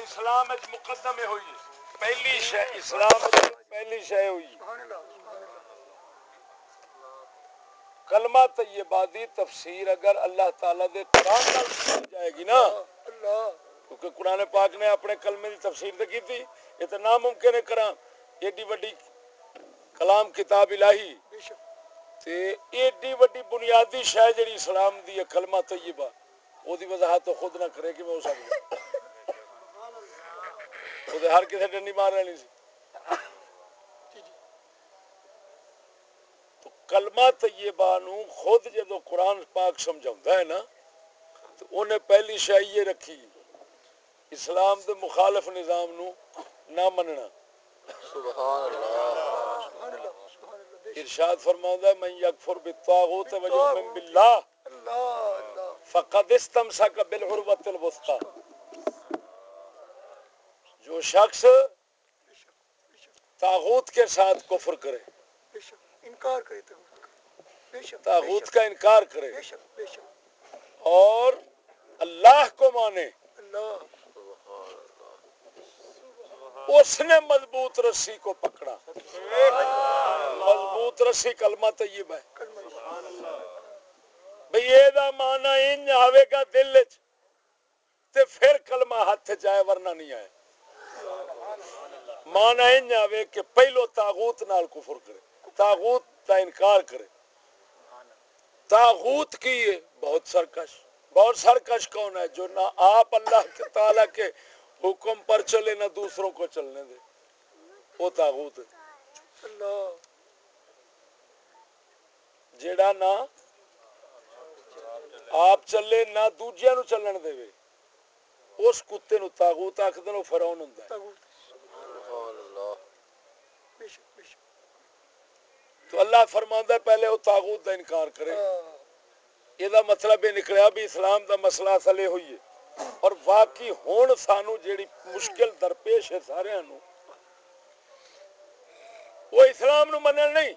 اسلام مقدمے ہوئی پہلی شے اسلام پہلی شے ہوئی کلمہ طیبہ دی تفسیر اگر اللہ تعالی دے قرآن نال کی جائے گی نا کیونکہ قرآن پاک نے اپنے کلمے دی تفسیر تے کی تھی یہ تو ناممکن ہے کراں ایڈی وڈی کلام کتاب الہی تے ایڈی وڈی بنیادی شے جڑی اسلام دی کلمہ طیبہ او دی وضاحت تو خود نہ کرے کہ میں ہو سکتا او دے ہر کسے ڈنڈی مار رہی سی تو کلمہ طیبہ نو خود جدو قرآن پاک سمجھاوندا ہے نا تو انہیں پہلی شے یہ رکھی اسلام دے مخالف نظام نو نہ مننا سبحان اللہ ارشاد فرماؤندا ہے من یکفر بالطاغوت ویؤمن باللہ فقد استمسک بالعروۃ الوثقی جو شخص طاغوت کے ساتھ کفر کرے انکار کرے طاغوت کا انکار کرے اور اللہ کو مانے اس نے مضبوط رسی کو پکڑا مضبوط رسی کلمہ طیبہ ہے بھئی یہ دا معنی انج آوے گا دل وچ تے پھر کلمہ ہاتھ جائے ورنہ نہیں آئے معنی انج آوے کہ پہلو طاغوت نال کفر کرے طاغوت کا انکار کرے طاغوت کی بہت سرکش کون ہے جو نہ آپ اللہ تعالی کے حکم پر چلے نہ دوسروں کو چلنے دے وہ طاغوت ہے جیڑا نہ آپ چلے نہ دوجیاں نو چلن دے اس کتے نو طاغوت آکھدے نو فرعون ہوندا ہے تو اللہ فرماندا ہے پہلے وہ طاغوت دا انکار کرے یہ دا مطلب یہ نکلیا بھی اسلام دا مسئلہ اصل یہ ہوئی ہے اور واقعی ہون سانو جیڑی مشکل درپیش ہے سارے نو وہ اسلام نو منن نہیں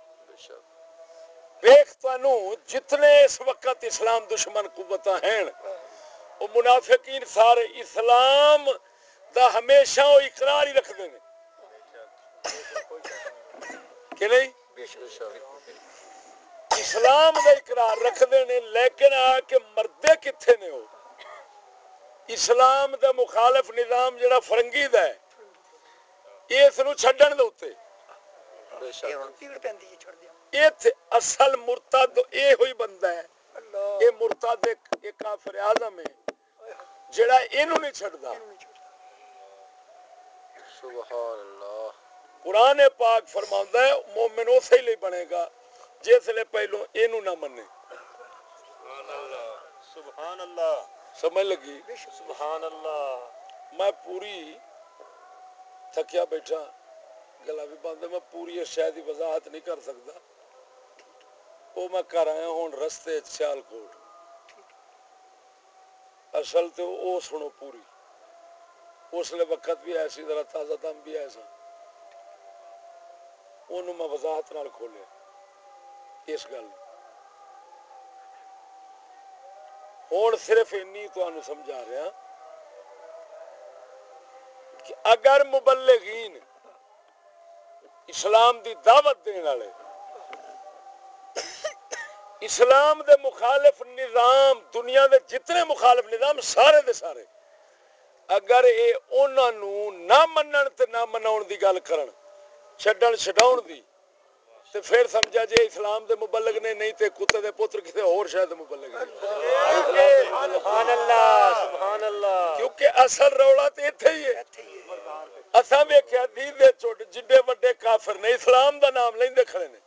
دیکھ تانوں جتنے اس وقت اسلام دشمن قوتاں ہیں وہ منافقین سارے اسلام دا ہمیشہ وہ اقرار ہی رکھتے ہیں کہ نہیں اسلام دا اقرار رکھتے ہیں لیکن آ کے مردے کتنے نے وہ اسلام دا مخالف نظام جڑا فرنگی دا ہے اس نو چھڈن دے اوتے ایتھے اصل مرتد اے ہوئی بندہ ہے اے مرتد ایک کافر اعظم ہے جڑا اینو نہیں چھڈدا سبحان اللہ قرآن پاک فرماوندا ہے مومن اسی لیے بنے گا جس لے پہلو اینو نہ منے سبحان اللہ سمجھ لگی سبحان اللہ میں پوری تھکیا بیٹھا گلا بھی بند ہے میں پوری اس شے دی وضاحت نہیں کر سکتا وہ میں کر آیا ہوں رستے سیالکوٹ اصل تو وہ سنو پوری اس لیے وقت بھی ایسی ذرا تازہ دم بھی ایسا انہوں میں وضاحت نال کھولیا اس گل ہوں صرف اینی تانوں سمجھا رہا کہ اگر مبلغین اسلام دی دعوت دینے والے اسلام دے مخالف نظام دنیا دے جتنے مخالف نظام سارے دے سارے اگر اے انہاں نو نہ منن تے نہ مناون دی گل کرن چھڈن چھڈاون دی تے پھر سمجھا جے اسلام دے مبلغ نے نہیں تے کتے دے پتر کسے اور شے دے مبلغ نے سبحان اللہ سبحان اللہ کیونکہ اصل رولا تے ایتھے ہی ہے اساں ویکھیا دین دے چھوٹ جڈے وڈے کافر نے اسلام دا نام لیندے کھڑے نے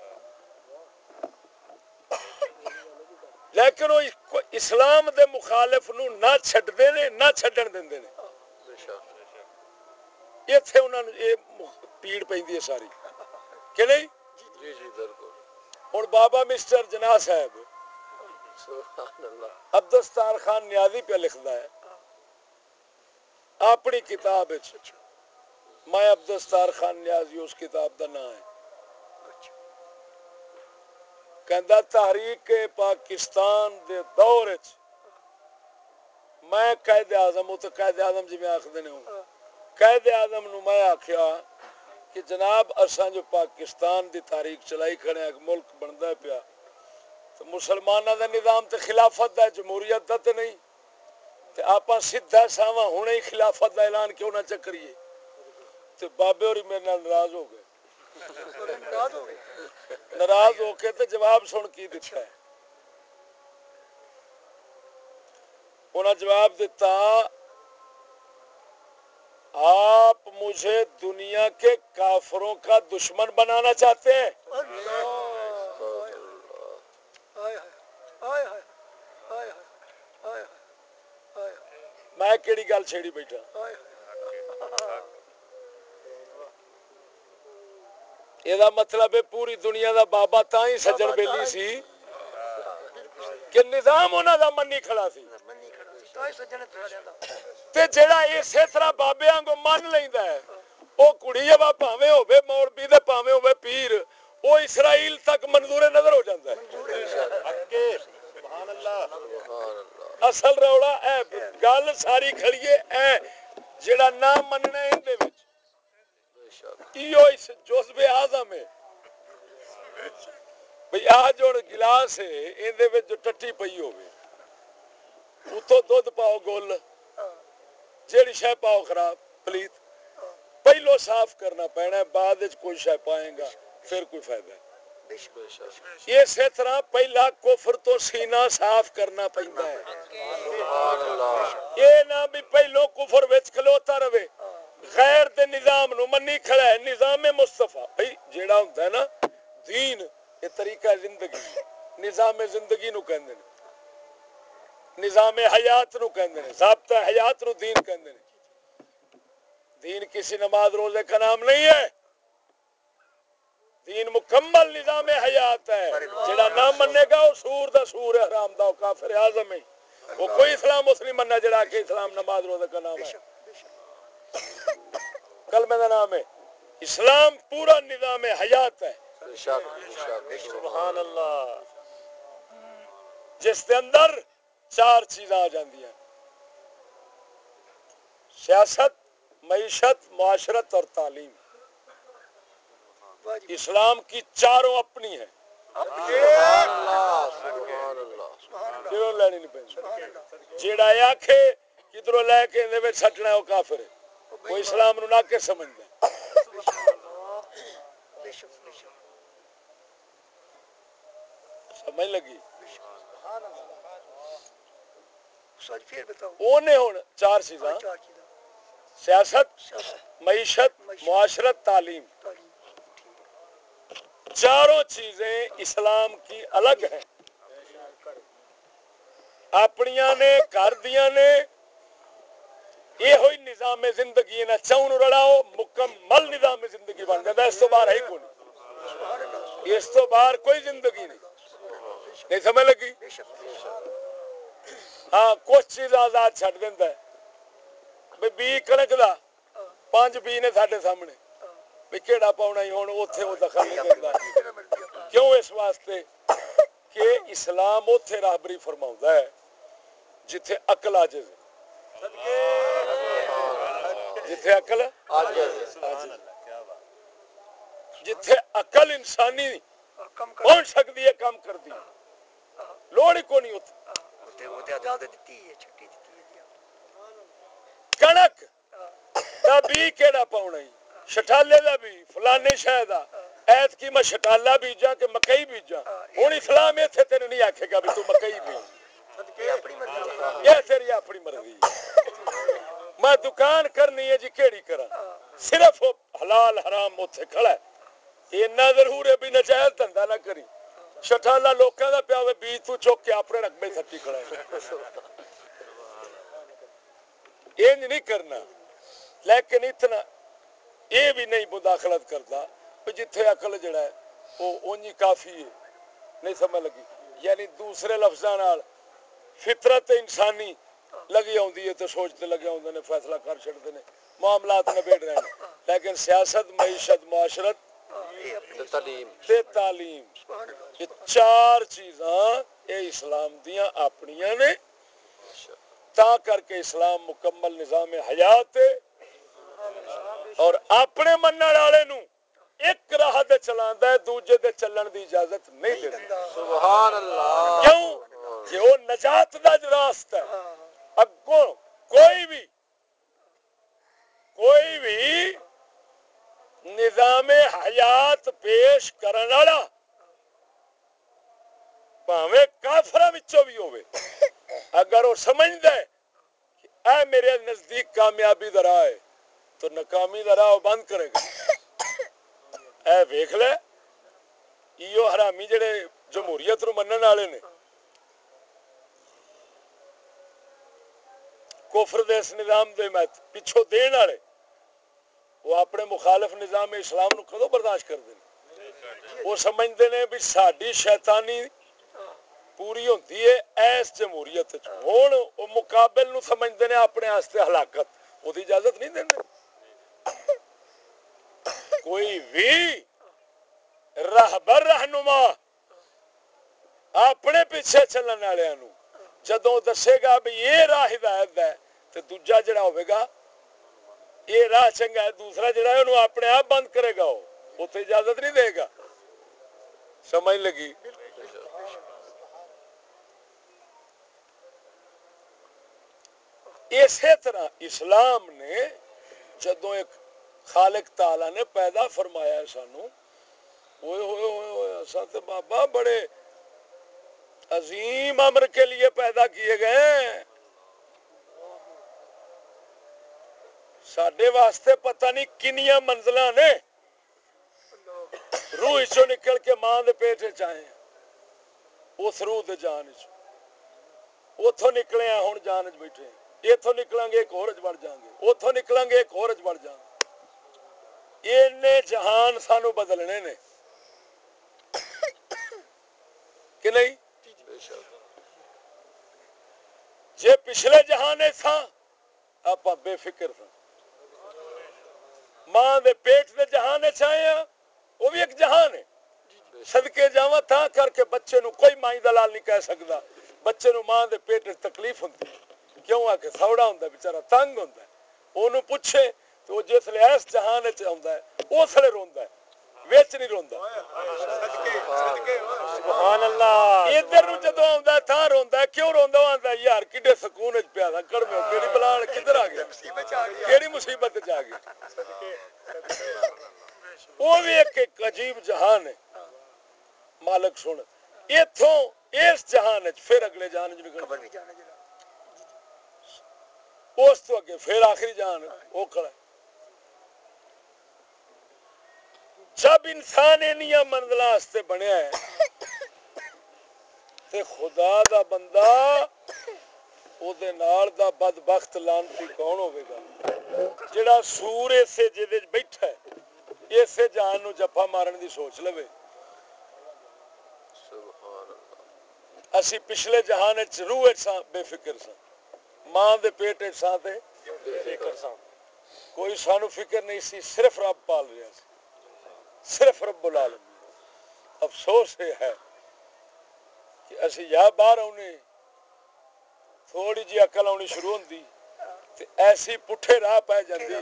لیکن وہ اسلام دے مخالف نو نہ چھڈدے نے نہ چھڈن دیندے نے ایتھے انہاں نوں اے پیڑ پیندی ہے ساری کہ نہیں جی جی بالکل ہن بابا مسٹر جناح صاحب سبحان اللہ عبدالستار خان نیازی پہ لکھدا ہے اپنی کتاب وچ میں عبدالستار خان نیازی اس کتاب دا نام ہے کہندا تحریک پاکستان دے دور وچ میں قائد اعظم ہوں تو قائد اعظم جی میں آخدے نے ہوں قائد اعظم نو میں آکھیا کہ جناب اساں جو پاکستان دی تاریخ چلائی کھڑے ایک ملک بندا ہے پیا تو مسلماناں دا نظام تے خلافت دا جمہوریت دا تے نہیں تے آپاں سیدھا ساواں ہن ہی خلافت دا اعلان کیوں نہ چکریے تے بابے ہوری میرے نال ناراض ہو گئے ناراض ہو کے تے جواب سن کی دتا ہے انہاں جواب دیتا آپ مجھے دنیا کے کافروں کا دشمن بنانا چاہتے ہیں میں کیڑی گل چھیڑی بیٹھا یہ مطلب ہے پوری دنیا دا بابا تاں ہی سجن بیلی سی کہ نظام انہاں دا منی کھڑا سی تے جیڑا اسی طرح بابیاں کو من لیندا ہے او کڑی جب پاویں ہوے مولوی تے پاویں ہوے پیر او اسرائیل تک منظور نظر ہو جاندا ہے سبحان اللہ اصل رولا اے گل ساری کھڑیے اے جیڑا نہ مننا ہے دے وچ ایو اس جزو اعظم ہے بھئی آ جوڑ گلاس ہے این دے وچ جو ٹٹی پئی ہوے اتو دودھ پاؤ گل جیڑی شے پاؤ خراب پلیت پہلو صاف کرنا پینا ہے بعد وچ کوئی شے پائیں گا پھر کوئی فائدہ ہے اسی طرح پہلا کفر تو سینہ صاف کرنا پیندا ہے سبحان اللہ یہ نہ بھی پہلو کفر وچ کھلوتا رہے غیر دے نظام نو منی کھڑا ہے نظام مصطفی بھئی جیڑا ہوندا ہے نا دین یہ طریقہ زندگی نظام زندگی نو کہندے نے نظام حیات نو کہندے نے ضابطہ حیات نو دین کہندے نے دین کسی نماز روزے کا نام نہیں ہے دین مکمل نظام حیات ہے جڑا نہ منے گا وہ سور دا سور ہے حرام دا کافر اعظم ہے وہ کوئی اسلام مسلم مننا جڑا کہ اسلام نماز روزے کا نام ہے کلمے کا نام ہے اسلام پورا نظام حیات ہے سبحان اللہ جس کے اندر چار چیزاں آ جاندیاں سیاست معیشت معاشرت اور تعلیم اسلام کی چاروں اپنی ہیں کیوں لینی نہیں پہنی جیڑا آکھے کدھروں لے کے اندے وچ سٹنا ہے وہ کافر ہے کوئی اسلام نو ناقص سمجھدا ہے سمجھ لگی اونے ہن چار چیزاں سیاست معیشت معاشرت تعلیم چاروں چیزیں اسلام کی الگ ہیں اپنیاں نے کر دیاں نے یہ ہوئی نظام زندگی نہ چون رڑاؤ مکمل نظام زندگی بن جاتا ہے اس تو باہر ہے کوئی نہیں اس تو باہر کوئی زندگی نہیں سمجھ لگی ہاں کچھ چیز آزاد چھڈ دیندا ہے بی کنک دا 5 بی نے ساڈے سامنے بھی کیڑا پاؤنا ہی ہن اوتھے او دخل نہیں دیندا کیوں اس واسطے کہ اسلام اوتھے رہبری فرماوندا ہے جتھے عقل عاجز ہے جتھے عقل جتھے عقل انسانی پہنچ سکتی ہے کام کر دی لوڑ ہی کو نہیں کنک دا بھی کیڑا پاؤنا ہی شٹالے دا بھی فلانے شے دا ایت کی میں شٹالا بیجاں کہ مکئی بیجاں ہن اسلام ایتھے تینوں نہیں آکھے گا بھی تو مکئی بیج یہ تیری اپنی مرضی میں دکان کرنی ہے جی کیڑی کرا صرف حلال حرام اوتھے کھڑا ہے اینا ضرور ہے بھی نجائز دھندا نہ کری شٹالا لوکاں دا پیا ہوے بیج تو چوک کے اپنے رقبے تھٹی کھڑا ہے یہ نہیں کرنا لیکن اتنا یہ بھی نہیں مداخلت کرتا جتھے عقل جڑا ہے وہ اونجی کافی ہے نہیں سمجھ لگی یعنی دوسرے لفظاں نال فطرت انسانی لگی آندی ہے تو سوچتے لگے آندے نے فیصلہ کر چھڑتے نے معاملات نبیڑ رہے ہیں لیکن سیاست معیشت معاشرت تے تعلیم یہ چار چیزاں یہ اسلام دیاں اپنیاں نے تا کر کے اسلام مکمل نظام حیات ہے اور اپنے منن والے نو ایک راہ تے چلاندا ہے دوجے تے چلن دی اجازت نہیں دیندا سبحان اللہ کیوں کہ وہ نجات دا راستہ ہے اگوں کوئی بھی نظام حیات پیش کرن والا بھاویں کافراں وچوں بھی ہوے اگر وہ سمجھدا ہے کہ اے میرے نزدیک کامیابی دا راہ ہے تو ناکامی دا راہ بند کرے گا اے ویکھ لے ایو حرامی جڑے جمہوریت نو منن والے نے کفر دے اس نظام دے پچھو دین والے وہ اپنے مخالف نظام اسلام نو کدوں برداشت کردے ہیں وہ سمجھتے ہیں بھی ساری شیطانی پوری ہوتی ہے ایس جمہوریت ہوں وہ مقابل نو سمجھتے ہیں اپنے واسطے ہلاکت وہ اجازت نہیں دیں کوئی بھی راہبر رہنما اپنے پیچھے چلن والوں نو جدوں دسے گا بھی یہ راہ ہدایت ہے تو دوجا جڑا ہوئے گا یہ راہ چنگا ہے دوسرا جڑا ہے انہوں اپنے آپ بند کرے گا وہ تو اجازت نہیں دے گا سمجھ لگی اسی طرح اسلام نے جدوں ایک خالق تعالی نے پیدا فرمایا ہے سانو ہوئے ہوئے ہوئے ہوئے اساں تے بابا بڑے عظیم امر کے لیے پیدا کیے گئے ہیں ساڈے واسطے پتہ نہیں کنیاں منزلاں نے روح چوں نکل کے ماں دے پیٹ وچ آئے اس روح دے جان وچ اوتھوں نکلے ہیں ہن جان وچ بیٹھے ہیں ایتھوں نکلاں گے ایک ہور وچ بڑھ جاں گے اوتھوں نکلاں گے ایک ہور وچ بڑھ جاں گے اینے جہان سانو بدلنے نے کہ نہیں جے پچھلے جہان ساں آپ بے فکر ساں ماں دے پیٹ دے جہان آئے ہیں وہ بھی ایک جہان ہے صدقے جاواں تھا کر کے بچے نو کوئی مائی دلال نہیں کہہ سکدا بچے نو ماں دے پیٹ وچ تکلیف ہوندی کیوں آ کے سوڑا ہوندا بیچارہ تنگ ہوندا ہے اونوں پوچھے تو جس لے اس جہان وچ آوندا ہے اس لے روندا ہے وچ نہیں روندا سبحان اللہ ادھر نو جدوں آوندا ہے تھا روندا ہے کیوں روندا آندا ہے یار کڈے سکون وچ پیا تھا کڑمے کیڑی بلا کدھر آ گیا کیڑی مصیبت وچ آ گیا وہ بھی ایک عجیب جہان ہے مالک سن ایتھوں اس جہان وچ پھر اگلے جہان وچ نکل اس تو اگے پھر آخری جہان وہ کھڑا ہے جب انسان انیاں منزلاں واسطے بنیا ہے تے خدا دا بندہ او دے نال دا بدبخت لعنتی کون ہوے گا جڑا سور اسے جدے بیٹھا ہے اسے جان نو جفا مارن دی سوچ لوے سبحان اللہ اسی پچھلے جہان وچ روح وچ ساں بے فکر ساں ماں دے پیٹ وچ ساں تے بے فکر ساں کوئی سانو فکر نہیں سی صرف رب پال رہا سی صرف رب العالمین افسوس یہ ہے کہ اسی یا باہر آنے تھوڑی جی عقل آنی شروع ہوندی تے ایسی پٹھے راہ پہ جاندی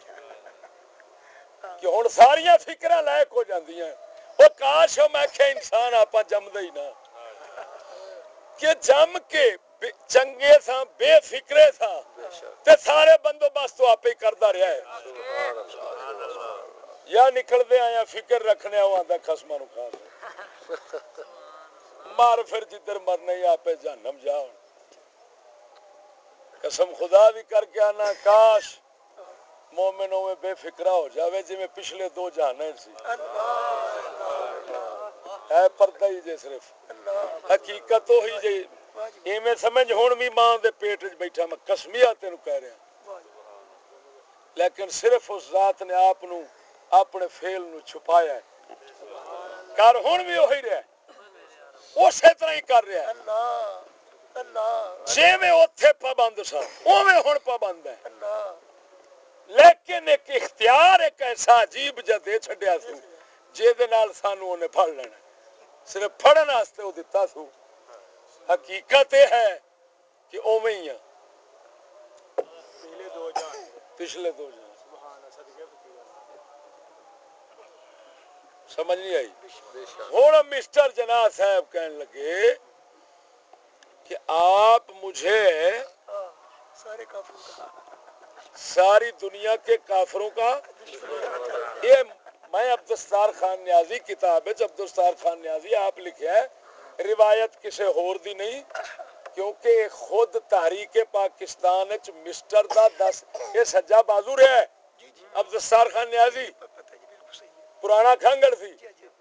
کہ ہن ساریاں فکراں لائق ہو جاندیاں او کاش میں کہ انسان آپا جمدا ہی نہ کہ جم کے چنگے ساں بے فکرے ساں تے سارے بندوبست تو آپ ہی کردا رہیا ہے یا نکل دے آیا فکر رکھنے آؤں آدھا خسمہ نو کھا مار پھر جدھر مرنا ہی آپ جہنم جاؤ قسم خدا بھی کر کے آنا کاش مومنوں میں بے فکرہ ہو جاوے جی میں پچھلے دو جہانے سی ہے پردہ ہی جے صرف حقیقت تو ہی جے ایویں سمجھ ہون بھی ماں دے پیٹ وچ بیٹھا میں قسمیہ تینوں کہہ رہا لیکن صرف اس ذات نے آپ نو اپنے فعل نو چھپایا ہے کر ہون بھی وہی رہا اسی طرح ہی کر رہا ہے جے میں اوتھے پابند سا اوویں ہن پابند ہے لیکن ایک اختیار ایک ایسا عجیب جا دے چھڈیا سو جے دے نال سانو اونے پھڑ لینا صرف پھڑن واسطے او دتا سو حقیقت یہ ہے کہ اوویں ہی پچھلے 2 جنازے سمجھ نہیں آئی. ہوں مسٹر جناح صاحب کہنے لگے کہ آپ مجھے سارے کافروں کا ساری دنیا کے کافروں کا یہ میں عبدالستار خان نیازی کتاب ہے عبدالستار خان نیازی آپ لکھا ہے روایت کسے ہور دی نہیں کیونکہ خود تحریک پاکستان مسٹر دا 10 یہ سجا بازو رہا ہے عبدالستار خان نیازی پرانا کھانگڑ سی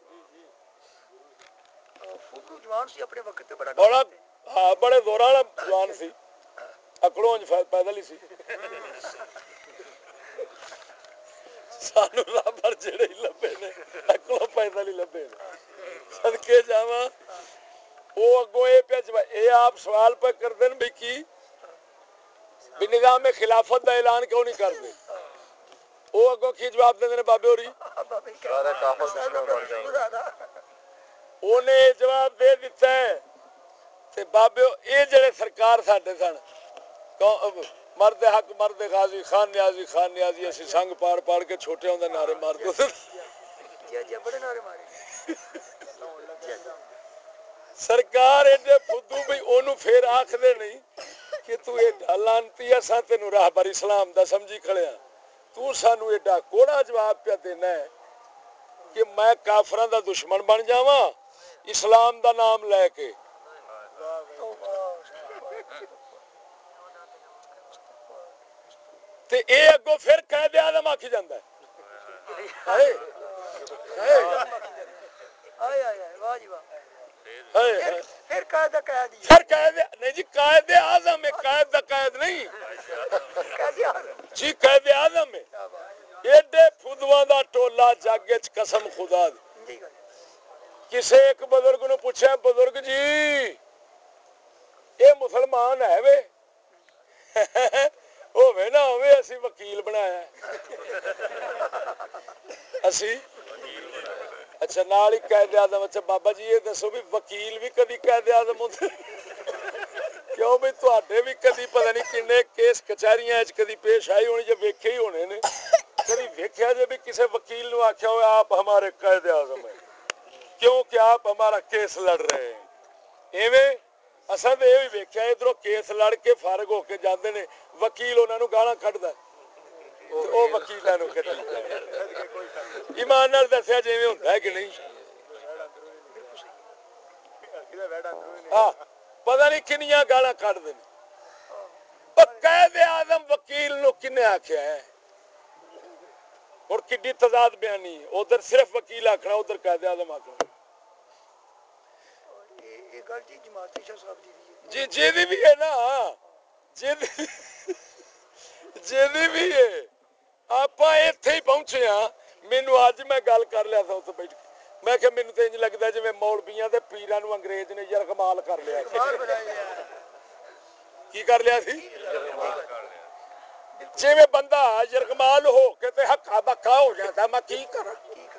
جوان سی اپنے وقت تے بڑا بڑا ہاں بڑے زور والا جوان سی اکڑوں پیدل ہی سی سانو رابر جڑے ہی لبے نے اکڑوں پیدل ہی لبے نے صدقے جاواں وہ اگوں اے آپ سوال پہ کردے بھئی کی بھی نظام خلافت دا اعلان کیوں نہیں کرتے وہ اگوں کی جواب دے نے بابے ہوری انہیں جواب دے دیتا ہے تے بابے اے جڑے سرکار ساڈے سن مرد حق مرد غازی خان نیازی اسی سنگ پاڑ کے چھوٹے ہوندے نعرے مار دو جی بڑے نعرے مارے سرکار ایڈے فدو بھی اونوں پھر آکھدے نہیں کہ تو ایڈا لانتی اساں تینوں راہبر اسلام دا سمجھی کھڑے ہاں تو سانو ایڈا کوڑا جواب پیا دینا ہے کہ میں کافراں دا دشمن بن جاواں اسلام دا نام لے کے تے اے اگوں پھر قائد اعظم آکھی جاندا ہے واہ جی واہ ہے پھر قائد سر قائد نہیں جی قائد اعظم ہے قائد دا قائد نہیں جی قائد اعظم ہے ایڈے فدواں دا ٹولا جگ وچ قسم خدا دی کسے ایک بزرگ نو پوچھا بزرگ جی اے مسلمان ہے وے ہوے نہ ہوے اسی وکیل بنایا اسی اچھا نال ہی قائد اعظم اچھا بابا جی یہ دسو بھی وکیل بھی کدی قائد اعظم ہوندے کیوں بھی تواڈے بھی کدی پتہ نہیں کنے کیس کچہریاں وچ کدی پیش آئی ہونی جے ویکھے ہی ہونے نے کدی ویکھیا جے بھی کسے وکیل نو آکھیا ہوئے آپ ہمارے قائد اعظم ہیں کیوں کہ آپ ہمارا کیس لڑ رہے ہیں ایویں اساں تے یہ ویکھیا ادھروں کیس لڑ کے فارغ ہو کے جاندے نے وکیل انہاں نو گالاں کڈدا تے او وکیلاں نو کڈی ایمان نال دسیا جویں ہوندا ہے کہ نہیں پتہ نہیں کنیاں گالاں کڈدے نے قائد اعظم وکیل نو کنے آکھیا ہے اور کڈی تضاد بیانی ادھر صرف وکیل آکھنا ادھر قائد اعظم آکھنا یہ گل جی جماعتی شاہ صاحب دی جی جی بھی ہے نا جی بھی ہے آپ ایتھے ہی پہنچے ہاں مینوں اج میں گل کر لیا تھا اتنے بیٹھ کے میں کہ مینوں تے انج لگدا جی میں مولویاں تے پیراں نو انگریز نے یرغمال کر لیا کی کر لیا سی جی میں بندہ یرغمال ہو کے تے ہکا بکا ہو جاتا میں کی کراں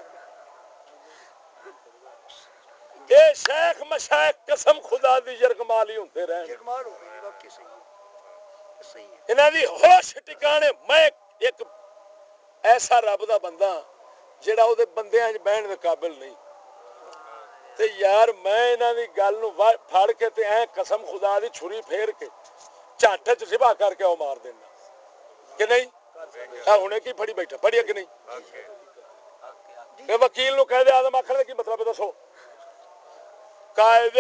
اے شیخ مشائخ قسم خدا دی یرغمالی ہوندے رہن یرغمال ہو گئی واقعی صحیح ہے انہاں دی ہوش ٹکانے میں ایک ایسا رب دا بندہ جڑا او دے بندیاں وچ بہن دے قابل نہیں تے یار میں انہاں دی گل نو پھڑ کے تے اے قسم خدا دی چھری پھیر کے جھٹ وچ ذبح کر کے او مار دینا کہ نہیں ہنے کی پھڑی بیٹھا پڑھیا کہ نہیں کہ وکیل نو قائد اعظم آکھن دا کی مطلب ہے دسو قائد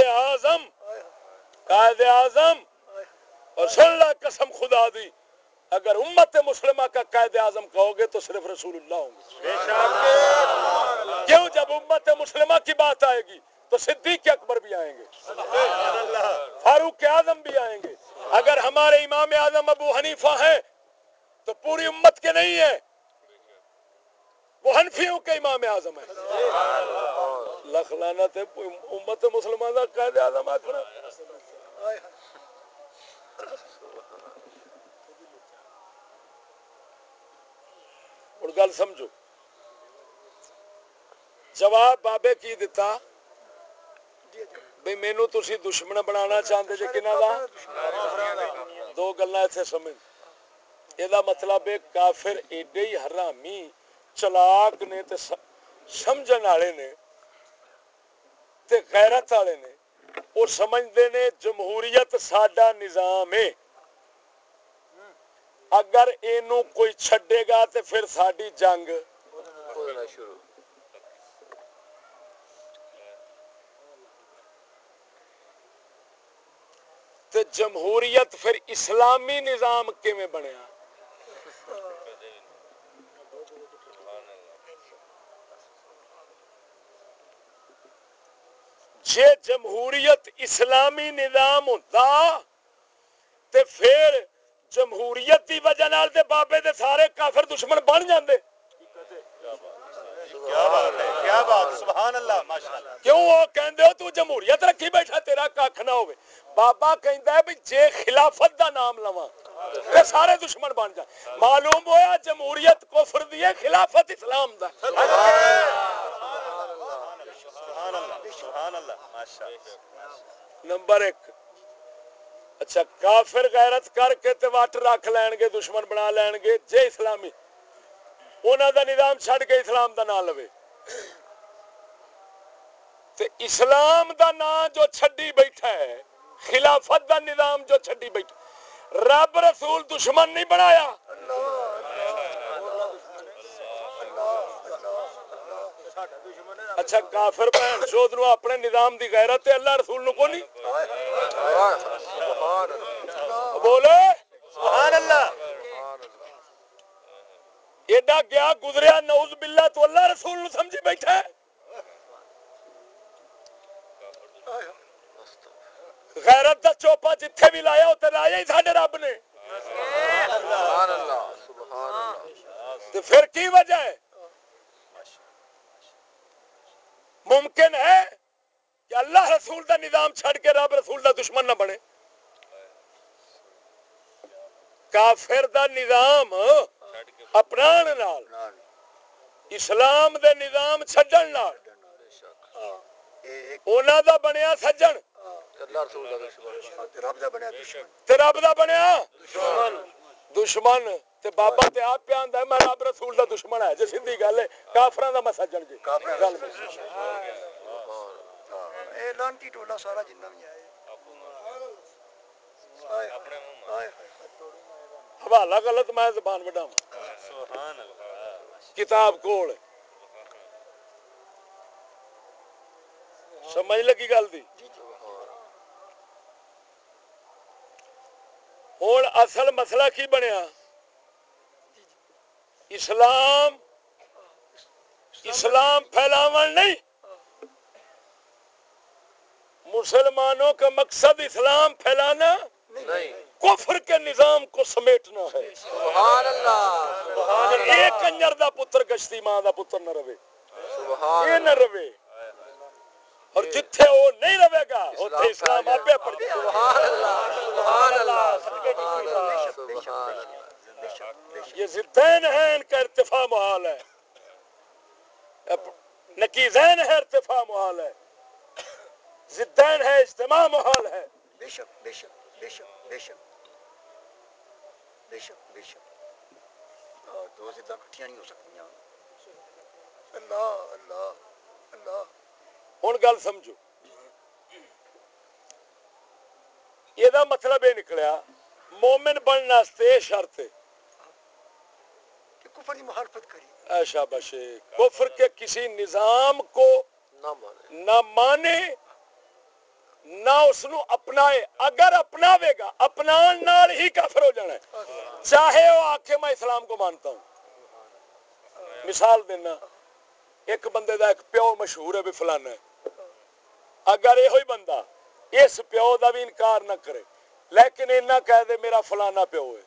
اعظم اور سن لا قسم خدا دی اگر امت مسلمہ کا قائد اعظم کہو گے تو صرف رسول اللہ ہوں گے کیوں جب امت مسلمہ کی بات آئے گی تو صدیق اکبر بھی آئیں گے فاروق اعظم بھی آئیں گے اگر ہمارے امام اعظم ابو حنیفہ ہیں تو پوری امت کے نہیں ہیں وہ حنفیوں کے امام اعظم ہیں لکھ لعنت ہے امت مسلمہ کا قائد اعظم آکھنا اور گل سمجھو جواب بابے کی دیتا بھئی مینوں تسی دشمن بنانا چاہندے جے کناں دا دو گلاں ایتھے سمجھ یہ مطلب ہے کافر ایڈے ہی حرامی چلاک نے تے سمجھن والے نے تے غیرت والے نے، وہ سمجھتے نے جمہوریت ساڈا نظام ہے، اگر اینو کوئی چھڈے گا تے پھر ساڈی جنگ ہونا شروع۔ تے جمہوریت پھر اسلامی نظام کیویں بنیا؟ جے جمہوریت اسلامی نظام ہوتا تے پھر جمہوریت دی وجہ نال تے بابے دے سارے کافر دشمن بن جاندے۔ کیا بات ہے، کیا بات، سبحان اللہ، ماشاءاللہ۔ کیوں وہ کہندے ہو تو جمہوریت رکھی بیٹھا تیرا کھ نہ ہوے؟ بابا کہندا ہے بھی جے خلافت دا نام لواں تے سارے دشمن بن جائیں۔ معلوم ہویا جمہوریت کفر دی ہے، خلافت اسلام دا۔ سبحان اللہ، سبحان اللہ، ماشاءاللہ۔ نمبر ایک، اچھا کافر غیرت کر کے تے وٹ رکھ لین گے، دشمن بنا لین گے جے اسلامی انہاں دا نظام چھڈ کے اسلام دا نام لوے تے اسلام دا نام جو چھڈی بیٹھا ہے، خلافت دا نظام جو چھڈی بیٹھا، رب رسول دشمن نہیں بنایا۔ اچھا کافر بہن چود نو اپنے نظام دی غیرت ہے، اللہ رسول نو کو نہیں بولے سبحان اللہ۔ ایڈا گیا گزریا نعوذ باللہ تو اللہ رسول نو سمجھی بیٹھا ہے۔ غیرت دا چوپا جتھے بھی لایا اتنے لایا ہی ساڈے رب نے۔ سبحان اللہ، سبحان اللہ۔ تو پھر کی وجہ ہے؟ ممکن ہے کہ اللہ رسول دا نظام چھڑ کے رب رسول دا دشمن نہ بنے؟ کافر دا نظام اپنان نال، اسلام دے نظام چھڈن نال اونا دا بنیا سجن اللہ رسول دا دشمن، رب دا بنیا دشمن، تے رب دا بنیا دشمن۔ دشمن۔ تے بابا تے آپ پہ آندا ہے میں رب رسول دا دشمن ہے، جے سیدھی گل ہے کافراں دا میں سجن جی گل اے لانتی ٹولا سارا جنہ بھی ہے۔ حوالہ غلط میں زبان وڈاواں، سبحان اللہ۔ کتاب کول سمجھ لگی گل دی؟ ہن اصل مسئلہ کی بنیا؟ اسلام پھیلاون نہیں، مسلمانوں کا مقصد اسلام پھیلانا نہیں، کفر کے نظام کو سمیٹنا ہے۔ سبحان اللہ، سبحان اللہ، ایک کنجر دا پتر گشتی ماں دا پتر نہ رہے، سبحان یہ نہ اللہ۔ رہے، اور جتھے وہ نہیں رہے گا اتھے اسلام آپے پڑ جائے۔ سبحان اللہ، سبحان اللہ، سبحان اللہ، سبحان اللہ۔ یہ ضدین ہیں، ان کا ارتفاع محال ہے، نقیضین ہے ارتفاع محال ہے، ضدین ہے اجتماع محال ہے۔ بے شک بے شک بے شک بے شک بے شک بے شک، اور دو ضداں اکٹھیاں نہیں ہو سکتیاں۔ اللہ اللہ اللہ۔ ہن گل سمجھو، یہ مطلب یہ نکلیا مومن بننے واسطے شرط ہے کہ کفر کی مخالفت کری، شاباش، کفر کے کسی نظام کو نہ مانے نہ اس نو اپنائے، اگر اپناوے گا اپنان نال ہی کافر ہو جانا ہے، چاہے وہ آکھے میں اسلام کو مانتا ہوں۔ مثال دینا، ایک بندے دا ایک پیو مشہور ہے بھی فلانا ہے، اگر یہ ہوئی بندہ اس پیو دا بھی انکار نہ کرے لیکن اینا کہہ دے میرا فلانا پیو ہے،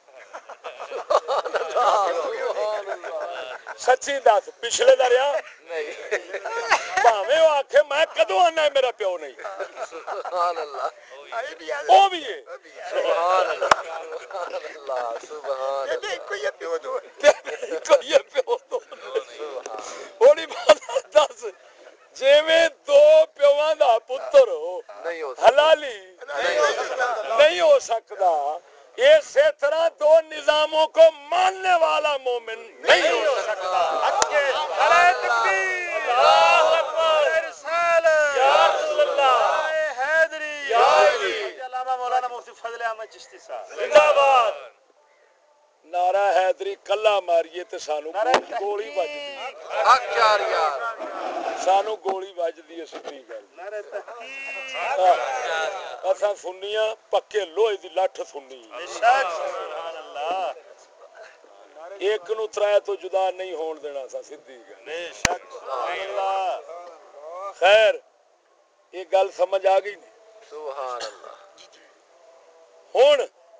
سچی دس پچھلے دا رہا بھاویں وہ آکھے میں کدوں آنا ہے میرا پیو نہیں، سبحان اللہ، وہ بھی ہے، سبحان اللہ، سبحان اللہ، سبحان اللہ، کوئی پیو دو کوئی پیو تو تھوڑی بات دس، جویں دو پیواں دا پتر ہو نہیں ہو سکتا، حلالی نہیں ہو سکتا، اسی طرح دو نظاموں کو ماننے والا مومن نہیں ہو سکتا. نعرہ تکبیر، اللہ اکبر، رسالت، یا رسول اللہ، نعرہ حیدری، یا حیدری، علامہ مولانا مفتی فضل احمد چشتی صاحب زندہ باد. نعرہ حیدری کلا ماریے تے سانو گولی بجدی، حق جاریہ، سانو گولی بجدی ہے. سچی گل نعرہ تحقیق، اساں سنیاں پکے لوہے دی لٹھ سنی، بے شک، سبحان اللہ، ایک نو ترے تو جدا نہیں ہون دینا سا. سیدھی گل. بے شک، سبحان اللہ. خیر یہ گل سمجھ آ گئی نہیں؟ سبحان اللہ. ہن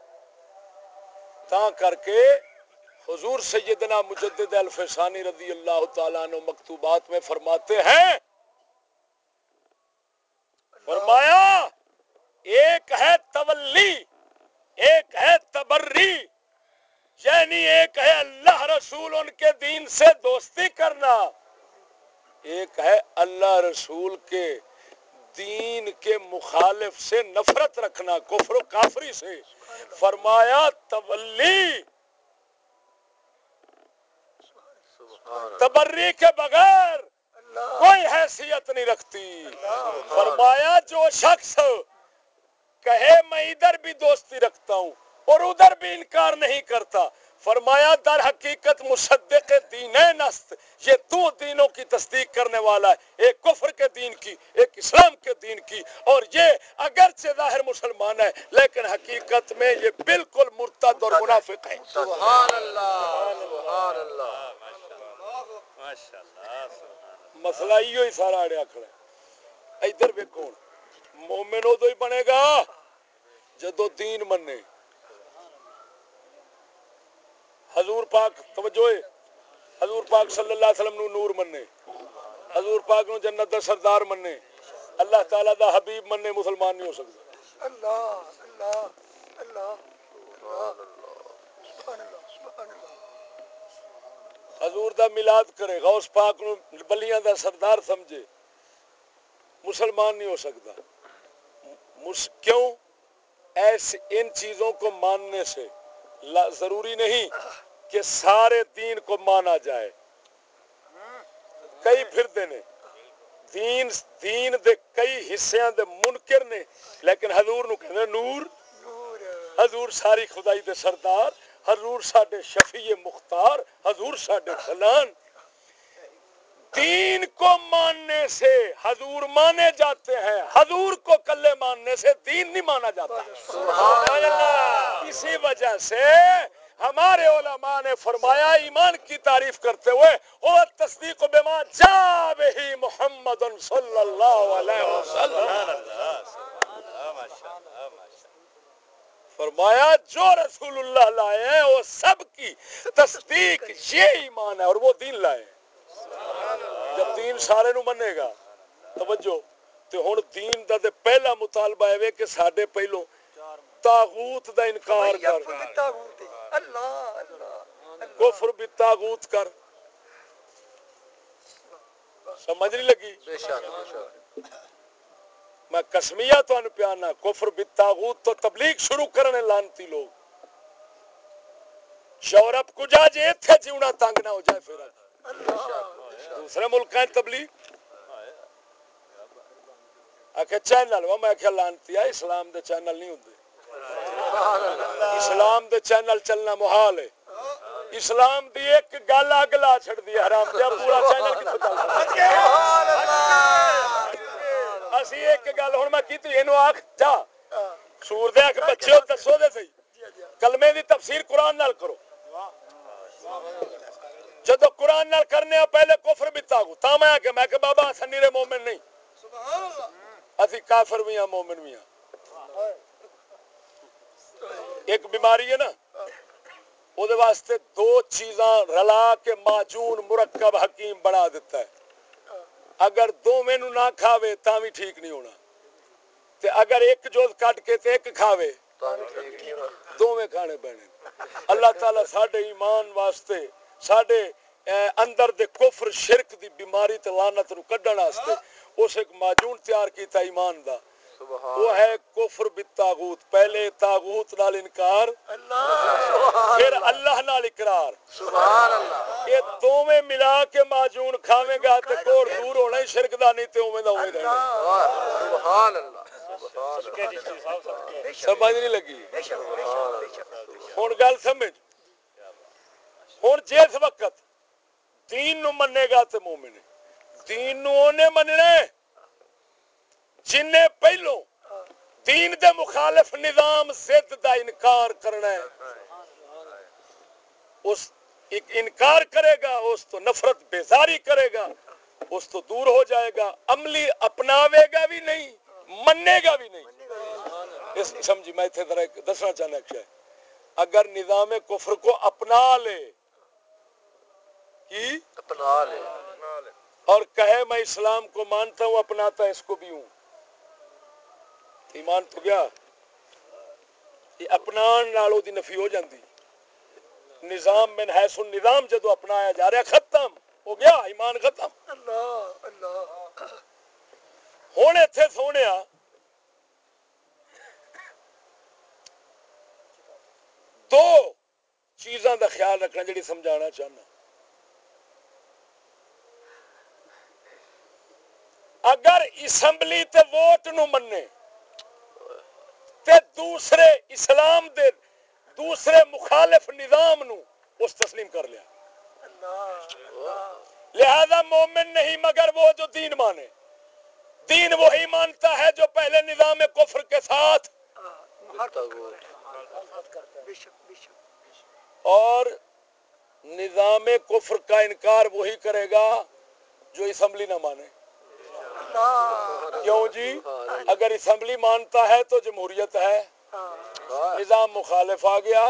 تا کر کے حضور سیدنا مجدد الفسانی رضی اللہ تعالیٰ عنہ مکتوبات میں فرماتے ہیں، فرمایا ایک ہے تولی، ایک ہے تبری، یعنی ایک ہے اللہ رسول ان کے دین سے دوستی کرنا، ایک ہے اللہ رسول کے دین کے مخالف سے نفرت رکھنا، کفر و کافری سے. فرمایا تولی، تبری کے بغیر کوئی حیثیت نہیں رکھتی. فرمایا جو شخص کہے میں ادھر بھی دوستی رکھتا ہوں اور ادھر بھی انکار نہیں کرتا، فرمایا در حقیقت مصدق دینین است، یہ دو دینوں کی تصدیق کرنے والا ہے، ایک کفر کے دین کی، ایک اسلام کے دین کی، اور یہ اگرچہ ظاہر مسلمان ہے لیکن حقیقت میں یہ بالکل مرتد اور منافق ہے. سبحان اللہ، سبحان اللہ. ماشاء اللہ، سبحان اللہ. مسئلہ ایو ہی سارا اڑیا کھڑا ہے. ادھر ویکھو، مومن ادو ہی بنے گا جدو دین منے. حضور پاک توجہ ہے، حضور پاک صلی اللہ علیہ وسلم نو نور منے، حضور پاک نو جنت دا سردار منے، اللہ تعالی دا حبیب منے، مسلمان نہیں ہو سکتا. اللہ اللہ اللہ سبحان اللہ سبحان اللہ. حضور دا میلاد کرے، غوث پاک نو بلیاں دا سردار سمجھے، مسلمان نہیں ہو سکتا. کیوں؟ ایسے ان چیزوں کو ماننے سے ضروری نہیں کہ سارے دین کو مانا جائے. کئی پھر نے دین دے کئی حصیاں دے منکر نے، لیکن حضور نو کہندے نور، حضور ساری خدائی دے سردار، حضور ساڈے شفیع مختار، حضور ساڈے فلان. دین کو ماننے سے حضور مانے جاتے ہیں، حضور کو کلے ماننے سے دین نہیں مانا جاتا. سبحان اللہ. اسی وجہ سے ہمارے علماء نے فرمایا ایمان کی تعریف کرتے ہوئے، وہ تصدیق بما جاء بہ محمد صلی اللہ علیہ وسلم، فرمایا جو رسول اللہ لائے ہیں وہ سب کی تصدیق یہ ایمان ہے، اور وہ دین لائے ہیں. جب دین سارے نو منے گا، توجہ تے ہن دین دا تے پہلا مطالبہ ہے کہ ساڈے پہلو طاغوت دا انکار کر، اللہ اللہ کفر بالطاغوت کر. سمجھ نہیں لگی؟ بے شک، بے شک. میں قسمیہ تو ان پیانا، کفر بالطاغوت تو تبلیغ شروع کرنے لانتی لوگ. یورپ کو جا جے ایتھے جیونا تنگ نہ ہو جائے پھر دوسرے ملکاں تبلیغ آکھے چینل، وہ میں آکھیا لانتی ہے، اسلام دے چینل نہیں ہوندے. اسلام دے چینل چلنا محال ہے. اسلام دی ایک گل اگ لا چھڑ دی حرام دیا، پورا چینل کتوں چل رہا. اسی ایک گل ہن میں کیتی اینو آکھ جا سور دے آکھ بچیو دسو دے صحیح کلمے دی تفسیر قرآن نال کرو. جدو قرآن نال کرنے پہلے کفر بھی تاغو تا میں کہ بابا اساں نیرے مومن نہیں، اسی کافر بھی ہاں مومن بھی ہاں. ایک بیماری ہے نا، وہ واسطے دو چیزاں رلا کے معجون مرکب حکیم بنا دیتا ہے. اگر دو میں نو نہ کھاوے تاں بھی ٹھیک نہیں ہونا، تے اگر ایک جوز کٹ کے تے ایک کھاوے دو میں کھانے پینے. اللہ تعالیٰ ساڈے ایمان واسطے، ساڈے اندر دے کفر شرک دی بیماری تے لعنت نو کڈن واسطے اس ایک معجون تیار کیتا ایمان دا. وہ ہے کفر بالطاغوت، پہلے طاغوت نال انکار، پھر اللہ نال اقرار، سبحان اللہ، یہ دوویں ملا کے معجون کھاویں گا تے کوڑ دور ہونا ہی شرک دا، نہیں تے اوویں دا اوویں رہنا۔ سبحان اللہ، سمجھ نہیں لگی؟ ہن گل سمجھ، ہن جس وقت دین نو منے گا تے مومن ہے، دین نو اونے مننا ہے جن نے پہلو دین دے مخالف نظام ضد دا انکار کرنا ہے، اس انکار کرے گا، اس تو نفرت بیزاری کرے گا، اس تو دور ہو جائے گا، عملی اپناوے گا بھی نہیں، منے گا بھی نہیں۔ اس سمجھی میں اتنے ذرا دسنا چاہنا کیا ہے، اگر نظام کفر کو اپنا لے کی اپنا لے اور کہے میں اسلام کو مانتا ہوں، اپناتا اس کو بھی ہوں، ایمان تو گیا، یہ اپنان نالوں دی نفی ہو جاندی، نظام من حیث النظام جدو اپنایا جا رہا ختم ہو گیا، ایمان ختم۔ ہوں اتنے سونے دو چیزاں دا خیال رکھنا جڑی سمجھانا چاہنا، اگر اسمبلی تے ووٹ نو منے تے دوسرے اسلام دے دوسرے مخالف نظام نو اس تسلیم کر لیا، لہذا مومن نہیں مگر وہ جو دین مانے، دین وہی مانتا ہے جو پہلے نظام کفر کے ساتھ اور نظام کفر کا انکار وہی کرے گا جو اسمبلی نہ مانے۔ کیوں جی؟ اگر اسمبلی مانتا ہے تو جمہوریت ہے، نظام مخالف آ گیا،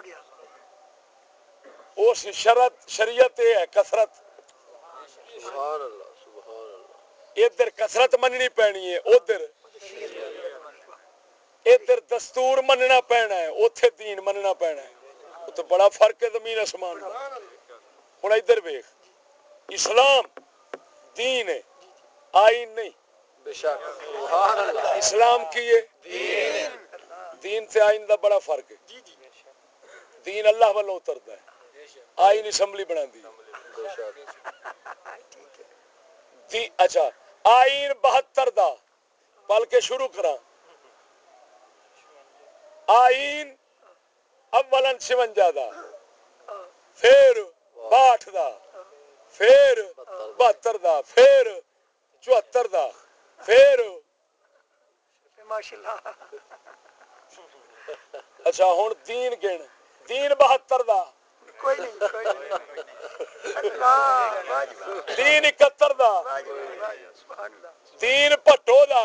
اس شریعت ہے کثرت، سبحان اللہ، سبحان اللہ، ادھر کثرت مننی پینی ہے، ادھر دستور مننا پینا ہے، اوتھے دین مننا پینا ہے، تو بڑا فرق ہے زمین آسمان کا۔ ہوں ادھر ویخ، اسلام دین ہے، آئین نہیں، بے شک، سبحان اللہ، اسلام کی ہے دین، دین سے آئین دا بڑا فرق ہے، دین اللہ والوں اترتا ہے، آئین اسمبلی بنا دی۔ بے شک، اچھا آئین 72 دا بلکہ شروع کرا، آئین اولاً 56 دا، پھر 62 دا، پھر 72 دا، پھر 74 دا، پھر اچھا ہوں دین گن، دین 72 دا، دین 71 دا، دین پٹو دا۔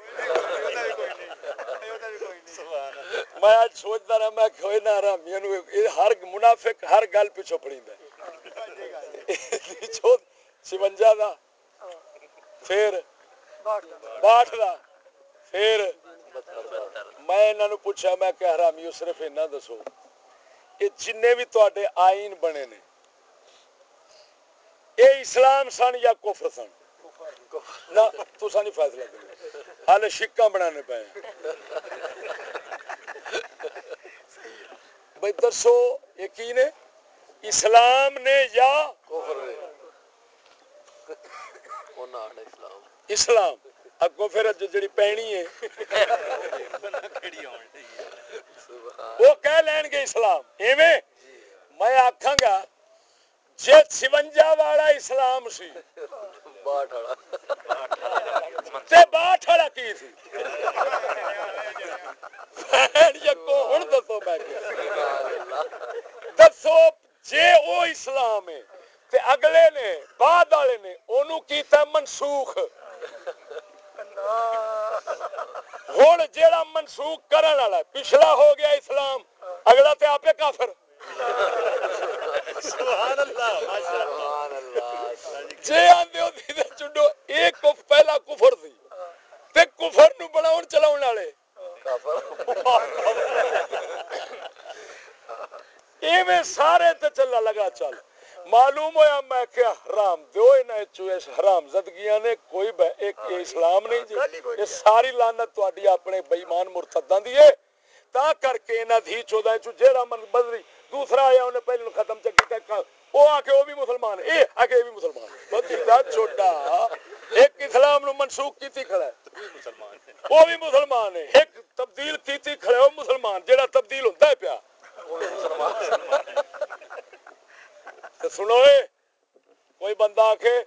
میں آج سوچتا رہا، میں کوئی نہ حرامیاں نو ہر منافق ہر گل پیچھو پڑیندا ہے، 56 دا، پھر 62 دا، پھر میں انہاں نو پوچھا، میں کہ حرامیو صرف اتنا دسو، یہ جنے بھی تواڈے آئین بنے نے اے اسلام سن یا کفر سن؟ نہ تساں نہیں فیصلہ کرنا، حالے شکاں بنانے پے ہیں۔ بھئی دسو یقین ہے اسلام نے یا کفر نے، انہاں آخنا اسلام، اسلام اگوں پھر جڑی پینی ہے وہ کہہ لین گے اسلام، ایویں میں آکھاں گا جے 56 والا اسلام سی 62 والا تے 62 والا کی سی؟ ہن دسو، میں دسو جے او اسلام ہے تے اگلے نے بعد والے نے اونوں کیتا منسوخ، ہن جیڑا منسوخ کرن والا پچھلا ہو گیا اسلام، اگلا تے آپ کافر۔ سبحان اللہ، سبحان اللہ، جے آندے ہو سیدھے چڈو ایک پہلا کفر سی تے کفر نو بناون چلاون والے کافر، ایویں سارے تے چلا لگا چل، معلوم ہویا میں کہ حرام دیو انہاں چوں اس حرام زدگیاں نے کوئی ایک اسلام نہیں جی یہ ساری لعنت تہاڈی اپنے بے ایمان مرتداں دی ہے تا کر کے انہاں دھی چودہ چوں جیڑا من بدری دوسرا آیا انہیں پہلے ختم چکا وہ آ کے وہ بھی مسلمان ہے آ کے بھی مسلمان بدیدہ چھوٹا ایک اسلام نو منسوخ کیتی کھڑا ہے وہ بھی مسلمان ہے ایک تبدیل کیتی کھڑا ہے وہ مسلمان جیڑا تبدیل ہوتا ہے پیا وہ بھی مسلمان تو سنو کوئی بندہ آکھے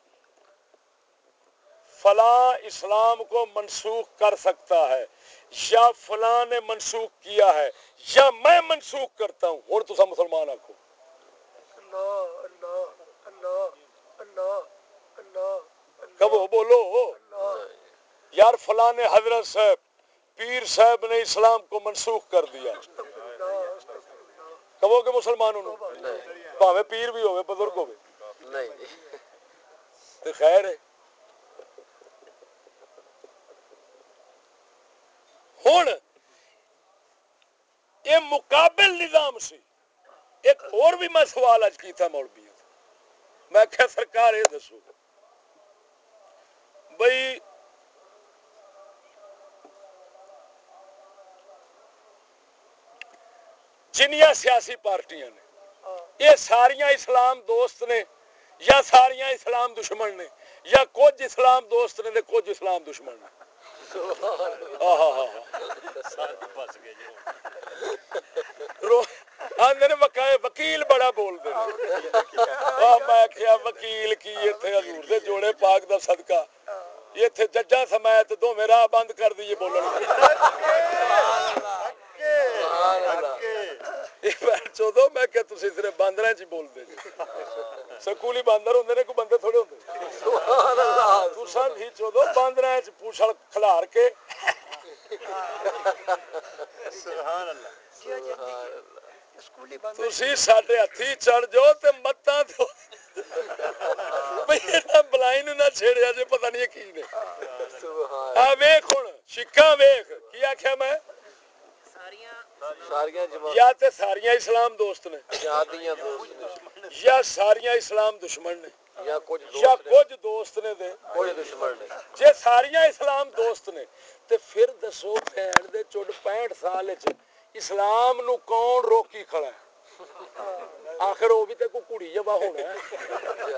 فلاں اسلام کو منسوخ کر سکتا ہے یا فلاں نے منسوخ کیا ہے یا میں منسوخ کرتا ہوں اور تسا مسلمان آکھو اللہ اللہ اللہ اللہ اللہ کبو بولو یار فلاں نے حضرت صاحب پیر صاحب نے اسلام کو منسوخ کر دیا کبو کہ مسلمانوں بھاوے پیر بھی ہوئے بزرگ ہوئے نہیں تو خیر ہے ہن یہ مقابل نظام سی ایک اور بھی میں سوال اج کیتا مولوی میں کہا سرکار یہ دسو بھئی جنیاں سیاسی پارٹیاں نے یہ ساریاں اسلام دوست نے یا ساریاں اسلام دشمن نے یا کچھ اسلام دوست نے کچھ اسلام دشمن نے وکیل بڑا بول دے میں کیا وکیل کی حضور دے جوڑے پاک دا صدقہ یہ ججاں سمیت دو میرا بند کر دیے بولن چودو میں کہ تسی صرف باندراں چ بول دے جی سکولی باندر ہوندے نے کوئی بندے تھوڑے ہوندے سبحان اللہ تساں بھی چودو باندراں چ پوچھل کھلار کے سبحان اللہ سکولی بندر تسی ساڈے ہتھی چڑھ جاؤ تے متاں تو بلائن نہ چھیڑیا جے پتہ نہیں کی نے آ ویکھ ہن شکاں ویکھ کی آکھیا میں یا تے ساریاں اسلام دوست نے یا ساریاں اسلام دشمن نے یا کچھ دوست نے دے دشمن نے جے ساریاں اسلام دوست نے تے پھر دسو بھین دے چڑ 65 سال وچ اسلام نو کون روکی کھڑا ہے آخر وہ بھی تے کوئی کڑی جبا ہونا ہے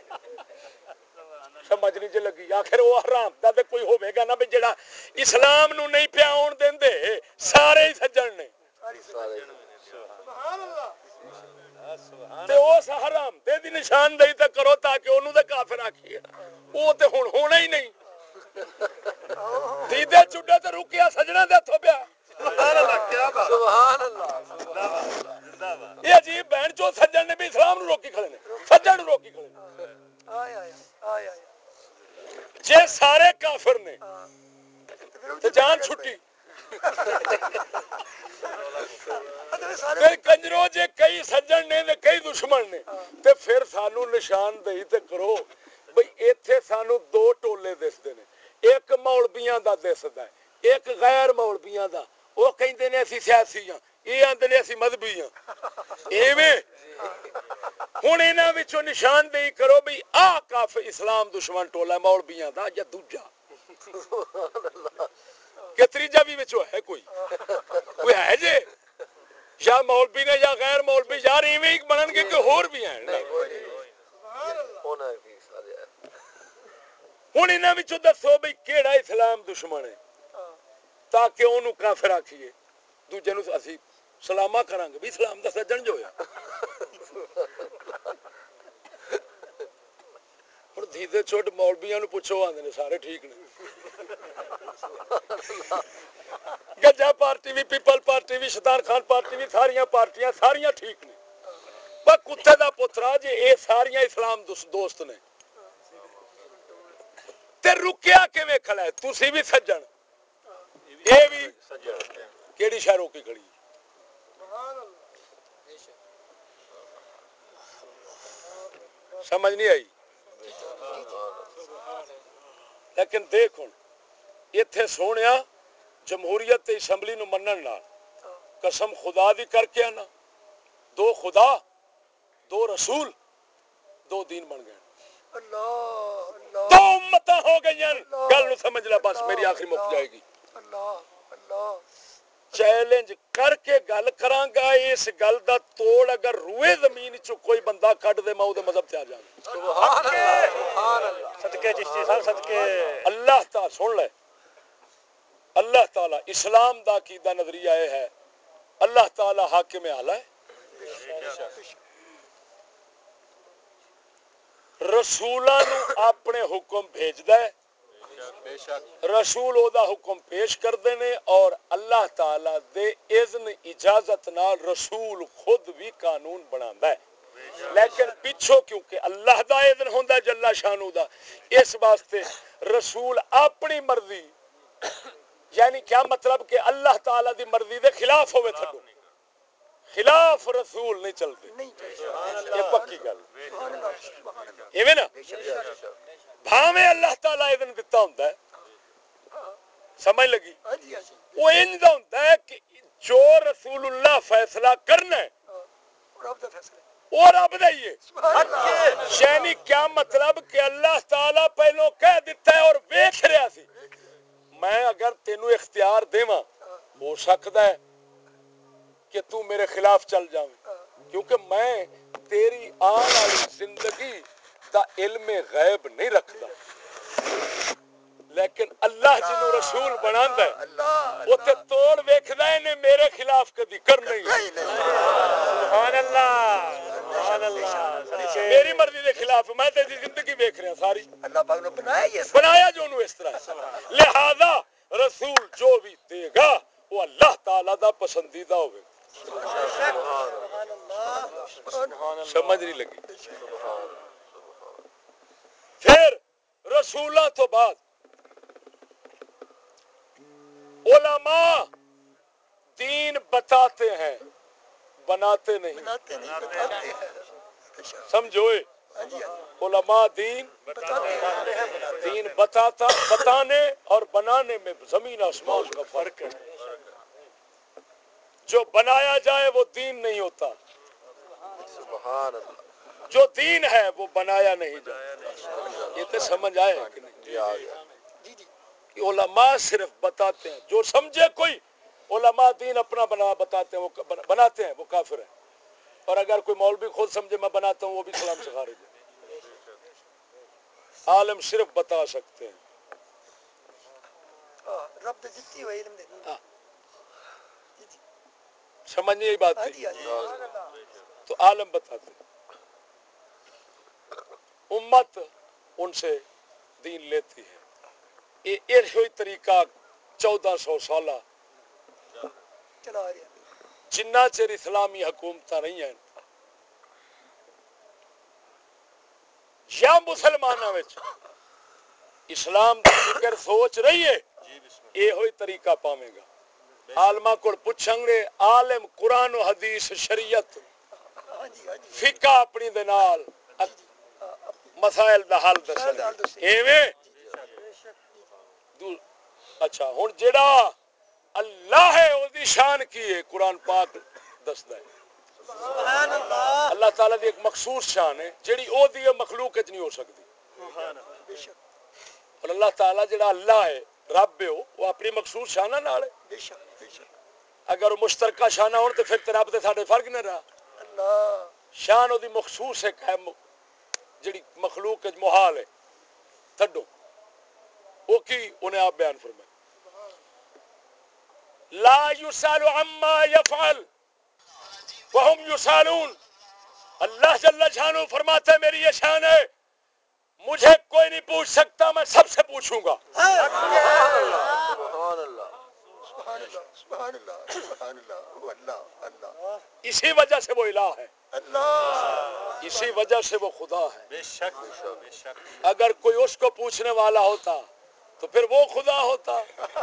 سمجھ نہیں جے لگی آخر وہ حرام دا تے کوئی ہوے گا نا بھی جڑا اسلام نو نہیں پیا اون دیندے سارے ہی سجن نے سبحان اللہ تے اس حرام دے دی نشاندہی تے کرو تاکہ اونوں تے کافر آکھیے او تے ہن ہونا ہی نہیں دیدے چڈے تے رکیا سجنا دے ہتھوں پیا سبحان اللہ کیا بات سبحان اللہ یہ عجیب بہن چو سجن نے بھی اسلام نو روکی کھڑے نے سجن نو روکی کھڑے نے آیا جے سارے کافر نے تے جان چھٹی پھر کنجرو جے کئی سجن نے کئی دشمن نے تے پھر سانو نشاندہی تے کرو بھئی ایتھے سانو دو ٹولے دسدے نے ایک مولویاں دا دسدا ہے ایک غیر مولویاں دا وہ کہندے نے اسی سیاسی ہاں یہ آندے نے اسی مذہبی ہاں ایویں ہن انہاں وچوں نشاندہی کرو بھئی آ کافر اسلام دشمن ٹولا مولویاں دا یا دوجا کہ تیجا بھی وچوں ہے کوئی ہے جے یا مولوی نے یا غیر مولوی یار ایویں ہی بنن گے کہ ہور بھی ہیں ہن انہاں وچوں دسو بھئی کیڑا اسلام دشمن ہے تاکہ اونوں کافر آکھیے دوجے نوں اسی سلامہ کران گے بھی اسلام دا سجن جو ہویا ہن دیدے چھوٹ مولویاں نوں پوچھو آندے نے سارے ٹھیک نے گجا پارٹی بھی پیپل پارٹی بھی شیطان خان پارٹی بھی ساریاں ٹھیک نے پر کتے دا پترا جی اے ساریاں اسلام دوست نے تے رکیا کیویں کھڑا ہے تسی بھی سجن اے بھی کیڑی شے روکی کھڑی سمجھ نہیں آئی لیکن دیکھ ہن ایتھے سونیا جمہوریت تے اسمبلی نو منن نال قسم خدا دی کر کے نا دو خدا دو رسول دو دین بن گئے اللہ اللہ دو امتاں ہو گئی گل نو سمجھ لے بس میری آخری مک جائے گی اللہ اللہ چیلنج کر کے گل کراں گا اس گل دا توڑ اگر روئے زمین چ کوئی بندہ کڈ دے میں او دے مذہب تے آ جاں سبحان اللہ سبحان اللہ صدقے چشتی صاحب صدقے اللہ تعالی سن لے اللہ تعالی اسلام دا عقیدہ نظریہ یہ ہے اللہ تعالی حاکم اعلی ہے رسولاں نو اپنے حکم بھیجدا ہے بے شک رسول او دا حکم پیش کردے نے اور اللہ تعالی دے اذن اجازت نال رسول خود بھی قانون بناندا ہے لیکن پیچھو کیونکہ اللہ دا اذن ہوندا ہے جل شانو دا اس واسطے رسول اپنی مرضی یعنی کیا مطلب کہ اللہ تعالی دی مرضی دے خلاف ہوے تھڈو خلاف رسول نہیں چلتے یہ پکی گل ایویں نا بھاویں اللہ تعالی اذن دتا ہوندا ہے سمجھ لگی وہ انج دا ہوندا ہے کہ جو رسول اللہ فیصلہ کرنا ہے وہ رب دا ہی ہے یعنی کیا مطلب کہ اللہ تعالی پہلو کہہ دیتا ہے اور ویکھ رہا سی میں اگر تینوں اختیار دیواں ہو سکتا ہے کہ تو میرے خلاف چل جاویں کیونکہ میں تیری آن والی زندگی دا علم غیب نہیں رکھدا لیکن اللہ جنوں رسول بناندا ہے او تے توڑ ویکھدا ہے نے میرے خلاف کدی کرنا ہی سبحان اللہ سبحان اللہ میری مرضی دے خلاف میں تیری زندگی ویکھ رہا ساری اللہ پاک نے بنایا جو انہوں اس طرح لہذا رسول جو بھی دے گا وہ اللہ تعالیٰ دا پسندیدہ ہوگا سمجھ نہیں لگی پھر رسولہ تو بعد علماء دین بتاتے ہیں بناتے نہیں سمجھوئے علماء دین بتانے اور بنانے میں زمین آسمان کا فرق ہے جو بنایا جائے وہ دین نہیں ہوتا سبحان اللہ جو دین ہے وہ بنایا نہیں جاتا یہ تو سمجھ آئے کہ نہیں جی آ گیا علماء صرف بتاتے ہیں جو سمجھے کوئی علماء دین اپنا بتاتے ہیں وہ بناتے ہیں وہ کافر ہے اور اگر کوئی مولوی خود سمجھے میں بناتا ہوں وہ بھی اسلام سے خارج ہے عالم صرف بتا سکتے ہیں رب دے دتی ہوئے علم دے سمجھنے یہ بات تھی تو عالم بتاتے ہیں امت ان سے دین لیتی ہے یہ طریقہ 1400 سالہ چلا رہا جنہ چر اسلامی حکومت نہیں ہیں یا مسلمانوں میں اسلام کی فکر سوچ رہی ہے یہ طریقہ پاوے گا عالمہ کو پوچھیں گے عالم قرآن و حدیث شریعت فقہ اپنی دے نال مسائل دا حل دسن ایویں اچھا ہن جڑا اللہ ہے او دی شان کی ہے قرآن پاک دسدا ہے سبحان اللہ اللہ تعالیٰ دی ایک مخصوص شان ہے جڑی او دی مخلوق وچ نہیں ہو سکتی بے شک اور اللہ تعالیٰ جڑا اللہ ہے رب ہے وہ اپنی مخصوص شانہ نال ہے بے شک بے شک اگر وہ مشترکہ شانہ ہون تو پھر تے رب تے ساڈے فرق نہ رہا اللہ شان او دی مخصوص ہے جڑی مخلوق وچ محال ہے تھڈو وہ کی انہیں آپ بیان فرمائے لا يسأل عما يفعل وهم يسألون اللہ جل شانہ فرماتا ہے میری یہ شان ہے مجھے کوئی نہیں پوچھ سکتا میں سب سے پوچھوں گا سبحان اللہ سبحان اللہ سبحان اللہ سبحان اللہ اللہ اللہ اسی وجہ سے وہ الہ ہے اللہ اسی وجہ سے وہ خدا ہے بے شک بے شک اگر کوئی اس کو پوچھنے والا ہوتا تو پھر وہ خدا ہوتا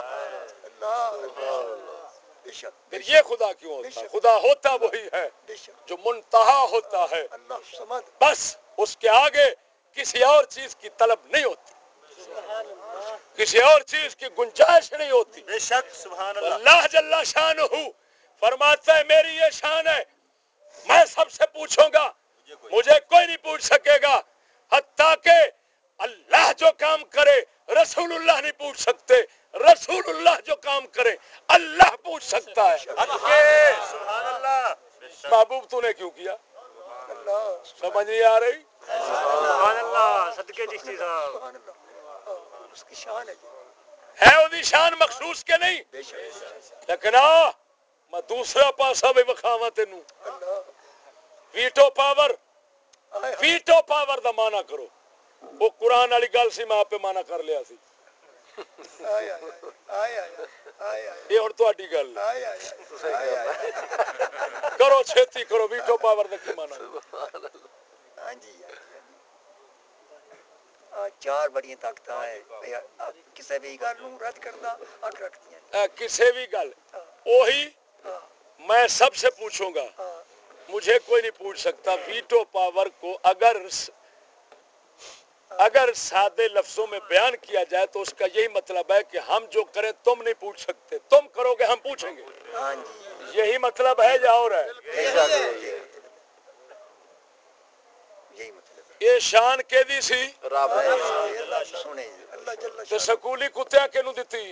بے شک پھر یہ خدا کیوں ہوتا خدا ہوتا وہی ہے بے شک جو منتہا ہوتا ہے اللہ سمد بس اس کے آگے کسی اور چیز کی طلب نہیں ہوتی کسی اور چیز کی گنجائش نہیں ہوتی بے شک سبحان اللہ اللہ جل شانہ فرماتا ہے میری یہ شان ہے میں سب سے پوچھوں گا مجھے کوئی نہیں پوچھ سکے گا، حتیٰ کہ اللہ جو کام کرے رسول اللہ نہیں پوچھ سکتے، رسول اللہ جو کام کرے اللہ پوچھ سکتا ہے۔ سبحان اللہ، محبوب تو نے کیوں کیا؟ سمجھ نہیں آ رہی؟ سبحان اللہ، صدقے چشتی صاحب، اس کی شان ہے ہے وہ شان مخصوص کے نہیں، لیکن میں دوسرا پاسا بھی بکھاوا تینوں۔ ویٹو پاور، ویٹو پاور دا مانا کرو، وہ قرآن والی گل سی میں آپ پہ مانا کر لیا سی، یہ ہوں تہاڈی گل کرو، چھیتی کرو، ویٹو پاور دا کی مانا؟ ہاں جی چار بڑی طاقت ہے، کسی بھی گل نو رد کرنا حق رکھتی ہیں، کسی بھی گل وہی میں سب سے پوچھوں گا، مجھے کوئی نہیں پوچھ سکتا۔ ویٹو پاور کو اگر سادے لفظوں میں بیان کیا جائے تو اس کا یہی مطلب ہے کہ ہم جو کریں تم نہیں پوچھ سکتے، تم کرو گے ہم پوچھیں گے، یہی مطلب ہے یا اور ہے؟ یہی مطلب یہ شان کے دی سی اللہ سکولی کتیا کے نو دتی،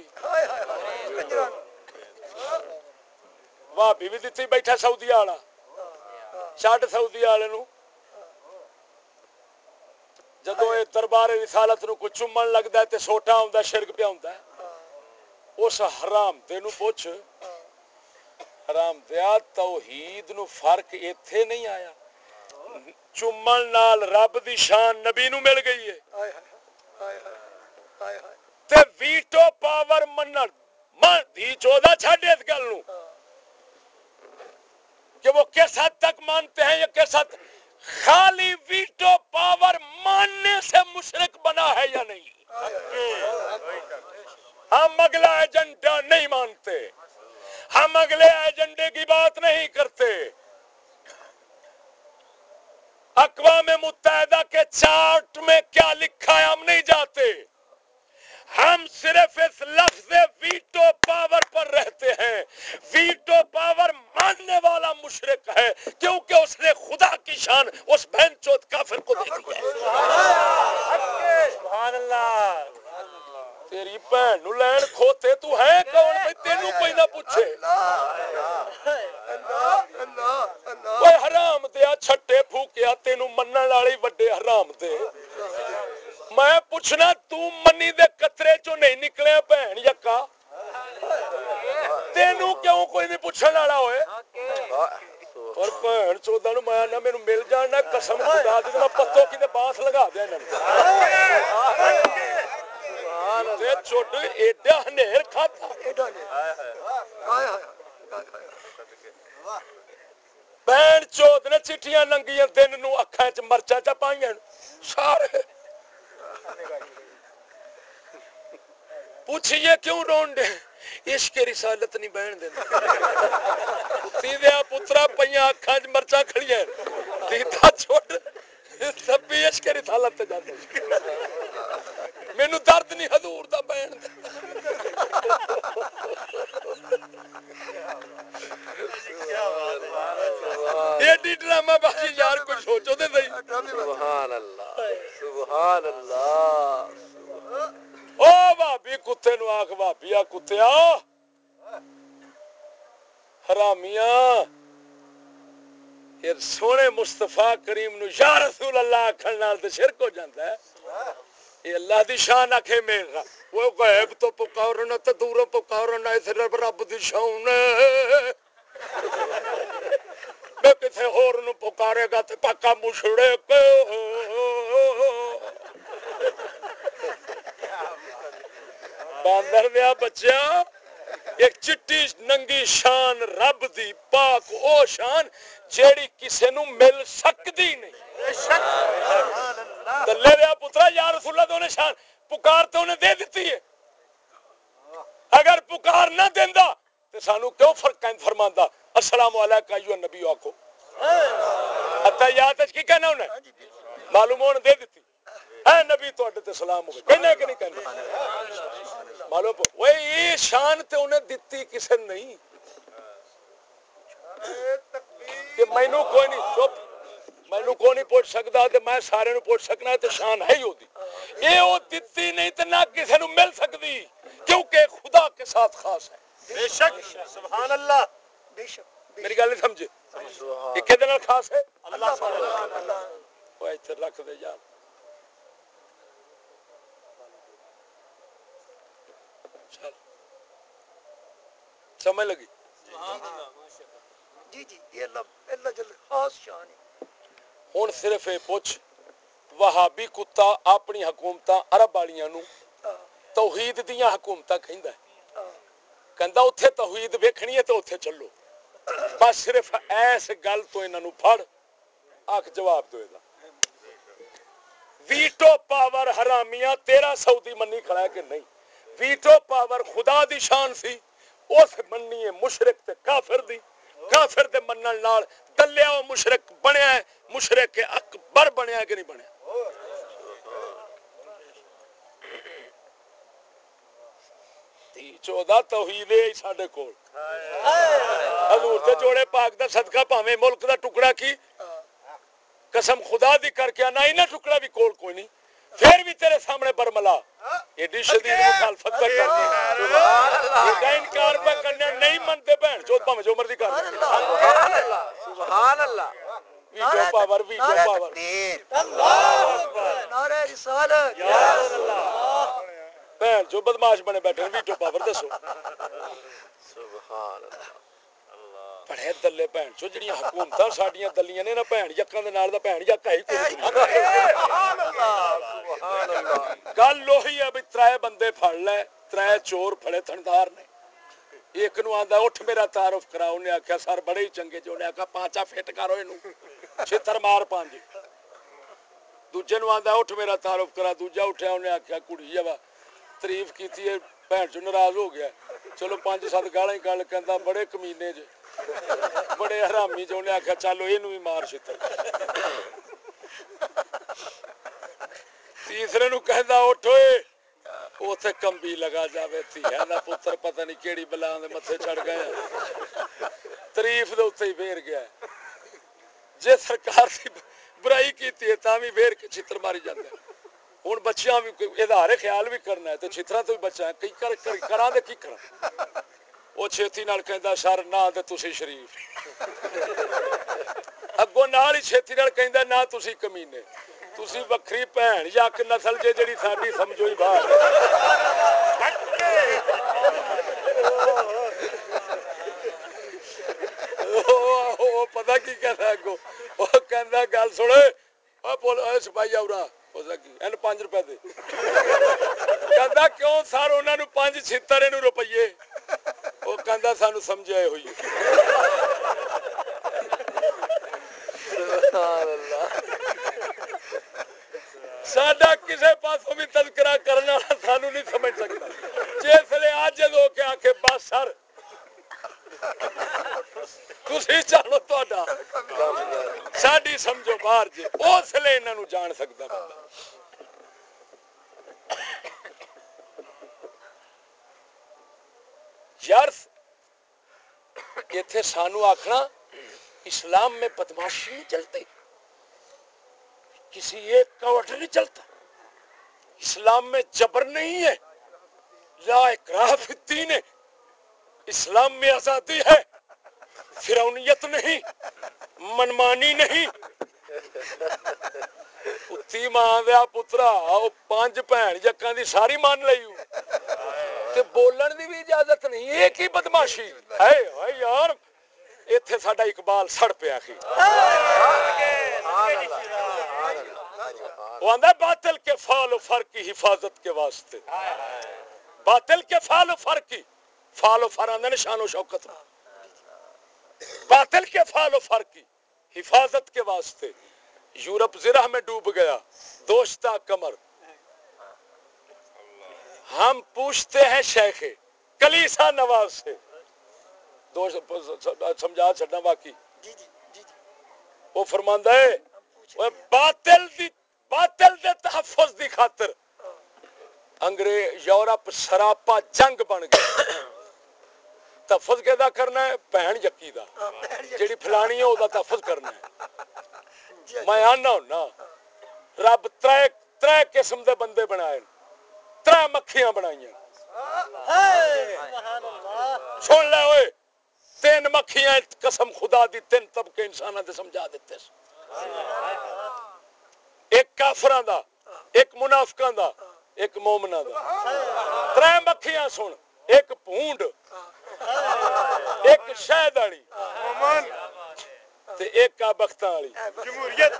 بھابی بھی دتی بیٹھا سعودی والا، چھڈ سعودی والے نو، جدو یہ دربار رسالت نو کوئی چومن لگتا ہے تے سوٹا آندا شرک پیا ہوندا ہے، اس حرام دے نو پوچھ، حرام دیا توحید نو فرق ایتھے نہیں آیا، چومن نال رب دی شان نبی نو مل گئی ہے، تے ویٹو پاور منن من دی چودہ چھڈ اس گل نو کہ وہ کس حد تک مانتے ہیں یا کس حد، خالی ویٹو پاور ماننے سے مشرک بنا ہے یا نہیں؟ ہم اگلا ایجنڈا نہیں مانتے، ہم اگلے ایجنڈے کی بات نہیں کرتے، اقوام متحدہ کے چارٹ میں کیا لکھا ہے ہم نہیں جاتے، ہم صرف اس لفظ ویٹو پاور پر رہتے ہیں۔ ویٹو پاور ماننے والا مشرک ہے کیونکہ اس نے خدا کی شان اس بہن چوت کافر کو دے دی ہے۔ سبحان اللہ، تیری بہن نو لین کھوتے تو ہے کون بھئی تینوں کوئی نہ پوچھے؟ کوئی حرام دیا چھٹے پھوکیا تینوں منن والی وڈے حرام دے، میں پوچھنا تو منی دے قطرے چوں نہیں نکلیا بہن یکا، تینوں کیوں کوئی نہیں پوچھن والا ہوئے؟ اور بہن چودا نو میں نہ مینوں مل جان نہ قسم خدا دی میں پتوں کی تے بانس لگا دیا انہاں نوں تے چھوٹ ایڈا ہنیر کھاتا بہن چوت نے چٹھیاں لنگیاں دن نو اکھاں چ مرچا چا پائیاں سارے پوچھئے کیوں ڈونڈے عشق رسالت نہیں بہن دیندا کتی دیا پترا پئیاں اکھاں چ مرچا کھڑیاں دیتا چھوٹ سب بھی عشق رسالت تے جاندے مینوں درد نہیں حضور دا بہن ایڈی ڈرامہ بازی یار کوئی سوچو تے صحیح۔ سبحان اللہ، سبحان اللہ، او بھابی کتے نو آکھ بھابی آ کتیا حرامیاں، یہ سونے مصطفیٰ کریم نو یا رسول اللہ آکھن نال تے شرک ہو جاندا ہے، یہ اللہ دی شان آکھے میرا وہ غیب تو پکارنا تے دوروں پکارنا اس رب دی شان میں کسے ہور نو پکارے گا تے پکا مشرک۔ باندر دیا بچیا، ایک چٹی ننگی شان رب دی پاک او شان جیڑی کسے نو مل سکتی نہیں۔ دلے دیا پترا یا رسول اللہ نے شان پکار تو انہیں دے دیتی ہے، اگر پکار نہ دیندا تو سانو کیوں فرماندا السلام علیکم ایھا النبی آکھو، اتحیات کی کہنا انہیں معلوم ہونے دے دیتی اے نبی تو تے سلام ہوگا کہنا کہ نہیں کہنا معلوم وہی یہ شان تے انہیں دیتی کسے نہیں کہ مینوں کوئی نہیں چپ مینوں کوئی نہیں پوچھ سکتا تے میں سارے نوں پوچھ سکنا تے شان ہے ہی ہوتی اے او دتی نہیں تے نہ کسے نوں مل سکتی کیونکہ خدا کے ساتھ خاص ہے بے شک سبحان اللہ بے شک میری گل نہیں سمجھے یہ کدے نال خاص ہے اللہ سبحان اللہ او ایتھے رکھ دے یار چل سمجھ لگی جی جی یہ اللہ جل خاص شان ہے ہن صرف اے پوچھ وہابی کتا اپنی حکومتاں عرب والیاں نو توحید دیاں حکومتاں کہندا ہے کہندا اوتھے توحید ویکھنی ہے تے اوتھے چلو بس صرف ایس گل تو انہاں نو پھڑ آکھ جواب دے گا ویٹو پاور حرامیاں تیرا سعودی منی کھڑا ہے کہ نہیں ویٹو پاور خدا دی شان سی اس منی ہے مشرک تے کافر دی کافر دے منن نال دلیا او مشرک بنیا ہے مشرک اکبر بنیا ہے کہ نہیں بنیا تی 14 توحید ہے ساڈے کول حضور دے جوڑے پاک دا صدقہ پاویں ملک دا ٹکڑا کی قسم خدا دی کر کے نہ انہاں ٹکڑا بھی کول کوئی نہیں پھر بھی تیرے سامنے برملا ایڈی شدید مخالفت پہ کرنی سبحان اللہ کا انکار پہ کرنا نہیں منتے بہن چوت پاویں جو مرضی کر سبحان اللہ سبحان اللہ ویڈیو پاور نعرہ پاور تکبیر اللہ اکبر نعرہ رسالت یا رسول اللہ بہن جو بدماش بنے بیٹھے ویڈیو پاور دسو سبحان اللہ بڑے دلے بہن چو جڑیاں حکومتاں ساڈیاں دلیاں نے نا بہن یکاں دے نال دا بہن یکا ہی کوئی سبحان اللہ سبحان اللہ گل وہی ہے بھی ترے بندے پھڑ لے ترے چور پھڑے تھندار نے ایک نو آندا اٹھ میرا تعارف کرا انہیں آکھیا سر بڑے ہی چنگے جو نے آکھا پانچا فٹ کرو اینو چھتر مار پانچ دوجے نو آندا اٹھ میرا تعارف کرا دوجا اٹھیا انہیں آکھیا کڑی جا تعریف کیتی ہے بہن چ ناراض ہو گیا چلو 5-7 گالاں ہی گل کہندا بڑے کمینے جے بڑے حرامی جو انہیں آکھیا چلو اینو بھی مار چھتر تیسرے نو کہندا اٹھ اوئے اوتھے کمبی لگا جاوے تھیا دا پتر پتہ نہیں کیڑی بلا دے متھے چڑھ گیا تعریف دے اوتے ہی ویر گیا جے سرکار دی برائی کیتی ہے تاں وی ویر کے چھتر ماری جاندا ہے ہن بچیاں بھی اظہار خیال بھی کرنا ہے تے چھتراں تو بھی بچا ہے کی کراں دے کی کراں او چھیتی نال کہندا سر نہ تے تسی شریف اگوں نال ہی چھیتی نال کہندا نہ تسی کمینے تسی وکھری بہن یک نسل جے جڑی ساڈی سمجھو ہی باہر او پتہ کی کہندا اگوں او کہندا گل سن او بول اے سپاہی اورا او کی این 5 روپے دے کہندا کیوں سر انہاں نو 5 چھتر اینو روپیے او کہندا سانو سمجھائے ہوئی سبحان اللہ ساڈا کسے پاسوں بھی تذکرہ کرنا سانو نہیں سمجھ سکتا جس لے اج ہو کے آکھے بس سر تسی چلو تہاڈا ساڈی سمجھو باہر جے اس لے انہاں نو جان سکدا بندہ یار ایتھے سانو آکھنا اسلام میں بدماشی نہیں چلتی کسی ایک کا آرڈر نہیں چلتا اسلام میں جبر نہیں ہے لا اکراہ فی الدین ہے اسلام میں آزادی ہے فرعونیت نہیں منمانی نہیں اتی ماں دیا پترا او 5 بہن یکاں دی ساری مان لئی تے بولن دی بھی اجازت نہیں ایک ہی بدماشی ہے یار ایتھے ساڈا اقبال سڑ پیا اخی وہ آندا باطل کے فعل و فر کی حفاظت کے واسطے باطل کے فعل و فر کی فعل و فر آندے نے شان و شوکت باطل کے فعل و فر کی حفاظت کے واسطے یورپ زرہ میں ڈوب گیا دوشتا کمر ہم پوچھتے ہیں شیخ کلیسا نواز سے سمجھا چھڈنا باقی وہ فرماندا ہے باطل دے تحفظ دی خاطر انگریز یورپ سراپا جنگ بن گیا تحفظ کیدا کرنا ہے بہن یکی دا جیڑی فلانی ہے او دا تحفظ کرنا ہے میں آنا ہونا رب ترے قسم دے بندے بنائے ترے مکھیاں بنائیاں سن لے ہوئے تین مکھیاں قسم خدا دی تین طبقے انساناں دے سمجھا دیتے ایک کافراں دا ایک منافقاں دا ایک مومناں دا ترے مکھیاں سن ایک پونڈ ایک شہد والی تے ایک کا بختاں والی جمہوریت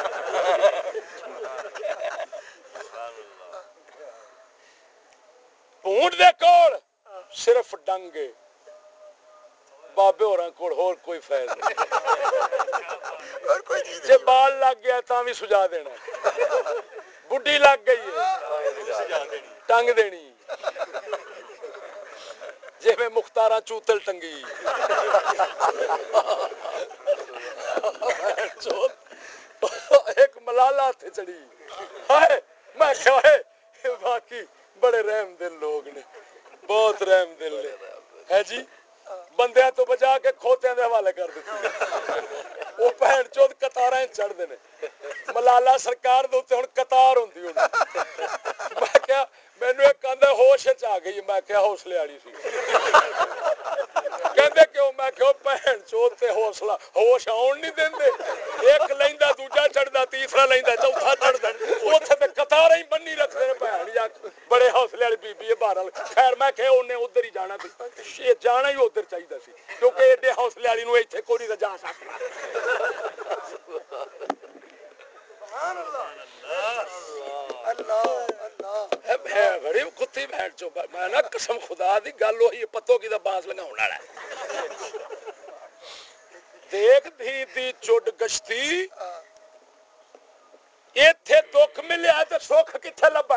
پونڈ دے کول صرف ڈنگے بابے ہوراں کول ہور کوئی فائد نہیں جے بال لگ گیا تاں بھی سجا دینا بڈھی لگ گئی ہے ٹنگ دینی جے میں مختاراں چوتل ٹنگی ایک ملالہ تھے چڑی ہائے میں کہا ہے باقی بڑے رحم دل لوگ نے بہت رحم دل نے ہے جی بندیاں تو بچا کے کھوتیاں دے حوالے کر دیتے وہ بہن چود قطاراں چڑھ دے نے ملالہ سرکار دے اوتے ہن قطار ہوندی ہن میں کیا مینوں ایک کہندا ہوش وچ آ گئی میں کیا حوصلے والی سی کہندے کیوں میں کہ بہن چود تے حوصلہ ہوش آن نہیں دیندے ایک لیندا دوجا چڑھدا تیسرا لیندا چوتھا چڑھدا اوتھے تے قطار ہی بنی رکھدے نے بہن یا بڑے حوصلے والی بی بی ہے بہرحال خیر میں کہ اونے ادھر ہی جانا سی یہ جانا ہی ادھر چاہیے سی کیونکہ ایڈے حوصلے والی نو ایتھے کوئی نہیں جا سکتا بڑی کتی بہن چو میں نا قسم خدا دی گل وہی پتو کی دا بانس لگاؤن والا دیکھ دھی دی چڈ گشتی ایتھے دکھ ملیا تے سکھ کتھے لبا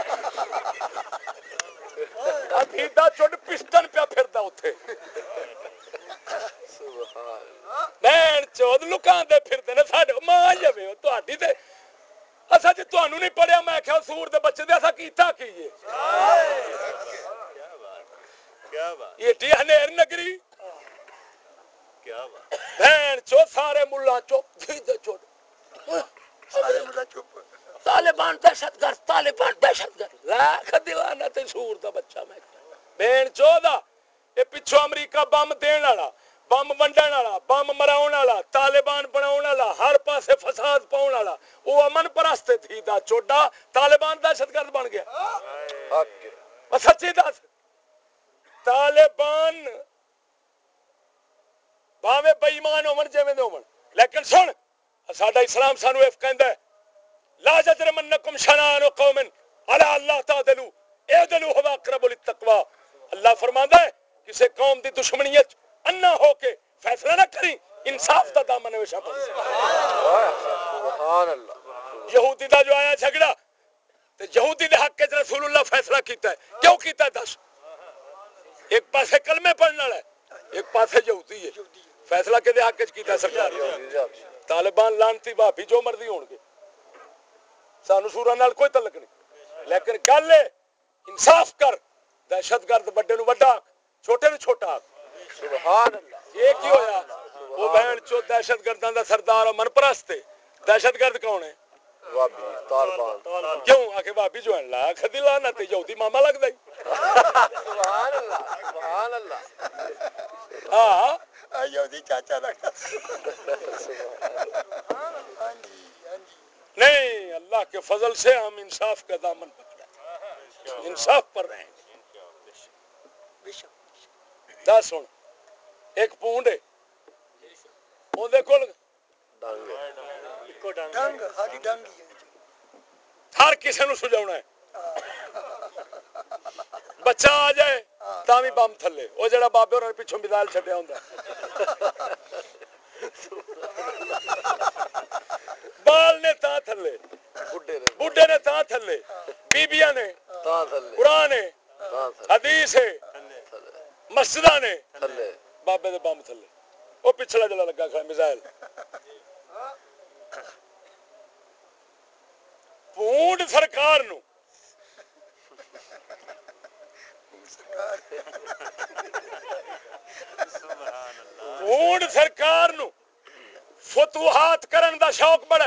ادھیدا چڈ پسٹن پیا پھردا اوتھے بہن چود لکاں دے پھردے نے ساڈے ماں جوے تہاڈی تے اسا جی تانوں نہیں پڑھیا میں کہ سور دے بچے دے اسا کیتا کی ہے یہ ٹی ہنیر نگری کیا بات بہن چو سارے ملا چپ دھی دے چڈ سارے ملا چپ طالبان دہشت گرد لاکھ دیوانہ تے سور دا بچہ میں بہن چودا اے پچھو امریکہ بم دین والا بم ونڈن والا بم مراؤن والا طالبان بناؤن والا ہر پاسے فساد پاؤن والا وہ امن پرست تھی دا چوڈا طالبان دہشت گرد بن گیا سچی دس طالبان باوے بے ایمان ہون جویں دے ہون لیکن سن ساڈا اسلام سانو اف کہندا ہے لا یجرمنکم شنآن قوم علی اللہ تعدلوا اعدلوا هو اقرب للتقوی اللہ فرماندا ہے کسی قوم دی دشمنی وچ انا ہو کے فیصلہ نہ کریں انصاف دا دامن ہمیشہ پکڑ سبحان اللہ یہودی دا جو آیا جھگڑا تے یہودی دے حق وچ رسول اللہ فیصلہ کیتا ہے کیوں کیتا ہے دس ایک پاسے کلمے پڑھن والا ہے ایک پاسے یہودی ہے فیصلہ کے دے حق وچ کیتا ہے سرکار طالبان لانتی بھابی جو مرضی ہون گے سانو سورا نال کوئی تعلق نہیں لیکن گل ہے انصاف کر دہشت گرد بڑے نو بڑا چھوٹے نو چھوٹا سبحان اللہ یہ کی ہویا وہ بہن چو دہشت گرداں دا سردار امن پرست ہے دہشت گرد کون ہے بھابی طالبان کیوں آکے بھابی جو ہے لاکھ دی لعنت ہے یہودی ماما لگدا ہے سبحان اللہ سبحان اللہ ہاں یہودی چاچا لگدا نہیں اللہ کے فضل سے ہم انصاف کا دامن پکڑا انصاف پر رہیں دا سن ایک پونڈ ہے اون دے کول ڈنگ ہاڈی ڈنگ ہر کسے نو سجاونا ہے بچہ آ جائے تاں بھی بم تھلے او جڑا بابے ہوراں نے پیچھوں میزائل چھڈیا ہوندا بال نے تاں تھلے بڈھے نے تاں تھلے بیبیاں نے تاں تھلے قرآن ہے حدیث ہے مسجداں نے تھلے بابے دے بم تھلے او پچھلا جڑا لگا کھڑا میزائل پونڈ سرکار نو پونڈ سرکار نو فتوحات کرن دا شوق بڑا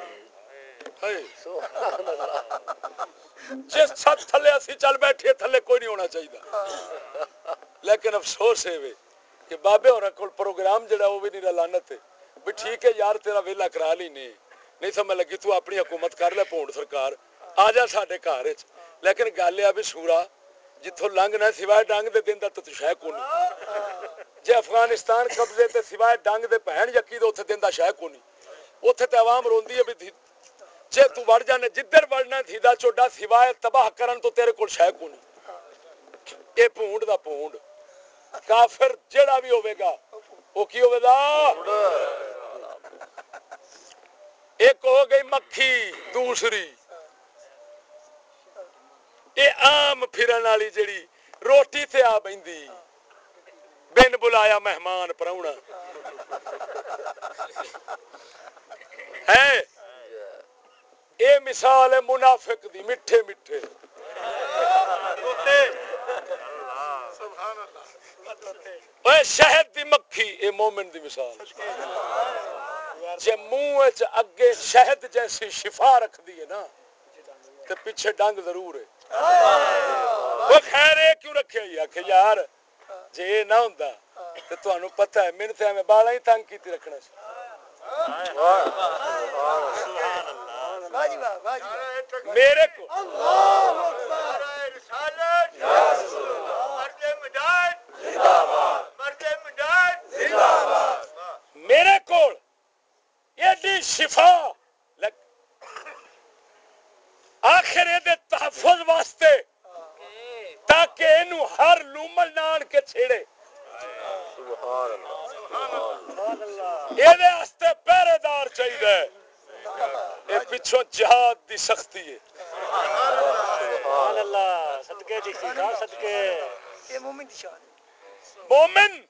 جس چھت تھلے اسی چل بیٹھے تھلے کوئی نہیں ہونا چاہیے لیکن افسوس ہے کہ بابے ہوراں کول پروگرام جڑا وہ بھی نہیں لعنت ہے بھی ٹھیک ہے یار تیرا ویلا کرا لی نہیں سمجھ لگی تو اپنی حکومت کر لے پونڈ سرکار آ جا ساڈے گھر وچ لیکن گل یہ بھی سورا جتھوں لنگنا سوائے ڈنگ دے دین دا تو شے کو نہیں جے افغانستان قبضے تے سوائے ڈنگ دے بہن یقین اوتھے دین دا شے کو نہیں اوتھے تے عوام روندی ہے بھی جے تو وڑ جانے جدھر وڑنا تھیدا چوڈا سوائے تباہ کرن تو تیرے کول شے کو نہیں اے پونڈ دا پونڈ کافر جڑا بھی ہوے گا وہ کی ہوے گا ایک ہو گئی مکھی دوسری اے عام پھرن والی جڑی روٹی تے آ بیندی بن بلایا مہمان پراؤنا ہے اے مثال ہے منافق دی میٹھے میٹھے اے شہد دی مکھی اے مومن دی مثال جے منہ وچ اگے شہد جیسی شفا رکھ دی ہے نا تے پیچھے ڈنگ ضرور ہے وہ خیر ہے کیوں رکھے کہ یار جے نہ ہوندا تے تانوں پتہ ہے میں تے میں بالا ہی تنگ کیتی رکھنا سی میرے کو میرے کو ایڈی شفا آخر یہ تحفظ واسطے تاکہ اینو ہر لومل نان کے چھیڑے یہ پہرے دار چاہیے یہ پچھوں جہاد دی سختی ہے مومن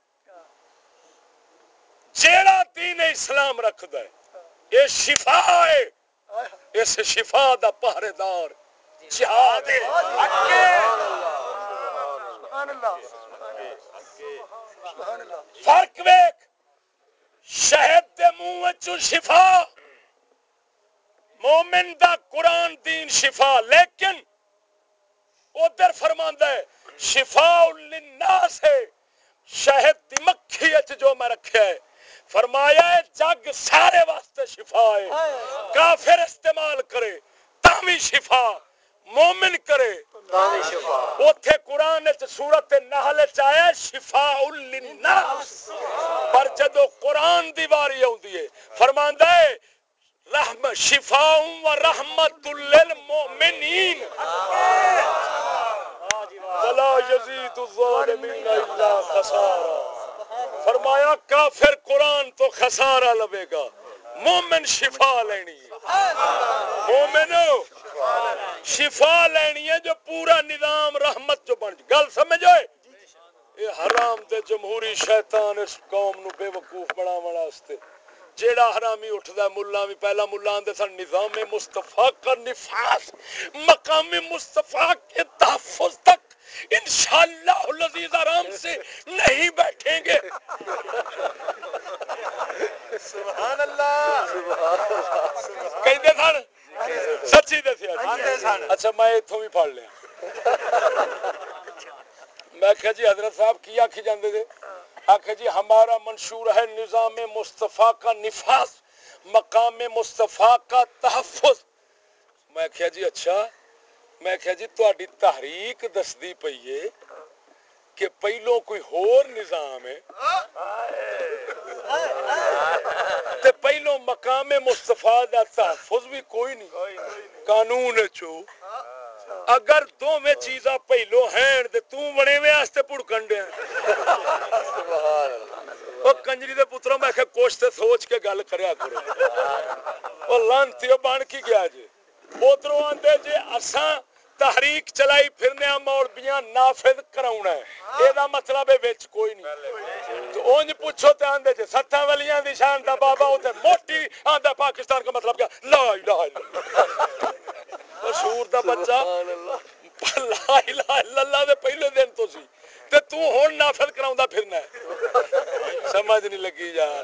جیڑا دین اسلام رکھدا ہے یہ شفا ہے اس شفا دا پہرے دار جہاد ہے فرق ویکھ شہد دے منہ وچوں شفا مومن دا قرآن دین شفا لیکن ادھر فرماندا ہے شفاء للناس ہے شہد دی مکھی وچ جو میں رکھیا ہے فرمایا ہے جگ سارے واسطے شفا ہے کافر استعمال کرے تاوی شفا مومن کرے تاوی شفا اوتھے قرآن وچ سورۃ النحل وچ آیا شفاء للناس پر جدو قرآن دی واری آوندی ہے فرماندا ہے رحمت شفاء و رحمت للمؤمنین ولا یزید الظالمین الا خسارا فرمایا کافر قرآن تو خسارہ لوے گا مومن شفا لینی ہے مومن شفا لینی ہے جو پورا نظام رحمت جو بن گل سمجھو یہ حرام دے جمہوری شیطان اس قوم نو بے وقوف بناون واسطے جیڑا حرامی اٹھدا ہے ملا بھی پہلا ملا آندے سن نظام مصطفیٰ کا نفاذ مقام مصطفیٰ کے تحفظ تک انشاءاللہ العزیز آرام سے نہیں بیٹھیں گے سبحان اللہ کہندے سن سچی دسیا اچھا میں ایتھوں بھی پڑھ لیا میں کہا جی حضرت صاحب کی آکھی جاندے تھے آکھا جی ہمارا منشور ہے نظام مصطفیٰ کا نفاذ مقام مصطفیٰ کا تحفظ میں کہا جی اچھا میں کہا جی تہاڈی تحریک دسدی پئی ہے کہ پہلو کوئی ہور نظام ہے تے پہلو مقام مصطفیٰ دا تحفظ بھی کوئی نہیں قانون چو اگر دو میں چیزاں پہلو ہیں تے تو بڑے میں واسطے پڑکن دے سبحان اللہ او کنجری دے پترو میں کہ کوشش تے سوچ کے گل کریا کرو او لانتی بن کی گیا جی ادھروں آندے جی اساں تحریک چلائی پھرنے مولویاں نافذ کراونا ہے اے دا مطلب ہے وچ کوئی نہیں تو اونج پوچھو تے آندے جی ستاں ولیاں دی شان دا بابا اوتے موٹی آندا پاکستان کا مطلب کیا لا الہ الا اللہ او شور دا بچہ لا الہ الا اللہ دے پہلے دن تو سی تے تو ہن نافذ کراوندا پھرنا ہے سمجھ نہیں لگی یار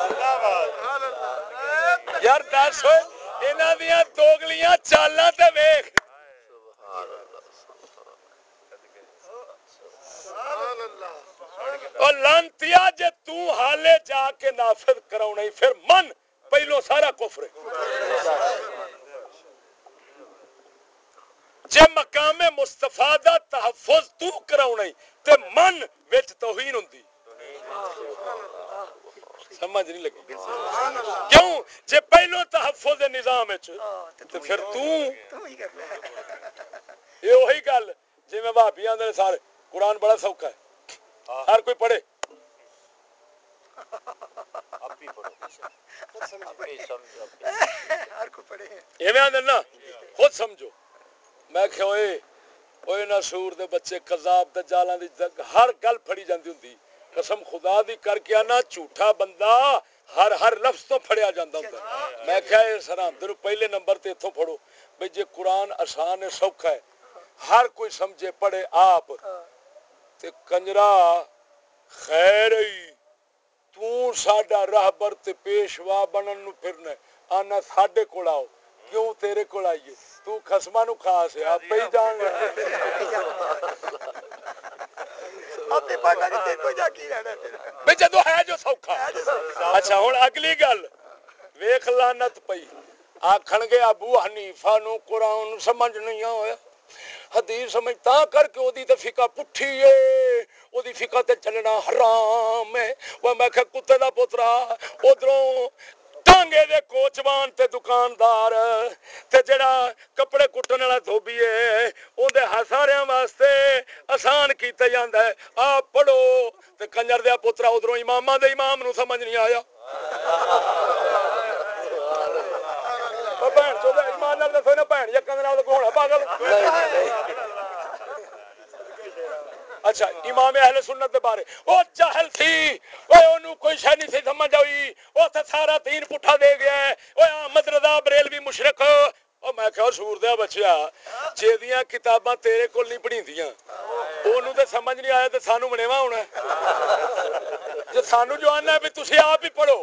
یار دس انہاں دیاں دوگلیاں چالاں تے ویکھ اور لانتیا جے تو حالے جا کے نافذ کراؤنا ہی پھر من پہلو سارا کفر ہے جے مقام مصطفیٰ دا تحفظ تو کراؤنا ہی تے من وچ توہین ہوندی سمجھ نہیں لگی کیوں جے پہلو تحفظ نظام وچ تے پھر تو یہ وہی گل جی میں بھابی آندے سارے قرآن بڑا سوکھا ہے ہر کوئی پڑھے ایویں آندے نا خود سمجھو میں کہ اوئے نہ سور دے بچے کذاب دجالاں دی ہر گل پھڑی جاندی ہوندی قسم خدا دی کر کے آنا جھوٹا بندہ ہر لفظ تو پھڑیا جاندا ہوندا میں کہیا اے سرحد نو پہلے نمبر تے ایتھوں پھڑو بھئی جے قرآن آسان ہے سوکھا ہے ہر کوئی سمجھے پڑھے آپ تے کنجرا خیر ہی تو ساڈا راہبر تے پیشوا بنن نو پھرنا آنا ساڈے کول آؤ کیوں تیرے کول آئیے تو خسما نو خاص ہے آپ ہی جان بھئی جدو ہے جو سوکھا اچھا ہن اگلی گل ویکھ لعنت پئی آکھن گے ابو حنیفہ نو قرآن سمجھ نہیں آیا حدیث سمجھتا کر کے اودی تے فقہ پٹھی ہے اودی فقہ تے چلنا حرام ہے وہ میں کہ کتے دا پترا ادھروں ٹانگے دے کوچوان تے دکاندار تے جڑا کپڑے کٹن والا دھوبی ہے اون دے ہساریاں واسطے آسان کیتا جاندا ہے آپ پڑھو تے کنجر دے پترا ادھروں اماماں دے امام نو سمجھ نہیں آیا بہن چودا ایمان نال دسو نا بہن یکاں دے نال کوئی پاگل اچھا امام اہل سنت دے بارے او جاہل تھی اوے اونوں کوئی شے نہیں سی سمجھ آئی او تے سارا دین پٹھا دے گیا ہے اوے احمد رضا بریلوی مشرک او میں کہا سور دے بچیا جیدیاں کتاباں تیرے کول نہیں پڑھیندیاں اونوں تے سمجھ نہیں آیا تے سانو بنےوا ہونا جے سانو جو آنا ہے بھی تسی آپ ہی پڑھو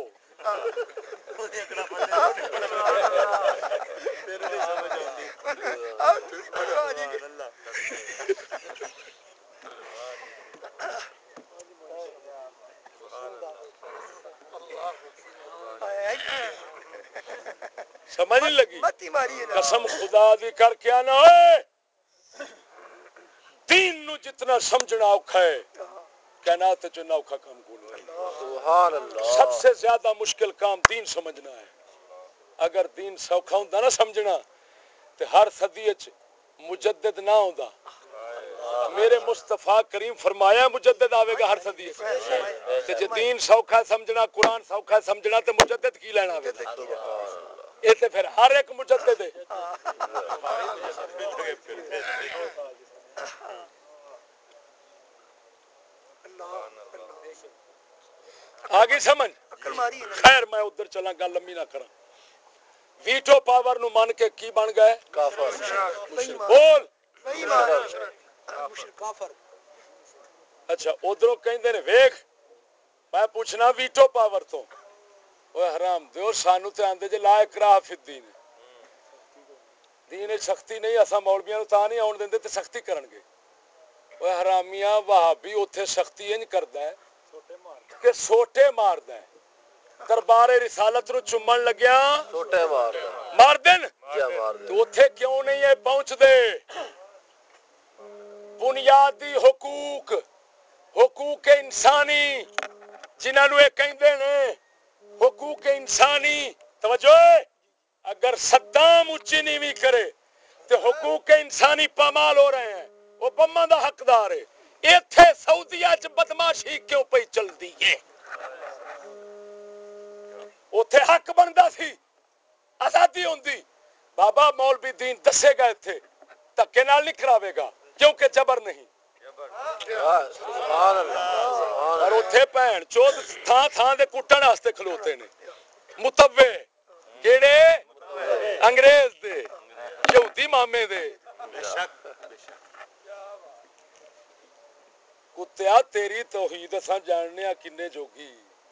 سمجھ نہیں لگی قسم خدا دی کر کے آنا دین نو جتنا سمجھنا اوکھا ہے کائنات جو نہ اوکھا کام کو سبحان اللہ سب سے زیادہ مشکل کام دین سمجھنا ہے اگر دین سوکھا ہوندا نا سمجھنا تے ہر صدی وچ مجدد نہ ہوندا میرے مصطفیٰ کریم فرمایا مجدد آوے گا ہر صدی تے جے دین سوکھا سمجھنا قرآن سوکھا سمجھنا تے مجدد کی لینا آوے اے تے پھر ہر ایک مجدد ہے آگے سمجھ خیر میں ادھر چلا گل لمبی نہ کرا ویٹو پاور نو مان کے کی بن گئے کافر بول کافر اچھا ادھروں کہندے نے ویکھ میں پوچھنا ویٹو پاور تو اوے حرام دیو سانو تے آندے جے لا اکراہ فی الدین دین سختی نہیں اساں مولویاں نو تا نہیں آون دیندے تے سختی کرن گے اوے حرامیاں وہابی اوتھے سختی انج کردا ہے کہ سوٹے ماردا ہے دربار رسالت نو چومن لگیا سوٹے مار دین تو اوتھے کیوں نہیں ہے پہنچ دے بنیادی حقوق انسانی جنہاں نو کہندے نے حقوق انسانی توجہ اگر صدام اونچی نیوی کرے تو حقوق انسانی پامال ہو رہے ہیں وہ بماں دا حقدار ہے ایتھے سعودیہ چ بدماشی کیوں پئی چلدی ہے اوتھے حق بندا سی آزادی ہوندی بابا مولوی دین دسے گا ایتھے دھکے نال نہیں کراوے گا کیونکہ جبر نہیں سبحان اللہ اور اوتھے بہن چود تھاں تھاں دے کٹن واسطے کھلوتے نے متوے کیڑے انگریز دے یہودی مامے دے کتیا تیری توحید اساں جاننے کنے جوگی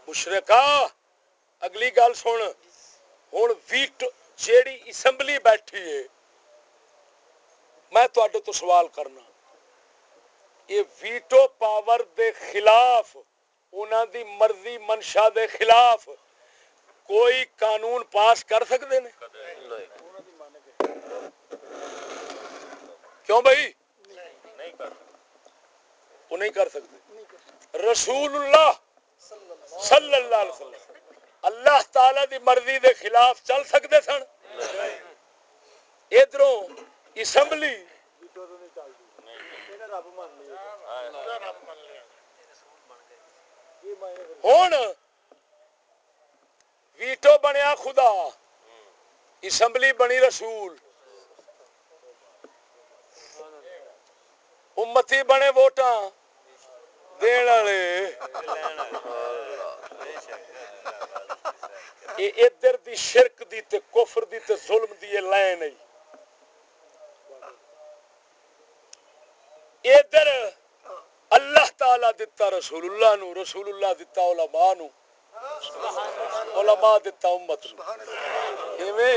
مشرکا اگلی گل سن ہن ویٹو جیڑی اسمبلی بیٹھی ہے میں تواڈے تو سوال کرنا یہ ویٹو پاور دے خلاف انہاں دی مرضی منشا دے خلاف کوئی قانون پاس کر سکتے ہیں کیوں بھائی وہ نہیں کر سکتے رسول اللہ صلی اللہ علیہ وسلم اللہ تعالی دی مرضی دے خلاف چل سکتے سن ادھروں اسمبلی ہون ویٹو بنیا خدا اسمبلی بنی رسول امتی بنے ووٹاں دین والے ادھر دی شرک دی تے کفر دی تے ظلم دی لائن ہے ادھر اللہ تعالی دتا رسول اللہ نو رسول اللہ دتا علماء نو علماء دتا امت نو ایویں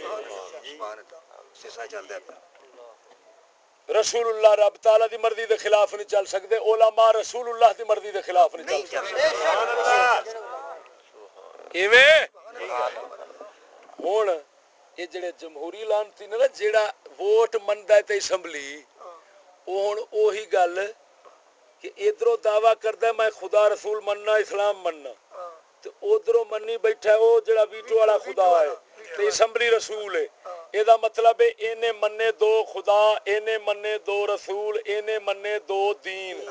رسول اللہ رب تعالی دی مرضی دے خلاف نہیں چل سکتے علماء رسول اللہ دی مرضی دے خلاف نہیں چل سکتے ایویں ہن یہ جڑے جمہوری لانتی نے نا جیڑا ووٹ مندا ہے تے اسمبلی وہ ہن اوہی گل کہ ادھروں دعویٰ کردا ہے میں خدا رسول مننا اسلام مننا تے ادھروں منی بیٹھا ہے او جڑا ویٹو والا خدا ہے تے اسمبلی رسول ہے یہ مطلب ہے اینے منے دو خدا اینے منے دو رسول اینے منے دو دین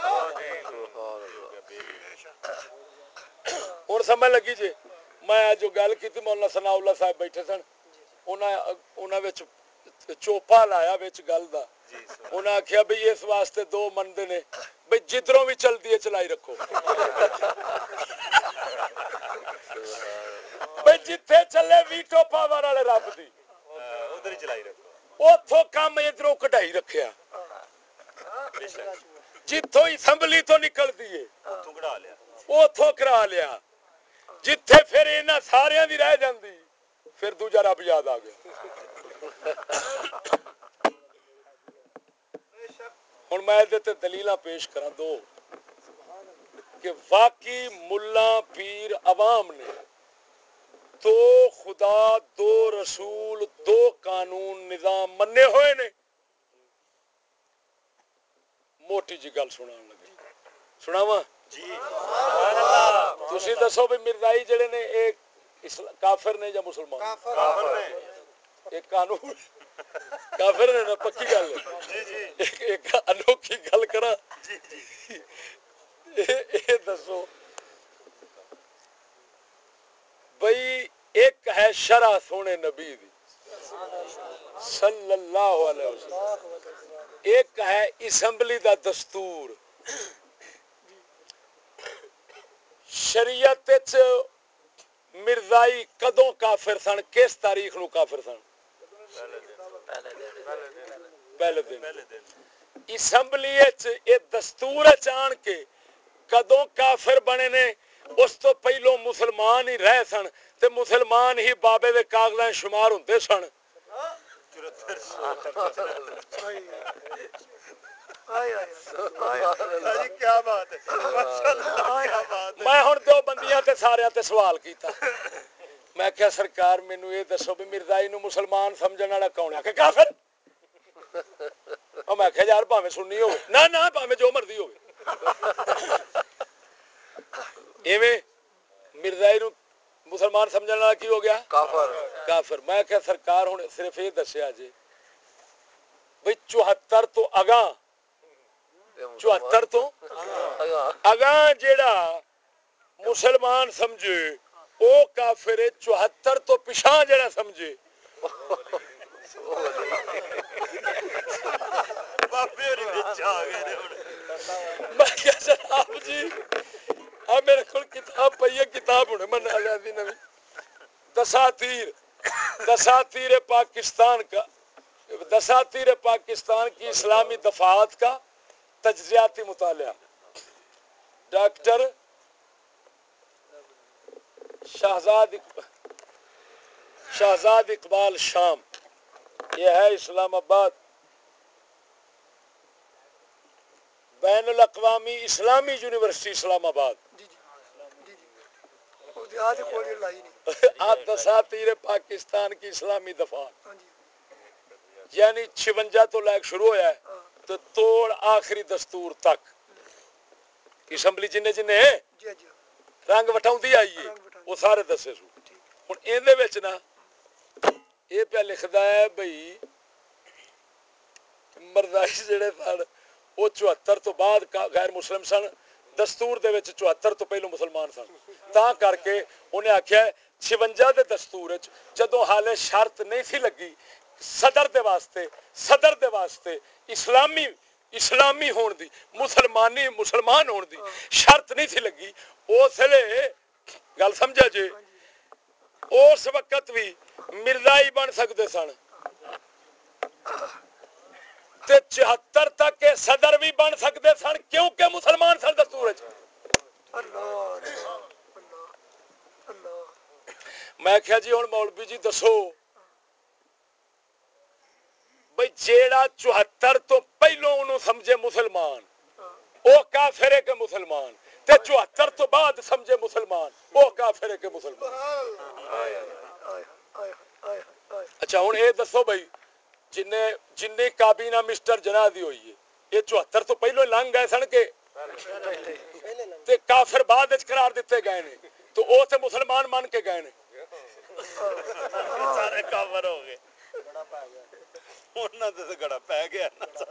اور سمجھ لگی جی میں جو گل کی مولانا ثناء اللہ صاحب بیٹھے سن انہاں وچ چوپا لایا وچ گل دا انہاں آکھیا بھئی اس واسطے دو مندے نے بھئی جدھروں بھی چلدی ہے چلائی رکھو بھئی جتھے چلے ویٹو پاور والے رب دی ادھر ہی چلائی رکھو اوتھوں کام ادھروں کڈائی رکھیا جتھوں اسمبلی تو نکلدی ہے اوتھوں کڈا لیا اوتھوں کرا لیا جتھے پھر انہاں ساریاں دی رہ جاندی پھر دوجا رب یاد آ گیا ہن میں تے دلیلاں پیش کراں دو کہ واقعی ملا پیر عوام نے دو خدا دو رسول دو قانون نظام منے ہوئے نے موٹی جی گل سنان لگے سناواں جی سبحان اللہ تسی دسو بھی مرزائی جڑے نے ایک کافر نے یا مسلمان کافر نے ایک قانون کافر نے نا پکی گل جی جی ایک انوکھی گل کراں جی جی اے دسو بھئی ایک ہے شرع سونے نبی دی صلی اللہ علیہ وسلم ایک ہے اسمبلی دا دستور شریعت وچ مرزائی کدوں کافر سن کس تاریخ نو کافر سن پہلے دن اسمبلی وچ اے دستور چان کے کدوں کافر بنے نے اس تو پہلو مسلمان ہی رہ سن تے مسلمان ہی بابے دے کاغذاں شمار ہوندے سن کیا بات ہے میں ہن دو بندیاں تے سارے تے سوال کیتا میں کہیا سرکار مینوں یہ دسو بھی مرزائی نو مسلمان سمجھن والا کون ہے کہ کافر او میں کہیا یار بھاویں سنی ہوے نہ نہ بھاویں جو مرضی ہوے ایویں مرزائی نو مسلمان سمجھن والا کی ہو گیا کافر کافر میں کہیا سرکار ہن صرف یہ دسیا جی بھئی 74 تو اگاں 74 تو اگاں جیڑا مسلمان سمجھے او کافر ہے 74 تو پچھاں جڑا سمجھے بابے ہوری وچ آ گئے میں کیا جناب جی ا میرے کول کتاب پئی ہے کتاب ہونے میں نہ لے دی نویں دساتیر پاکستان کا دساتیر پاکستان کی اسلامی دفعات کا تجزیاتی مطالعہ ڈاکٹر شہزاد اقبال شام، یہ ہے اسلام آباد، بین الاقوامی اسلامی یونیورسٹی اسلام آباد. دساتیر پاکستان کی اسلامی دفعہ، یعنی 56 تو لائق شروع ہوا ہے تو توڑ آخری دستور تک اسمبلی جن رنگ وٹاؤں آئی ہے وہ سارے دسے سو. ہوں یہ نا یہ پہ لکھتا ہے بھائی مرزائی جڑے سن وہ 74 تو بعد غیر مسلم سن، دستور دے وچ 74 تو پہلو مسلمان سن، تا کر کے انہیں آخیا 56 دے دستور جدو حالے شرط نہیں سی لگی صدر دے واسطے اسلامی ہون دی مسلمان ہون دی شرط نہیں سی لگی، اس لیے گل سمجھا جی اس وقت بھی مرزائی بن سکتے سن تے 74 تک صدر بھی بن سکتے سن کیونکہ مسلمان سن دستور. میں کہا جی ہوں مولوی جی دسو بھئی جیڑا 74 تو پہلو انہوں سمجھے مسلمان وہ کافر ہے کہ مسلمان، تے 74 تو بعد سمجھے مسلمان وہ کافر ہے کہ مسلمان. اچھا ہوں یہ دسو بھائی جن کابینہ مسٹر جناح دی ہوئی ہے یہ 74 تو پہلو لنگ گئے سن کے تے کافر بعد قرار دیتے گئے نے تو وہ تے مسلمان مان کے گئے نے سارے کافر ہو گئے. گڑا پی گیا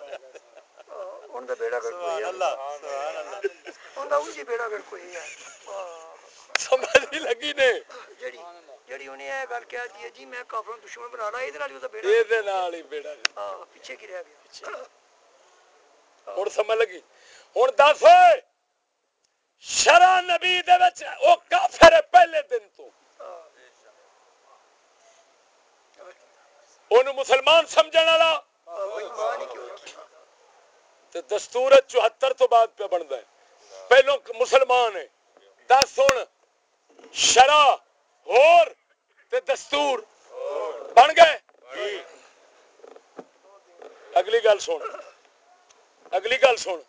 سمجھ نہیں لگی نے جڑی انہیں گل کہہ جی میں کافروں دشمن بنا رہا یہ بیڑا پیچھے کی رہ گیا. ہوں سمجھ لگی. ہوں دس شرع نبی دے وچ او کافر ہے پہلے دن تو انہوں مسلمان سمجھن والا تے دستور 74 تو بعد پہ بنتا ہے پہلو مسلمان ہے. دس ہوں شرع ہور تے دستور بن گئے. اگلی گل سن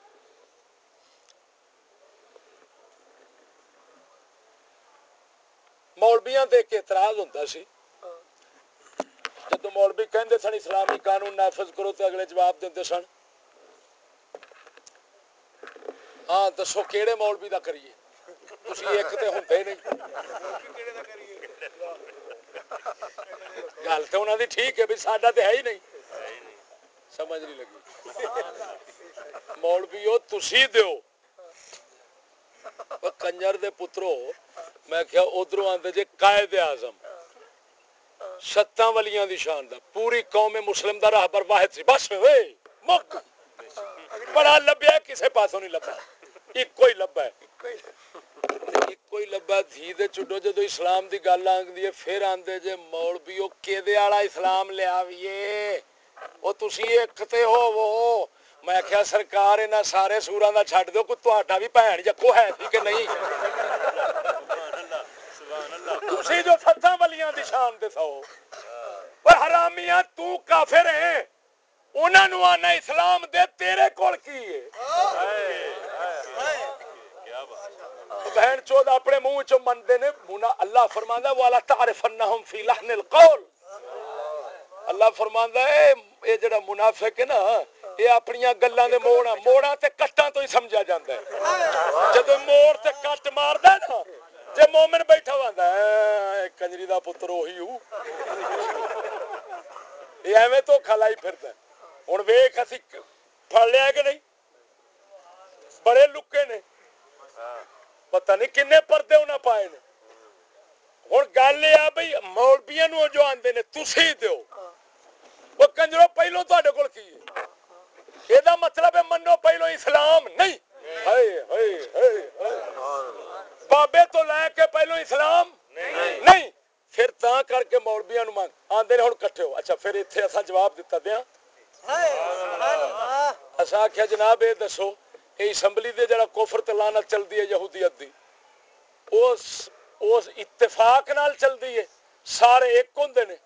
مولویاں تے ایک اعتراض ہوتا سی جدو مولوی کہندے سن اسلامی قانون نافذ کرو تو اگلے جواب دیندے سن ہاں دسو کیڑے مولوی دا کریے تسی ایک تے ہوندے نہیں. گل تو انہاں دی ٹھیک ہے بھی ساڈا تے ہے ہی نہیں، سمجھ نہیں لگی. مولویو تسی دیو کنجر دے پترو. میں کیا ادھروں آندے جے قائد اعظم 7 ولیاں دی شان دا پوری قوم مسلم دا راہبر واحد سی بس وے مک بڑا لبیا کسے پاسوں نہیں لبا ایکو ہی لبا ہے ایکو ہی لبا دھی دے چڈو جدو اسلام دی گل آندی ہے پھر آندے جے مولویو کیدے والا اسلام لے آویے او تسی ایک تے ہوو. میں کیا سرکار انہاں سارے سوراں دا چھڈ دیو کوئی تہاڈا بھی بھین جکو ہے سی کہ نہیں. تسی جو 7 ولیاں دی شان دے سو اوے حرامیاں تو کافر ہے انہاں نو آنا اسلام دے تیرے کول کی ہے. بہن چود اپنے منہ چ منتے نے اللہ فرماندا والا تعرفنہم فی لحن القول. اللہ فرماندا ہے یہ جڑا منافق ہے نا یہ اپنی گلاں دے موڑاں تے کٹاں تو ہی سمجھا جاندا ہے. جدوں موڑ تے کٹ ماردا نا جے مومن بیٹھا ہوندا ہے کنجری دا پتر وہی ہو یہ ایویں تو کھلائی پھردا. ہن ویکھ اسی پھڑ لیا کہ نہیں بڑے لکے نے پتہ نہیں کنے پردے انہاں پائے نے. ہن گل یہ بھئی مولویاں نو جو آندے نے تسی دیو وہ کنجرو پہلو تہاڈے کول کی ہے یہ دا مطلب ہے منو پہلو اسلام نہیں. بابے تو لے کے پہلو اسلام نہیں. پھر تا کر کے مولویاں نو آندے نے ہن کٹھے ہو. اچھا پھر ایتھے اساں جواب دتا دیاں اساں آکھیا جناب یہ دسو یہ اسمبلی دے جڑا کفر تے لعنت چلدی ہے یہودیت دی اس اس اتفاق نال چلدی ہے سارے ایک ہوندے نے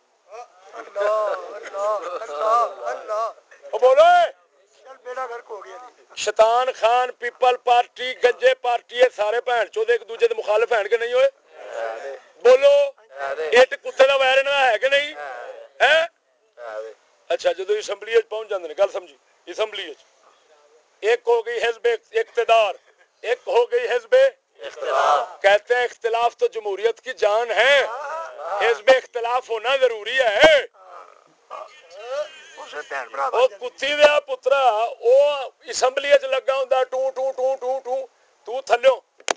بولو بیڑا گرک ہو گیا شیطان خان پیپل پارٹی گنجے پارٹی سارے بھن چودے ایک دوجے دے مخالف ہیں کہ نہیں ہوئے بولو اٹ کتے دا وائر ہے کہ نہیں ہے اچھا جدو اسمبلی پہنچ جاندے نے گل سمجھی اسمبلی ایک ہو گئی حزب اقتدار ایک ہو گئی حزب کہتے ہیں اختلاف تو جمہوریت کی جان ہے حزب اختلاف ہونا ضروری ہے وہ کتی دیا پترا وہ اسمبلی چ لگا ہوں ٹو ٹو ٹو ٹو ٹو تو تھلو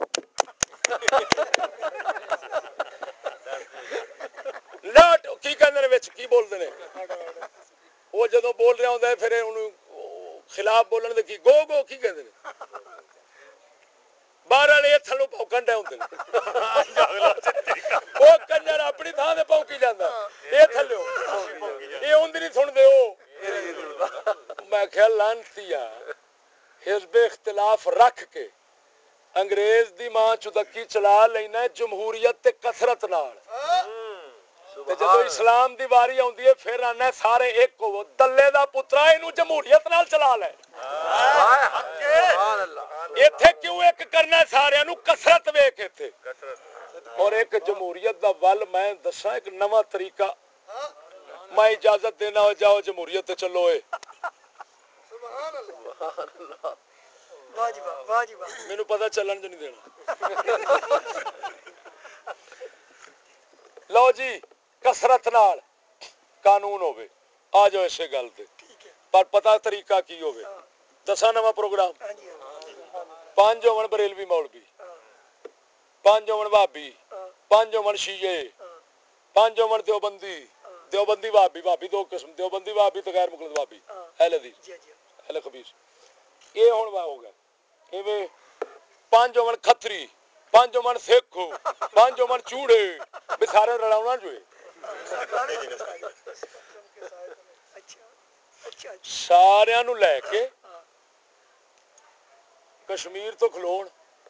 لاٹ کی کہندے کی بولتے ہیں وہ جدو بول رہا ہوں پھر خلاف بولن دے کی گو گو کی کہندے ہیں باہر والے تھلو پوکن ڈے ہوندے وہ کنجر اپنی تھان تے پوکی جاندا اے تھلو اے اوندی نہیں سن دے او میں خیال لانتیا حزب اختلاف رکھ کے انگریز دی ماں چدکی چلا لینا جمہوریت تے کثرت نال تے جدو اسلام دی واری آندی ہے پھر آنا سارے ایک ہو دلے دا پترا اینو جمہوریت نال چلا لے ایتھے کیوں ایک کرنا سارے نو کثرت ویکھ ایتھے اور ایک جمہوریت دا ول میں دساں ایک نواں طریقہ میں اجازت دینا ہو جاؤ جمہوریت تے چلو اے سبحان اللہ واہ واہ جی واہ مینوں پتہ چلن جو نہیں دینا لو جی کثرت نال قانون ہوے آ جاؤ اسے گل تے پر پتہ طریقہ کی ہوے دساں نواں پروگرام 5 ہون بریلوی مولوی 5 ہون بھابی 5 ہون شیعہ 5 ہون دیوبندی دیوبندی بھابی دو قسم دیوبندی بھابی تے غیر مقلد بھابی اہل حدیث اہل خبیث یہ ہون ہو گیا ایویں 5 ہون کھتری 5 ہون سکھ 5 ہون چوڑے بھی سارے رلاونا جو سارے نو لے کے کشمیر تو کھلون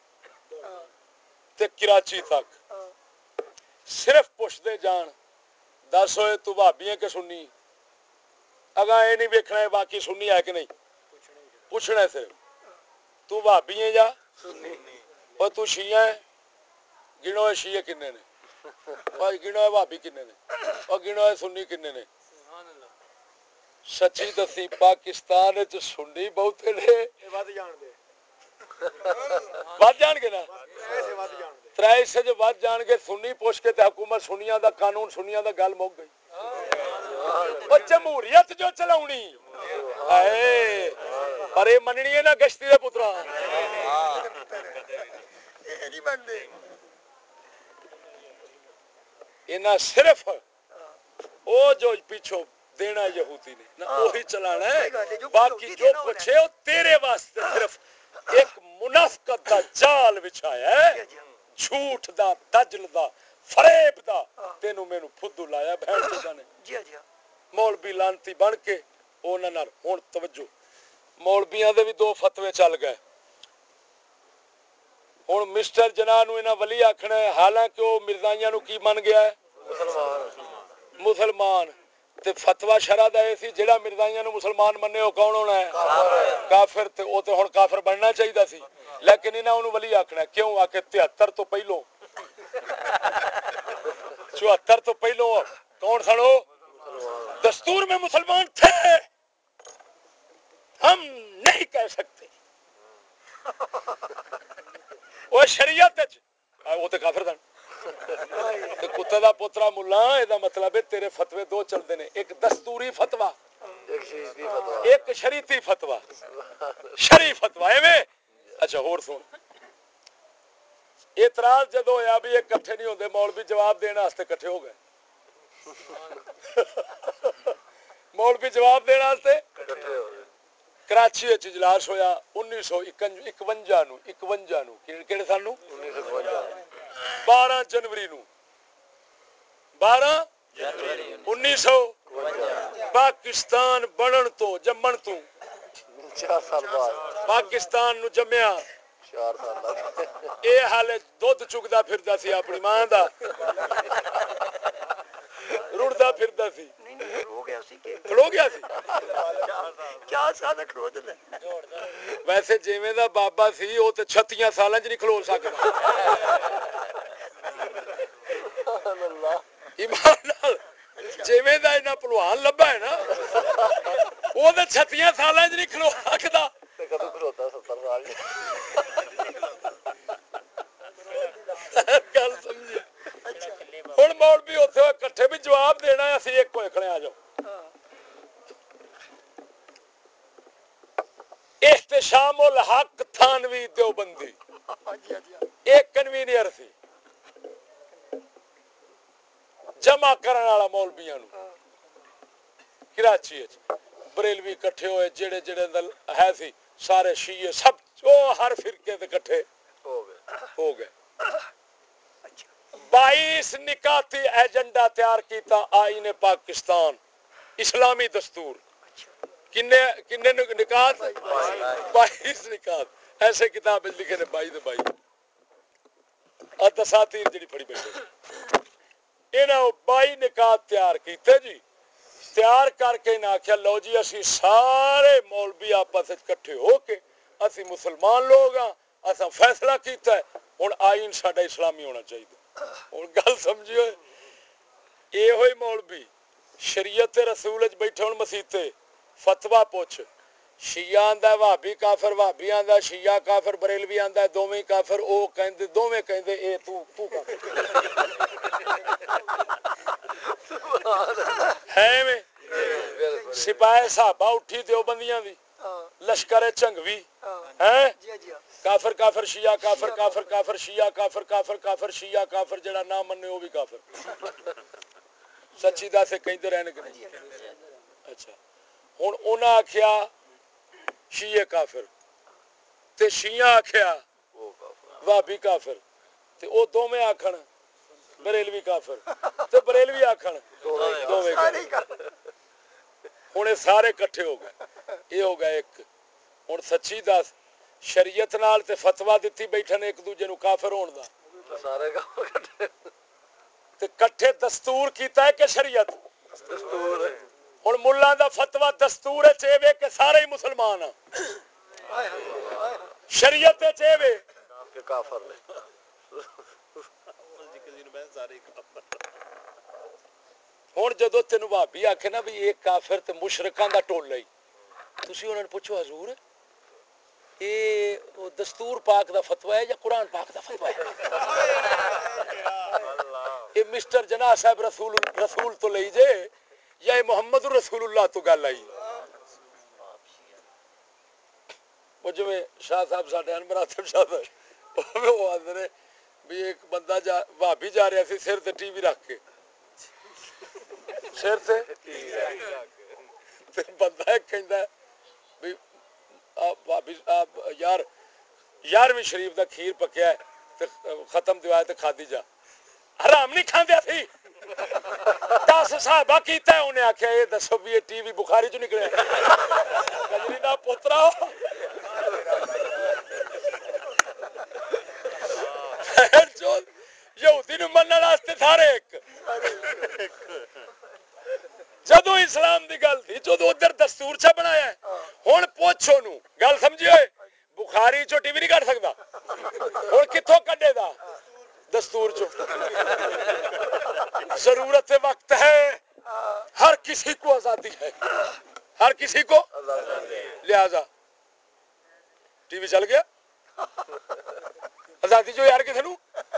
تے کراچی تک صرف پوچھتے جان دس ہوئے تو بھابی ہے کہ سنی اگاں یہ نہیں ویکھنا ہے باقی سنی ہے کہ نہیں پوچھنا ہے صرف تو بھابی ہے یا اور تو شیعہ ہے گنو ہے شیعہ کنے نے اور گنو ہے بھابی کنے نے اور گنو ہے سنی کنے نے سچی دسی پاکستان وچ سنی بہتے نے ود جان گے نا ترائی سے جو ود جان گے سنی پوچھ کے تے حکومت سنیاں دا قانون سنیاں دا گل مک گئی او جمہوریت جو چلاونی اے پر اے مننی ہے نا گشتی دے پترا نہیں بنتے انہاں صرف او جو پیچھو دینا یہودی نے نہ وہی چلانا ہے باقی جو کچھ ہے وہ تیرے واسطے صرف ایک منافقت دا جال بچھایا ہے جھوٹ دا دجل دا فریب دا تینوں مینوں پھدو لایا بہن چودا نے مولوی لانتی بن کے انہاں نال ہن توجہ مولویاں دے بھی 2 فتوی چل گئے ہن مسٹر جناح نو انہاں ولی آکھنا ہے حالانکہ وہ مرزائیاں نو کی من گیا ہے مسلمان تے فتوی شرع دا اے سی جڑا مرزائیاں نو مسلمان مننے او کون ہونا ہے کافر تے او تے ہن کافر بننا چاہیدا سی لیکن انہاں اونوں ولی آکھنا کیوں آ کے 73 تو پہلو 74 تو پہلو کون سن وہ دستور میں مسلمان تھے ہم نہیں کہہ سکتے وہ شریعت وہ تے کافر سن تے کتے دا پوترا ملا اے مطلب ہے تیرے فتوی 2 چلتے ہیں ایک دستوری فتوا ایک شریعتی فتوا شریع فتوا ایویں اچھا اور سن اعتراض جدو ہویا بھی ایک کٹھے نہیں ہوندے مولوی جواب دینے واسطے کٹھے ہو گئے مولوی جواب دینے واسطے کٹھے ہو گئے کراچی وچ اجلاس ہویا 1951 نو کیڑے سال نو 12 جنوری نو 12 1952 پاکستان بنن تو جمن تو 4 سال بعد پاکستان نو جمیا 4 سال دا اے حالے دودھ چکدا پھردا سی اپنی ماں دا رڑدا پھردا سی نہیں کھلو گیا سی کہ کھلو گیا سی 4 سال دا کھلو دے ویسے جویں دا بابا سی او تے 36 سالاں وچ نہیں کھلو سکدا سبحان اللہ ایمان نال جویں دا انہاں پہلوان لبا ہے نا او تے 36 سالاں وچ نہیں کھلو سکدا تے کدوں کھلوتا 70 سال گل سمجھی ہن مولوی اوتھے اکٹھے بھی جواب دینا ہے اسی ایک کوئی کھڑے آ جاؤ احتشام الحق تھانوی دیوبندی ایک کنوینئر سی جمع کرنے والا مولویاں نو کراچی بریلوی کٹھے ہوئے جڑے جڑے ہے سی سارے شیعہ سب ہر فرقے تے کٹھے ہو گئے 22 نکاتی ایجنڈا تیار کیتا آئین پاکستان اسلامی دستور کنے نکات 22 نکات ایسے کتاب لکھے نے 22 اور دساتیر جڑی پڑھی بیٹھے انہاں 22 نکات تیار کیتے جی تیار کر کے انہاں آکھیا لو جی اسی سارے مولوی آپس وچ کٹھے ہو کے اسی مسلمان لوگ ہاں اساں فیصلہ کیتا ہے ہن آئین ساڈا اسلامی ہونا چاہیے ہن گل سمجھیو اے ہوئی مولوی شریعت رسول وچ بیٹھے ہن مسیتے فتوی پوچھ شیعہ آندا وہابی کافر وہابی آندا شیعہ کافر بریلوی آندا دوویں کافر او کہندے دوویں کہندے اے تو کافر ہے میں سپاہی صحابہ اٹھی دیوبندیاں دی لشکر چنگوی ہیں کافر کافر شیعہ کافر کافر کافر شیعہ کافر کافر کافر شیعہ کافر جڑا نہ مننے وہ بھی کافر سچی دس کہندے رہنے کہ نہیں اچھا ہن انہاں آکھیا شیعہ کافر تے شیعہ آکھیا وہابی کافر تے او دوویں آکھن بریلوی کافر تے بریلوی آکھن دوویں کافر ہن اے سارے کٹھے ہو گئے یہ ہو گیا ایک ہن سچی دس شریعت نال تے فتوی دتی بیٹھن ایک دوجے نو کافر ہون دا سارے تے کٹھے دستور کیتا ہے کہ شریعت دستور ہن ملہ دا فتوی دستور وچ اے وے کہ سارے ہی مسلمان ہیں شریعت وچ اے وے کہ کافر نے ہن جدوں تینوں بھابی آکھے نا بھی ایک کافر تے مشرکاں دا ٹولا ہی تسی انہاں نوں پوچھو حضور اے دستور پاک دا فتوی ہے یا قرآن پاک دا فتوی ہے اے مسٹر جناح صاحب رسول تو لئی جے یا اے محمد رسول اللہ تو گل آئی وہ جو شاہ صاحب ساڈے ان مراتب شاہ صاحب وہ آندے نے بھی ایک بندہ بھابی جا رہا سی سر تے ٹی وی رکھ کے سر سے بندہ ایک کہندا ہے بھی بھابی یار 11ویں شریف دا کھیر پکیا ہے تے ختم دیوائے تے کھادی جا حرام نہیں کھاندیا سی 10 صحابہ کیتا ہے انہیں آکھیا اے دسو بھی ٹی وی بخاری چ نکلیا کجری دا پوترا یہودی نو منن واسطے سارے ایک جدو اسلام دی گل تھی جدو ادھر دستور چا بنایا ہے ہن پوچھو نو گل سمجھیے بخاری چو ٹی وی نہیں کٹ سکدا ہن کتھوں کڈے دا دستور چو ضرورت وقت ہے ہر کسی کو آزادی ہے ہر کسی کو لہذا ٹی وی چل گیا آزادی جو یار کسی نو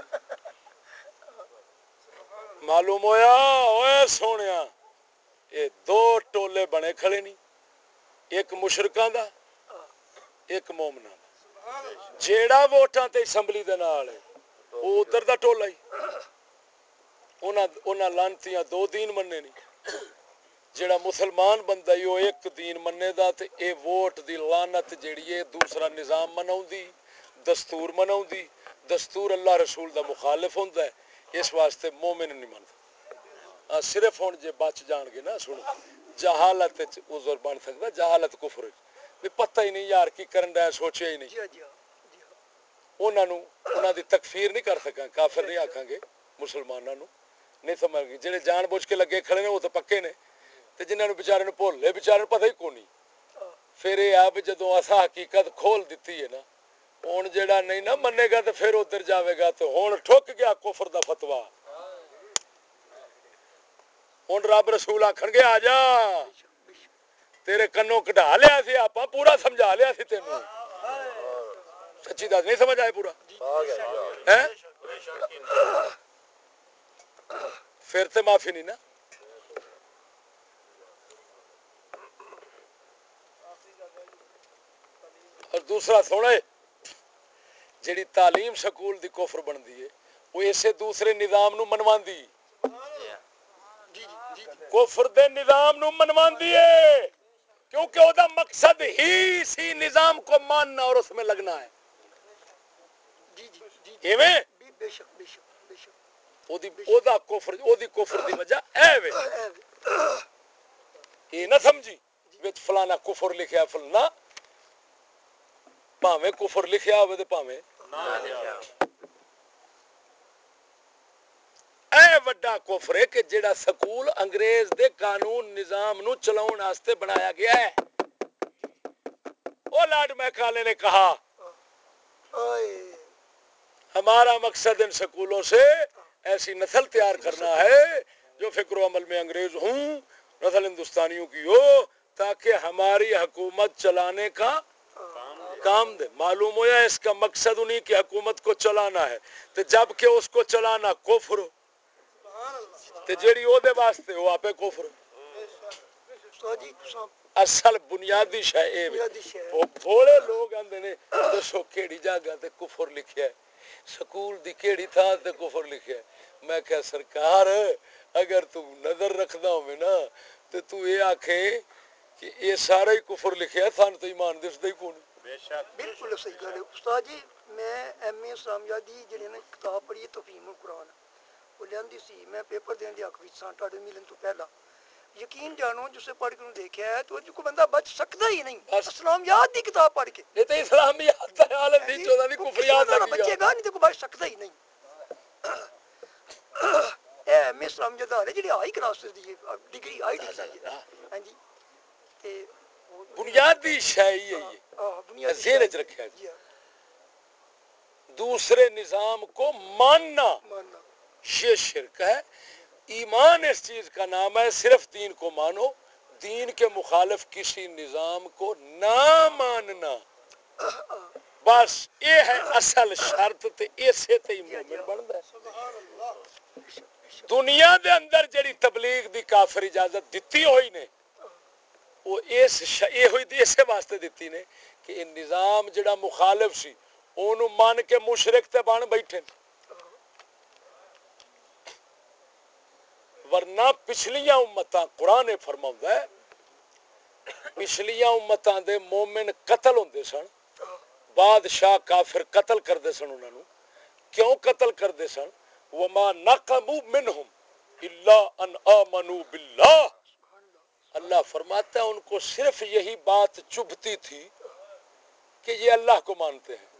معلوم ہویا اوے سونیا یہ 2 ٹولے بنے کھڑے نہیں ایک مشرکاں دا ایک مومناں دا جیڑا ووٹاں تے اسمبلی دے نال ہے او ادھر دا ٹولا ہی انہاں لانتیاں 2 دین مننے نہیں جیڑا مسلمان بندہ ہی او ایک دین مننے دا تے اے ووٹ دی لعنت جیڑی ہے دوسرا نظام مناوندی دستور مناوندی دستور اللہ رسول دا مخالف ہوندا ہے اس واسطے مومن نہیں مندا صرف ہن جے بچ جان گے نا سنو جہالت وچ عذر بن سکدا جہالت کفر بھی پتہ ہی نہیں یار کی کرن دا سوچیا ہی نہیں انہاں دی تکفیر نہیں کر سکاں، کافر نہیں آکھاں گے مسلماناں نو، نہیں سمجھ گئے. جڑے جان بوجھ کے لگے کھڑے نے وہ تو پکے نے، تے جنہاں نو بیچارے نو بھولے بیچارے نو پتہ ہی کوئی نہیں. پھر یہ آپ جدوں اسا حقیقت کھول دیتی ہے نا، ہن جڑا نہیں نہ منے گا تے پھر ادھر جاوے گا. تو ہن ٹھک گیا کفر دا فتوا. ہن رب رسول آکھن گے آ جا، تیرے کنوں کڈھا لیا سی آپاں، پورا سمجھا لیا سی تینوں. سچی دس نہیں سمجھ آئے پورا؟ پھر تے معافی نہیں نا. اور دوسرا سونے، جیڑی تعلیم سکول دی کفر بندی ہے وہ اسے دوسرے نظام نو منواندی، کفر دے نظام نو منواندی ہے، کیونکہ او دا مقصد ہی اسی نظام کو ماننا اور اس میں لگنا ہے. ایویں او دا کفر دی وجہ اے وے. یہ نہ سمجھی وچ فلانا کفر لکھیا فلانا، پاویں کفر لکھیا ہوئے تے پاویں نہ لکھیا. اے وڈا کفر ہے کہ جڑا سکول انگریز دے قانون نظام نو چلاؤن واسطے بنایا گیا ہے. او لارڈ میکالے نے کہا ہمارا مقصد ان سکولوں سے ایسی نسل تیار کرنا ہے جو فکر و عمل میں انگریز ہوں، نسل ہندوستانیوں کی ہو، تاکہ ہماری حکومت چلانے کا کام دے. معلوم ہوا اس کا مقصد انہی کی حکومت کو چلانا ہے، تو جب کہ اس کو چلانا کفر، تو جیڑی او دے واسطے وہ آپے کفر. اصل بنیادی شے اے بھولے لوگ آندے نے دسو کیڑی جگہ تے کفر لکھیا ہے، سکول دی کیڑی تھان تے کفر لکھیا ہے. میں کہا سرکار اگر تو نظر رکھدا ہوے نا تے تو یہ آکھے کہ یہ سارا ہی کفر لکھیا ہے، سان تو ایمان دسدا ہی کون. بالکل صحیح گل ہے استاد جی. میں ایم اے اسلامیہ دی جڑی نا کتاب پڑھی ہے تفہیم القرآن، وہ لیندی سی میں پیپر دین دی حق وچ ساں ٹاڈے ملن تو پہلا. یقین جانو جسے پڑھ کے دیکھا ہے تو کوئی بندہ بچ سکتا ہی نہیں اسلامیات دی کتاب پڑھ کے. یہ تے اسلامیات دا حال ہے، 14 دی کفریات لگی بچے گا نہیں تو کوئی بچ سکتا ہی نہیں. اے ایم اے اسلامیہ دا ہے جڑی ہائی کلاس دی ڈگری آئی ڈگری ہے. ہاں جی تے بنیادی شے ہی ہے، ذہن وچ رکھیا جی. دوسرے نظام کو ماننا یہ شرک ہے. ایمان اس چیز کا نام ہے صرف دین کو مانو، دین کے مخالف کسی نظام کو نہ ماننا. بس یہ ہے اصل شرط تے اسے تے مومن بندا ہے. دنیا دے اندر جڑی تبلیغ دی کافر اجازت دتی ہوئی نے وہ اسے واسطے دتی نے کہ یہ نظام جڑا مخالف سی اونوں مان کے مشرک تے بن بیٹھے. ورنہ پچھلیاں امتاں قرآن فرماؤندا ہے پچھلیاں امتاں دے مومن قتل ہوندے سن، بادشاہ کافر قتل کردے سن. انہاں نو کیوں قتل کردے سن؟ وما نقموا منہم الا ان آمنوا باللہ. اللہ فرماتا ہے ان کو صرف یہی بات چبھتی تھی کہ یہ اللہ کو مانتے ہیں.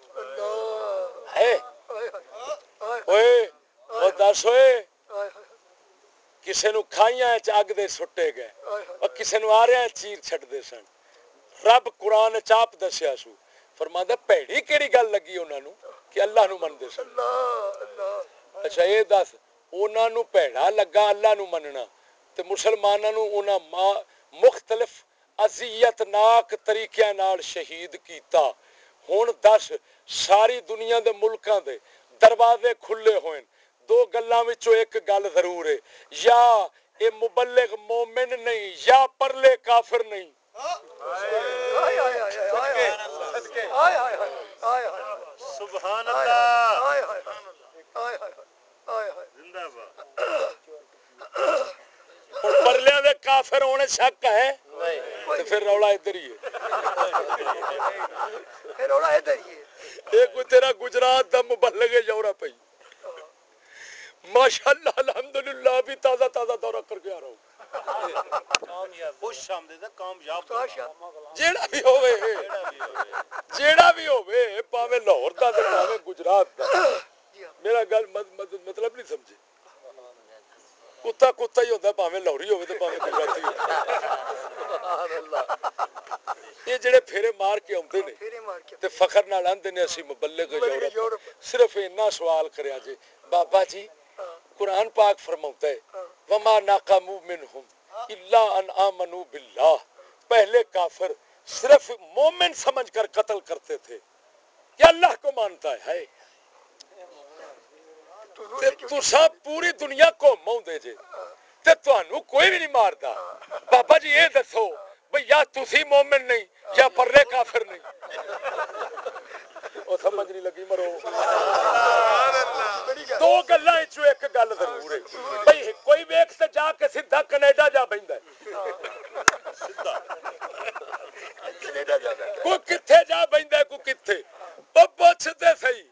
وہ دس ہوئے کسے نو کھائیاں اگ دے سٹے گئے اور کسے نو آریاں چیر چھٹ دے سن. رب قرآن چاپ دسیا سو فرماندا پیڑی کیڑی گل لگی انہاں نو کہ اللہ نو مندے سن. اچھا یہ دس انہاں نو پیڑا لگا اللہ نو مننا تے مسلماناں نو انہاں مختلف اذیت ناک طریقیاں نال شہید کیتا. ہن دس ساری دنیا دے ملکاں دے دروازے کھلے ہوئے، دو گلاں وچوں ایک گل ضرور ہے، یا اے مبلغ مومن نہیں یا پرلے کافر نہیں. سبحان اللہ زندہ باد. پرلیاں دے کافر ہونے شک ہے تو پھر رولا ادھر ہی ہے. پھر رولا ادھر ہی ہے. یہ کوئی تیرا گجرات دا مبلغ یورپ ہے. ماشاءاللہ الحمدللہ ابھی تازہ تازہ دورہ کر کے آ رہا ہوں. خوش آمدید کامیاب جیڑا بھی ہوئے پاویں لاہور دا تے پاویں کتا ہی ہوتا بھاویں لاہوری ہوے تے بھاویں گجراتی ہوے سبحان اللہ یہ جڑے پھیرے مار کے آتے نے تے فخر نال آندے نے اسی مبلغ یورپ صرف اتنا سوال کریا جی بابا جی قرآن پاک فرماتا ہے وما ناقموا منہم الا ان آمنوا باللہ پہلے کافر صرف مومن سمجھ کر قتل کرتے تھے کہ اللہ کو مانتا ہے تے تساں پوری دنیا کو موندے جے تے تانوں کوئی بھی نہیں ماردا بابا جی یہ دسو بھئی یا تسی مومن نہیں یا پرلے کافر نہیں او سمجھ نہیں لگی مرو دو گلاں وچوں ایک گل ضرور ہے بھئی کوئی ویکھ تے جا کے سیدھا کینیڈا جا بیندا ہے کوئی کتھے جا بیندا ہے کوئی کتھے او پوچھ تے صحیح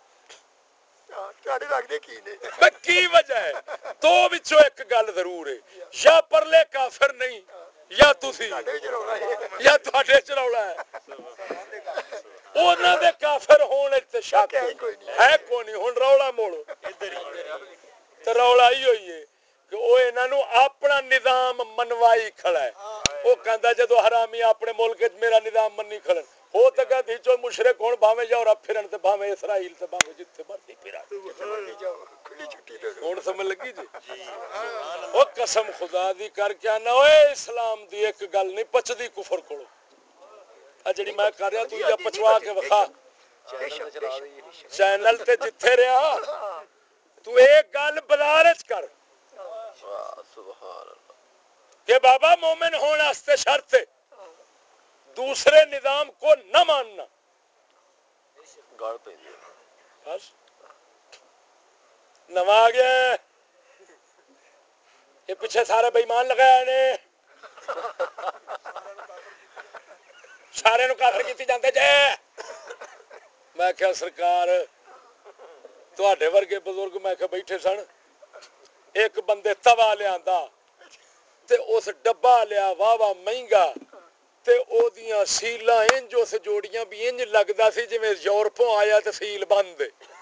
کی وجہ ہے دو وچوں ایک گل ضرور ہے یا پرلے کافر نہیں یا تسی یا تہاڈے چ رولا ہے انہاں دے کافر ہونے تے شک ہے کوئی نہیں ہن رولا موڑ تے رولا ہی ہوئی ہے کہ او انہاں نو اپنا نظام منوائی کھڑا ہے او کہندا جدو حرامی اپنے ملک وچ میرا نظام منی کھڑن ہو تکا دی جو مشرک ہون بھاویں یورپ پھرن تے بھاویں اسرائیل تے بھاویں جتھے مرضی پھرن ہن سمجھ لگی جی او قسم خدا دی کر کے انا اوے اسلام دی ایک گل نہیں پچدی کفر کولو ا جڑی میں کر رہا تو یا پچوا کے وکھا چینل تے جتھے رہیا تو ایک گل بازار وچ کر سبحان اللہ کہ بابا مومن ہونے واسطے شرط ہے دوسرے نظام کو نہ ماننا گاڑ پہ بس نواں آ گیا یہ پیچھے سارے بے ایمان لگائے نے سارے نو کافر کیتی جاندے جے میں کیا سرکار تواڈے ورگے بزرگ میں کہ بیٹھے سن ایک بندے توا لیاندا تے اس ڈبا لیا واہ واہ مہنگا تے او دیاں سیلاں انج اس جوڑیاں بھی انج لگدا سی جویں یورپوں آیا تے سیل بند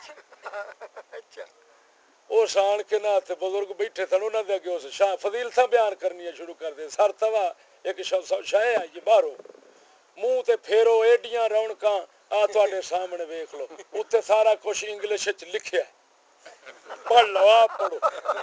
او شان کے نہ تے بزرگ بیٹھے سن انہاں دے اگے اس شاہ فضیلتاں بیان کرنیاں شروع کر دے سر توا ایک شے آئی باہروں منہ تے پھیرو ایڈیاں رونقاں آ تواڈے سامنے ویکھ لو اوتے سارا کچھ انگلش وچ لکھیا ہے پڑھ لو آپ پڑھو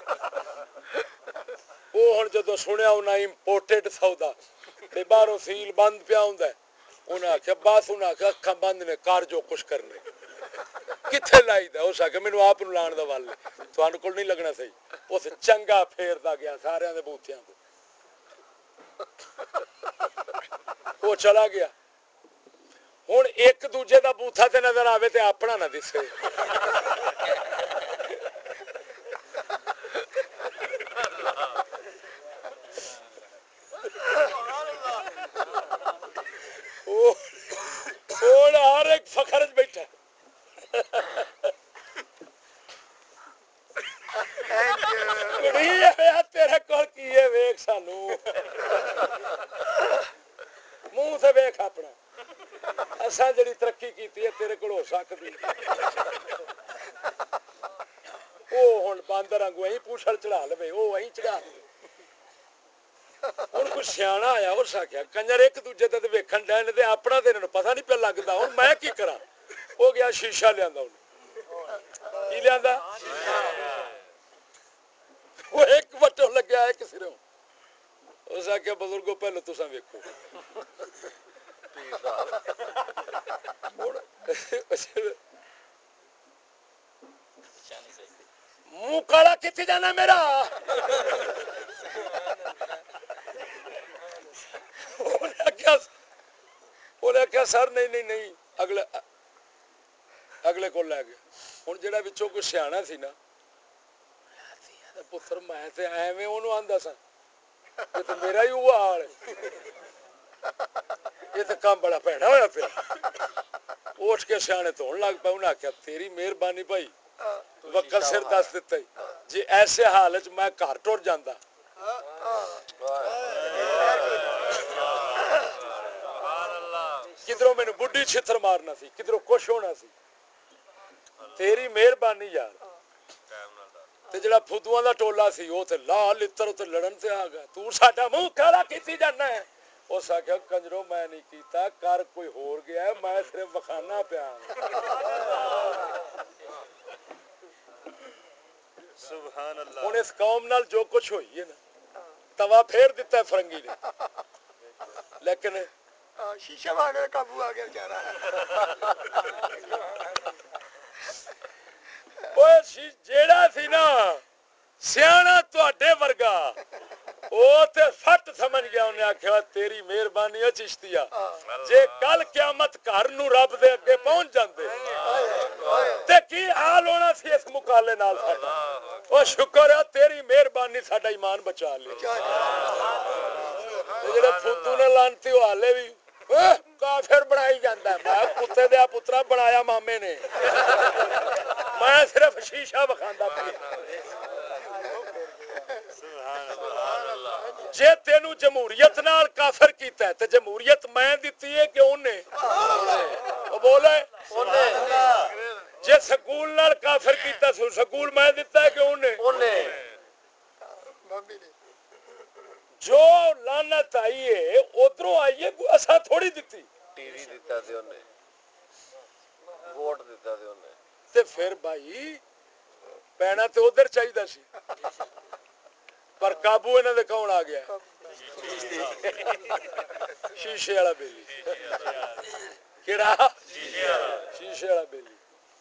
وہ ہن جدو سنیا انہاں امپورٹڈ سودا تے باہروں سیل بند پیا ہوندا ہے انہاں آکھیا بس انہاں آکھیا اکھاں بند نے کر جو کچھ کرنے کتھے لائی دا اس آکھیا مینوں آپ نوں لان دا ول تھانوں کول نہیں لگنا صحیح اس چنگا پھیردا گیا سارے دے بوتھیاں تے وہ چلا گیا ہن ایک دوجے دا بوتھا تے نظر آوے تے اپنا نہ دسے ہر ایک فخر وچ بیٹھا تیرے کول کی ہے ویکھ سانو منہ سے ویکھ اپنا اساں جڑی ترقی کیتی ہے تیرے کول ہو سکدی او ہن باندر وانگو ایں پوچھل چڑھا لوے او ایں چڑھا ہن کوئی سیاںا آیا اس آکھیا کنجر ایک دوجے تے ویکھن ڈے نے تے اپنا تے انہاں پتہ نہیں پیا لگدا ہن میں کی کراں او گیا شیشہ لیندا ہن کی لیندا وہ ایک وٹو لگیا ایک سروں اس آکھیا بزرگو پہلو تساں ویکھو منہ کالا کتنے جانا میرا انہیں کیا سر نہیں اگلے کو لے گیا ہوں جہاں بچوں کوئی سیاح سی نا پتر میں ایویں انہوں آندا سا یہ تو میرا ہی ہوا حال یہ تو کام بڑا پیڑا ہوا پیا اٹھ کے سیانے تو لگ پا انہیں آخیا تیری مہربانی بھائی وقت سر دس دیتا ہی جی ایسے حال چ میں گھر ٹر جانا کدھروں مینوں بڈھی چھتر مارنا سی کدھروں کچھ ہونا سی تیری مہربانی یار تے جڑا فدواں دا ٹولا سی او تے لا لتر تے لڑن تے آ گیا تو ساڈا منہ کالا کیتی جانا ہے اس آخیا کنجرو میں نہیں کیتا کر کوئی ہور گیا ہے میں صرف وکھانا پیا سبحان اللہ ہن اس قوم نال جو کچھ ہوئی ہے نا توا پھیر دیتا ہے فرنگی نے لیکن شیشہ مارنے کا قابو آ گیا بیچارہ جیڑا سی نا سیاںا تواڈے ورگا او تے فٹ سمجھ گیا انہیں آخیا تیری مہربانی ہے چشتیا جے کل قیامت گھر نو رب دے اگے پہنچ جاندے تے کی حال ہونا سی اس مقالے نال ساڈا او شکر ہے تیری مہربانی ساڈا ایمان بچا لے جڑے فوتو نے لانتی او حالے بھی کافر بنائی جاندا ہے میں کتے دیا پترا بنایا مامے نے میں صرف شیشہ بخاندا پیا جے تینو جمہوریت نال کافر کیتا ہے تے جمہوریت میں دتی ہے کہ اونے او بولے جے سکول نال کافر کیتا سکول میں دتا ہے کہ اونے جو لعنت آئی ہے ادھروں آئی ہے اساں تھوڑی دتی ٹی وی دیتا تے اونے ووٹ دیتا تے اونے تے پھر بھائی پینا تے ادھر چاہیے سی پر قابو انہاں دے کون آ گیا شیشے والا بیلی کیڑا شیشے والا بیلی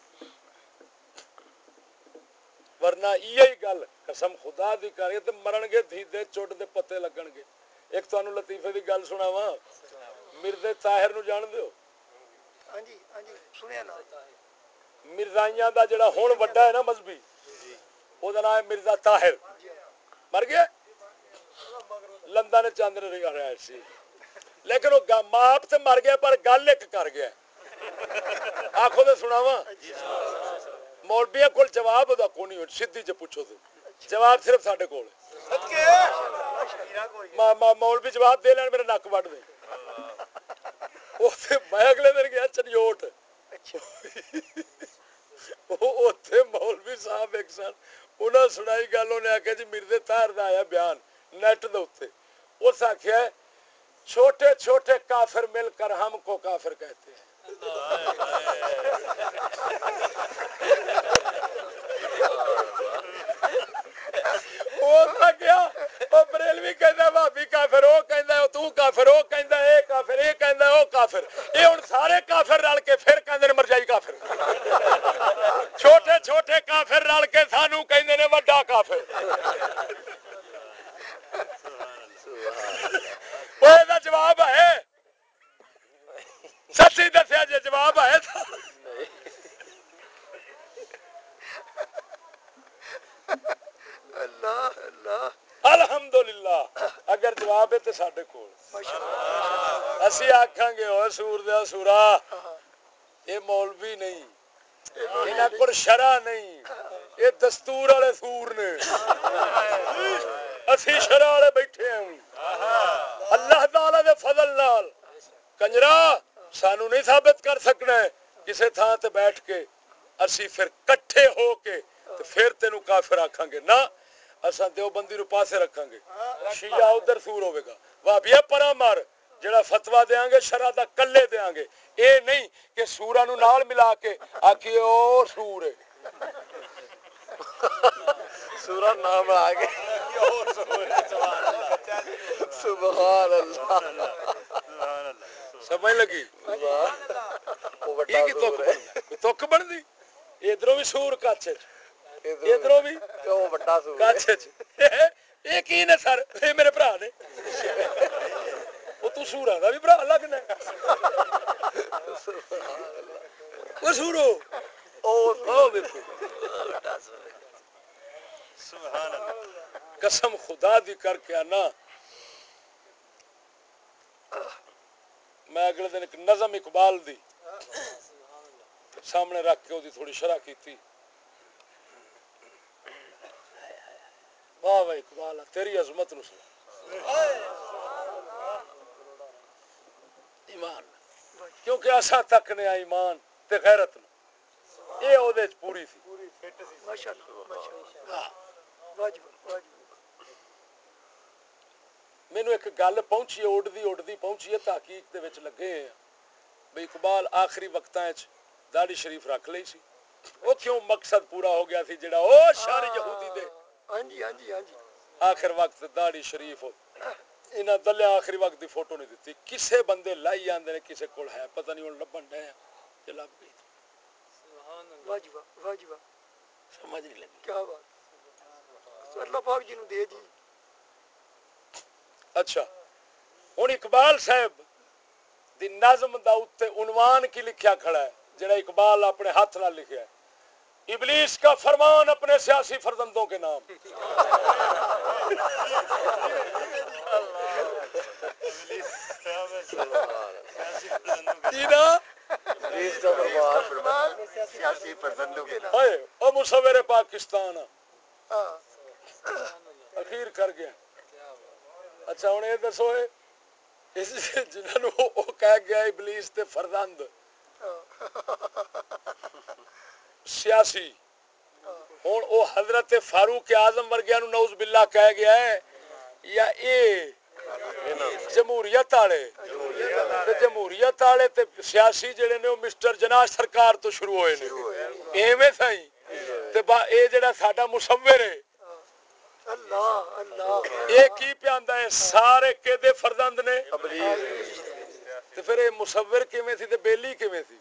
ورنہ یہی گل قسم خدا دی کرے تے مرن گے دھی دے چٹ دے پتے لگن گے ایک تانوں لطیفے دی گل سناواں مرزے طاہر نو جان دیو ہاں جی سنیا نا مرزائیاں دا جڑا ہن وڈا ہے نا مذہبی او دا نام ہے مرزا طاہر مر گیا لندن چاندر رہا سی لیکن وہ ماپ تے مر گیا پر گل ایک کر گیا آخو تو سناواں مولویاں کول جواب دا کوئی نہیں سیدھی جے پوچھو تے جواب صرف ساڈے کول مولوی جواب دے لین میرے نک وڈ دے میں اگلے دن گیا چنیوٹ اوتھے مولوی صاحب ایک سن انہاں سنائی گل انہیں آخیا جی مرزے طاہر دا آیا بیان نیٹ دے اوتے اس آخیا چھوٹے چھوٹے کافر مل کر ہم کو کافر کہتے ہیں بریلوی کہندا بھابی کافر او کہندا تو کافر او کہندا اے کافر اے کہندا او کافر اے ہن سارے کافر رل کے پھر کہندے نے مرجائی کافر چھوٹے چھوٹے کافر رل کے سانو کہندے نے وڈا کافر او دا جواب ہے سچی دسیا جی جواب ہے اللہ اللہ الحمدللہ اگر جواب ہے تے ساڈے کول اسی آکھاں گے او سور دا سورا اے مولوی نہیں انہاں کول شرع نہیں اے دستور والے سور نے اسی شرع والے بیٹھے ہیں اللہ تعالی دے فضل نال کنجرا سانو نہیں ثابت کر سکنا ہے کسے تھاں تے بیٹھ کے اسی پھر کٹھے ہو کے تے پھر تینوں کافر آکھاں گے نا اساں دیوبندی نو پاسے رکھاں گے شیعہ ادھر سور ہوے گا وہابیا پرا مار جڑا فتوا دیاں گے شرع دا کلے دیاں گے اے نہیں کہ سوراں نو نال ملا کے آکھیے او سور ہے سورہ نام آ گیا سبحان اللہ سمجھ لگی وہ بڑا یہ کی سور ہے تک بن دی ادھروں بھی سور کچھ ادھروں بھی وہ بڑا سور کچھ یہ کی نے سر یہ میرے بھرا نے وہ تو سوراں دا بھی بھرا لگنا وہ سورو او ویکھو سبحان اللہ قسم خدا دی کر کے آنا میں اگلے دن ایک نظم اقبال دی سامنے رکھ کے وہ تھوڑی شرح کی تھی واہ واہ اقبال تیری عظمت نو ایمان کیونکہ اساں تک نے ایمان تے غیرت نو یہ اودے وچ پوری سی ماشاءاللہ ماشاءاللہ واجب واجب مینوں ایک گل پہنچی اڑدی پہنچی ہے تحقیق دے وچ لگے ہیں بھئی اقبال آخری وقتاں وچ داڑھی شریف رکھ لئی سی وہ کیوں مقصد پورا ہو گیا سی جڑا او شر یہودی دے ہاں جی ہاں جی ہاں جی آخر وقت داڑھی شریف انہاں دلے آخری وقت دی فوٹو نہیں دتی کسے بندے لائی آندے نے کسے کول ہے پتہ نہیں ہن لبن ڈے تے لب گئی واجب واجب سمجھ نہیں لگی کیا بات اللہ پاک جی نو دے جی اچھا ہن اقبال صاحب دی نظم دا اوتے عنوان کی لکھیا کھڑا ہے جڑا اقبال اپنے ہاتھ نال لکھیا ہے ابلیس کا فرمان اپنے سیاسی فرزندوں کے نام ابلیس کا فرمان سیاسی فرزندوں کے نام او مصور پاکستان اخیر کر گیا اچھا ہن یہ دسو جنہاں نو او کہہ گیا ابلیس تے فرزند سیاسی ہوں او حضرت فاروق اعظم ورگیاں نو نعوذ باللہ کہہ گیا ہے یا اے جمہوریت والے تے جمہوریت والے تے سیاسی جڑے نے او مسٹر جناح سرکار تو شروع ہوئے نے ایویں سائیں تے با اے جڑا ساڈا مصور ہے اللہ اللہ اے کی پیاندا ہے سارے کدے فرزند نے ابلیس تے پھر اے مصور کیویں سی تے بیلی کیویں سی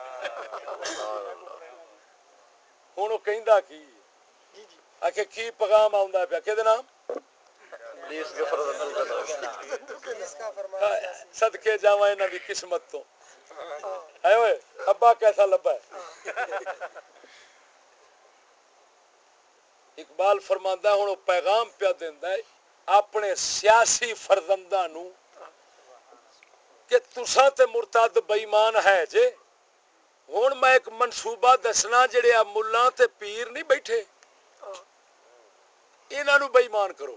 ہن او کہندا کی آکھے کی پیغام آوندا پیا کدے نام ابلیس کے فرزندوں کا صدقے جاواں انہاں دی قسمت تو اے اوئے ابا کیسا لبا ہے اقبال فرماندا ہے ہن او پیغام پیا دیندا ہے اپنے سیاسی فرزنداں نو کہ تساں تے مرتد بے ایمان ہے جے ہن میں ایک منصوبہ دسنا جڑے آ ملاں تے پیر نہیں بیٹھے انہاں نو بے ایمان کرو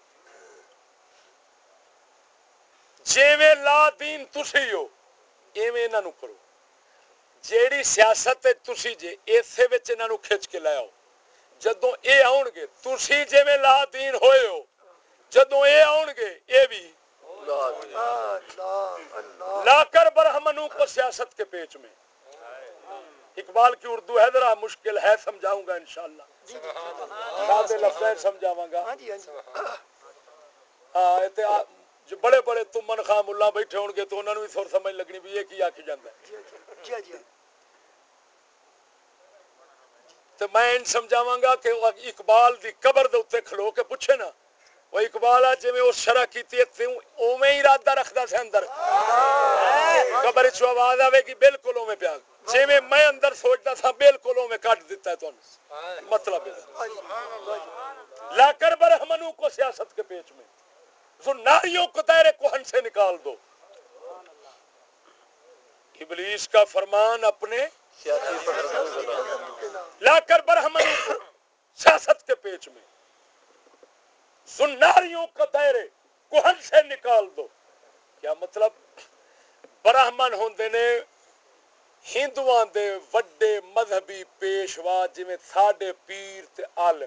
جیویں لا دین تسی ہو ایویں انہاں نو کرو جیڑی سیاست تسی جے ایسے وچ انہاں نو کھچ کے لے آؤ جدوں اے آؤن گے تسی جیویں لا دین ہوئے ہو جدوں اے آؤن گے اے بھی لا کر برہمنوں کو سیاست کے پیچ میں اقبال کی اردو ہے ذرا مشکل ہے سمجھاؤں گا انشاءاللہ سادے لفظ سمجھاواں گا ہاں جو بڑے بڑے تمن خواہ ملا بیٹھے ہون گے تو انہاں نوں بھی سر سمجھ لگنی بھی یہ کی آکھی جاندا ہے جی جی تو میں ان سمجھاواں گا کہ اقبال دی قبر دے اوتے کھلو کے پوچھے نا وہ اقبال آ جویں اس شرح کیتی ہے تے اوویں ہی ارادہ رکھدا سی اندر قبر چوں آواز آوے گی بالکل اوویں پیا جویں میں اندر سوچدا تھا بالکل اوویں کٹ دتا ہے تانوں مطلب ہے لا کر برہمنوں کو سیاست کے پیچ میں زناریوں کو دائرے کوہن سے نکال دو ابلیس کا فرمان اپنے سیاسی فرزندوں کا لا کر برہمنوں کو سیاست کے پیچ میں زناریوں کا دائرے کوہن سے نکال دو کیا مطلب برہمن ہوندے نے ہندوؤں دے وڈے مذہبی پیشوا جویں ساڈے پیر تے عالم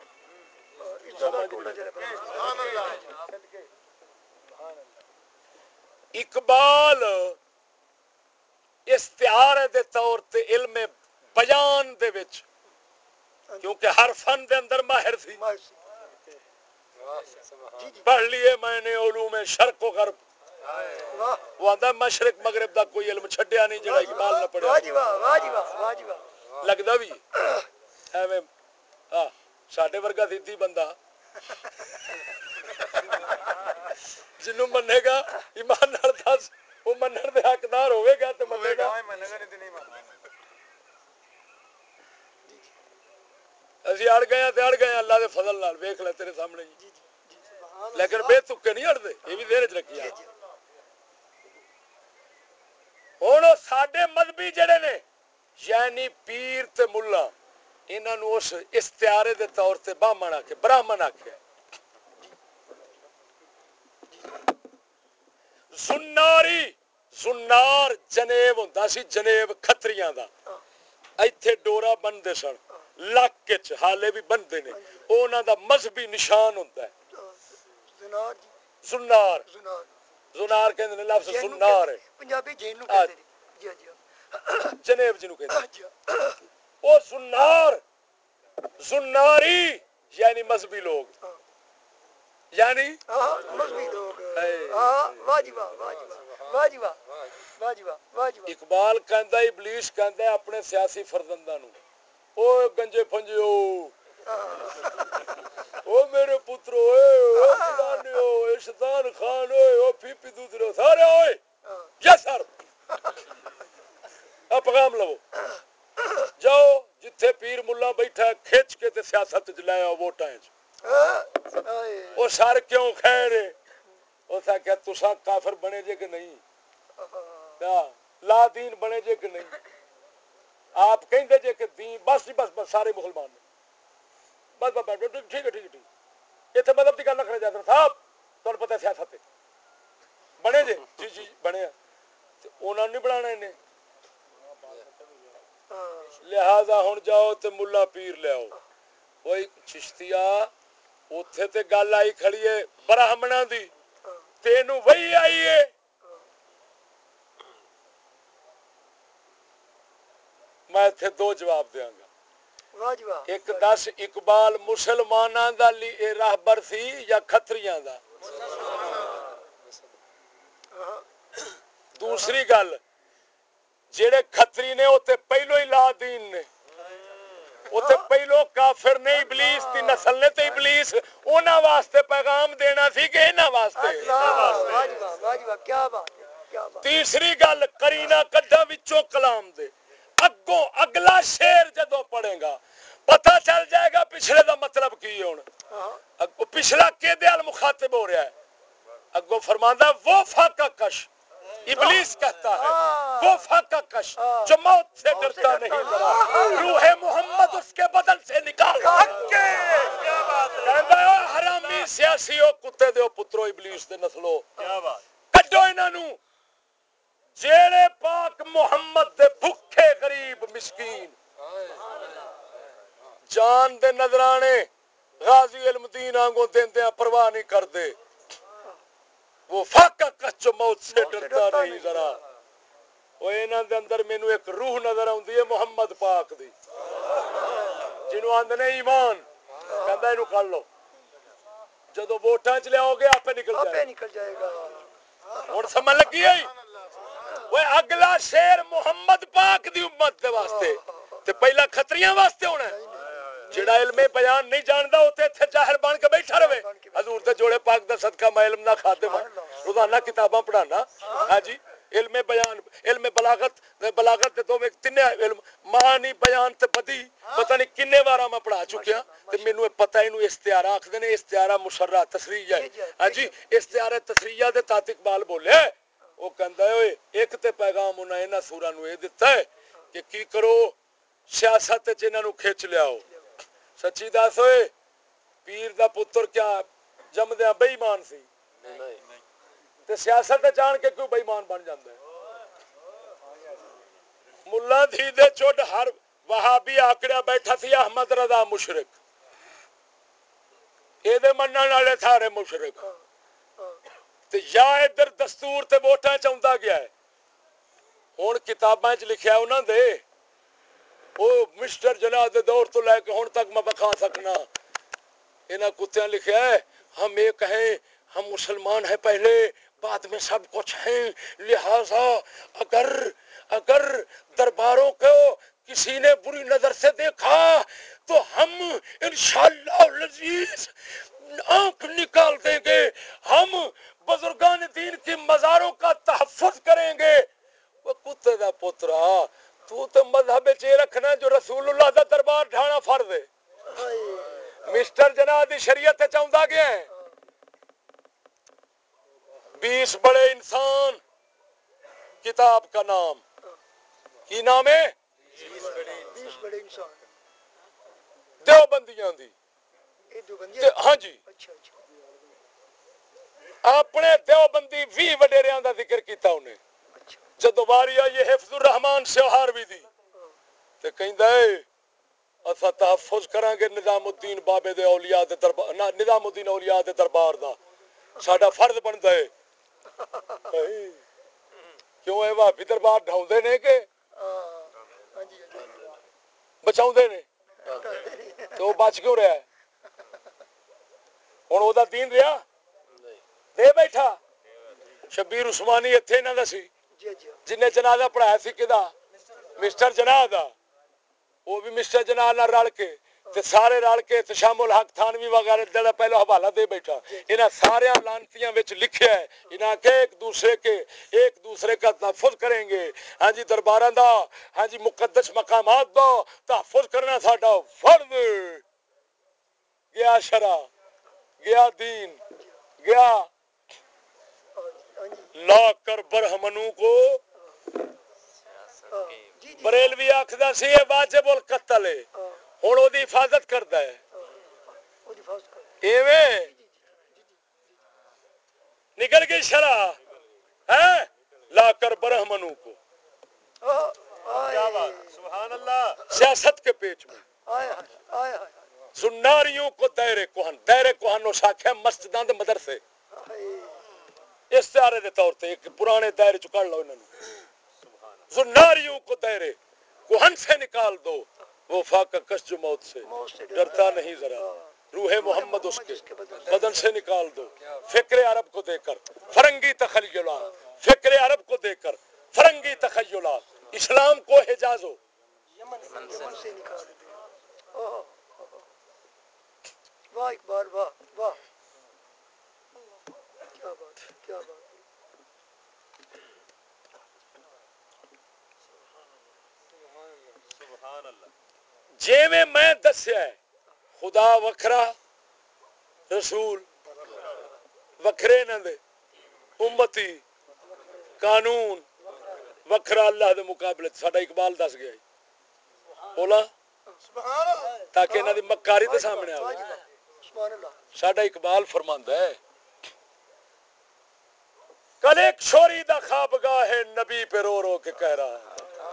اقبال استعارے دے طور تے علم بیان دے وچ کیونکہ ہر فن دے اندر ماہر تھی پڑھ لیے میں نے علوم شرق و غرب وہ آندا مشرق مغرب دا کوئی علم چھڈیا نہیں جڑا اقبال نہ پڑھیا واہ جی واہ واہ جی واہ واہ جی واہ لگدا بھی ایویں ساڈے ورگا سیدھی بندہ جنوں منے گا ایمان نال دس وہ منن دے حقدار ہوے گا تے منے گا اسی اڑ گئے تے اڑ گئے اللہ دے فضل نال ویکھ لے تیرے سامنے لیکن بے تکے نہیں اڑدے یہ بھی ذہن وچ رکھیا ہن ساڈے مذہبی جڑے نے یعنی پیر تے ملا انہاں نو اس استعارے دے طور تے بامن آکھے براہمن آکھے زناری زنار جنیب ہوندا سی جنیب کھتریاں دا ਇੱਥੇ ਡੋਰਾ ਬੰਨਦੇ ਸਨ ਲੱਕ ਚ ਹਾਲੇ ਵੀ ਬੰਨਦੇ ਨੇ ਉਹ ਉਹਨਾਂ ਦਾ ਮਜ਼ਹਬੀ ਨਿਸ਼ਾਨ ਹੁੰਦਾ ਹੈ ਜ਼ਨਾਰ ਜ਼ੁਨਾਰ ਜ਼ਨਾਰ ਜ਼ੁਨਾਰ ਕਹਿੰਦੇ ਨੇ ਲਫ਼ਜ਼ ਜ਼ੁਨਾਰ ਹੈ ਪੰਜਾਬੀ ਜੈਨ ਨੂੰ ਕਹਿੰਦੇ ਨੇ ਜੀ ਜੀ ਜਨੇਬ ਜੀ ਨੂੰ ਕਹਿੰਦੇ ਉਹ ਜ਼ੁਨਾਰ زناری یعنی مذہبی لوگ یعنی مذہبی لوگ واجبہ واجبہ واجبہ واجبہ واجبہ اقبال کہندا ابلیس کہندا اپنے سیاسی فرزنداں نو او گنجے پھنجیو او میرے پترو او فلانیو شیطان خان او پی پی دوسرے سارے اوئے یس سر پیغام لو جاؤ جتھے پیر ملا بیٹھا کھچ کے تے سیاست چ لے آؤ ووٹاں وچ او سر کیوں خیر ہے او سا کہ تساں کافر بنے جے کہ نہیں لا دین بنے جے کہ نہیں آپ کہندے جے کہ دین بس بس سارے مسلمان بس بس ٹھیک ہے اتنے مطلب کی گل نہ کرے جاتا صاحب تمہیں پتہ سیاست بنے جے جی بنے انہوں نے نہیں بنانا انہیں لہذا ہوں جاؤ تے ملا پیر لے آؤ کوئی چشتیا اوتھے تے گل آئی کھڑی ہے براہمنا دی تینوں وہی آئی ہے میں اتھے دو جواب دیاں گا ایک دس اقبال مسلماناں دا راہبر سی یا کھتریاں دا دوسری گل جڑے کھتری نے اوتے پہلو ہی لا دین نے اوتے پہلو کافر نے ابلیس دی نسل نے تے ابلیس انہاں واسطے پیغام دینا سی کہ انہاں واسطے واجبہ کیا بات کیا بات تیسری گل کرینہ کڈھا وچوں کلام دے اگوں اگلا شعر جدوں پڑھے گا پتہ چل جائے گا پچھلے دا مطلب کی ہے ہن پچھلا کیدے ال مخاطب ہو رہا ہے اگوں فرماندا وہ فاقہ کش ابلیس کہتا ہے وہ فاقہ کش جو موت سے ڈرتا نہیں ذرا روح محمد اس کے بدن سے نکال کہندا ہے حرامی سیاسیو کتے دیو پترو ابلیس دے نسلو کیا بات کڈو انہاں نو جیڑے پاک محمد دے بھکھے غریب مسکین جان دے نظرانے غازی علم دین آنگوں دیندے پرواہ نہیں کردے وہ فاقہ کچ موت سے ڈرتا نہیں ذرا وہ انہاں دے اندر مینوں ایک روح نظر آندی ہے محمد پاک دی جنوں آندے نے ایمان کہندا اینو کر لو جدوں ووٹاں چ لیاؤ گے آپے نکل جائے گا ہن سمجھ لگی ہے وہ اگلا شعر محمد پاک دی امت دے واسطے تے پہلا کھتریاں واسطے ہونا ہے جڑا علم بیان نہیں جاندا اوتے ایتھے جاہل بن کے بیٹھا رہے حضور دے جوڑے پاک دا صدقہ میں علم نہ خادم ہاں روزانہ کتاباں پڑھانا ہاں جی علم بیان علم بلاغت دے دو تین علم معنی بیان تے بدی پتہ نہیں کنے بار میں پڑھا چکیا تے مینوں پتہ اینو استعارہ آکھدے نے استعارہ مشرہ تصریح ہے ہاں جی استعارہ تصریح دے تات اقبال بولے وہ کہندا ہے ایک تے پیغام انہاں انہاں سوراں نو اے دتا ہے کہ کی کرو سیاست وچ انہاں نو کھچ لیاؤ سچی دس ہوئے پیر دا پتر کیا جمدیاں بے ایمان سی تے سیاست جان کے کیوں بے ایمان بن جاندا ہے ملا دھی دے چوٹ ہر وہابی آکڑیا بیٹھا سی احمد رضا مشرک اے دے منن والے سارے مشرک تے یا ادھر دستور تے ووٹاں چاوندا گیا ہے ہن کتاباں وچ لکھیا انہاں دے او مسٹر جناح دے دور تو لے کے ہن تک میں بکھا سکنا انہاں کتیاں لکھیا ہے ہم ایک ہیں ہم مسلمان ہیں پہلے بعد میں سب کچھ ہیں لہذا اگر درباروں کو کسی نے بری نظر سے دیکھا تو ہم انشاءاللہ العزیز آنکھ نکال دیں گے ہم بزرگان دین کی مزاروں کا تحفظ کریں گے وہ کتے دا پترا تو مذہب چ رکھنا جو رسول اللہ دا دربار ڈھانا فرض ہے مسٹر جناح دی شریعت چاہتا گیا ہے 20 بڑے انسان کتاب کا نام کی نام ہے 20 بڑے انسان دیوبندیاں دی ہاں جی اچھا اپنے دیوبندی 20 وڈیریاں دا ذکر کیتا انہیں جدو واری آئی حفظ الرحمان سہاروی دی تے کہندا اے اسا تحفظ کران گے نظام الدین بابے دے اولیاء دے دربار، نظام الدین اولیاء دے دربار دا ساڈا فرض بندا ہے. کیوں اے وہابی دربار ڈھاؤندے نے کہ بچاؤندے نے؟ تو وہ بچ کیوں رہا ہے؟ ہن او دا دین رہیا دے بیٹھا. شبیر عثمانی اتھے انہاں دا سی جن نے جنازہ پڑھایا سی کدا مسٹر جناح دا. وہ بھی مسٹر جناح نال رل کے تے سارے رل کے تشام الحق تھانوی وغیرہ جڑا پہلو حوالہ دے بیٹھا. انہاں سارے لانتیاں وچ لکھیا ہے انہاں کہ ایک دوسرے کا تحفظ کریں گے. ہاں جی درباراں دا ہاں جی مقدس مقامات دا تحفظ کرنا ساڈا فرض. گیا شرع گیا دین گیا لا کر برہمنوں کو. بریلوی آکھدا سی یہ واجب القتل ہے ہن او دی حفاظت کردا ہے ایویں نکل گئی شرع ہے لا کر برہمنوں کو. سبحان اللہ. سیاست کے پیچ میں زناریوں کو دائرے کوہن نو ساکھے مسجداں دے مدرسے استعارے دے طور تے ایک پرانے دائرے چ کڈ لو انہاں نو. زناریوں کو دائرے کوہن سے نکال دو وہ فاقہ کش جو موت سے ڈرتا نہیں ذرا. روح محمد اس کے بدن سے نکال دو. فکر عرب کو دے کر فرنگی تخیلات فکر عرب کو دے کر فرنگی تخیلات اسلام کو حجاز ہو یمن سے نکال دو. واہ اقبال واہ واہ کیا بات کیا بات. سبحان اللہ. جیویں میں دسیا ہے خدا وکھرا رسول وکھرے نہ دے امتی قانون وکھرا اللہ دے مقابلے ساڈا اقبال دس گیا بولا تاکہ انہاں دی مکاری تے سامنے آوے. ساڈا اقبال فرماندا ہے کل ایک شوری دا خوابگاہ ہے نبی پہ رو رو کے کہہ رہا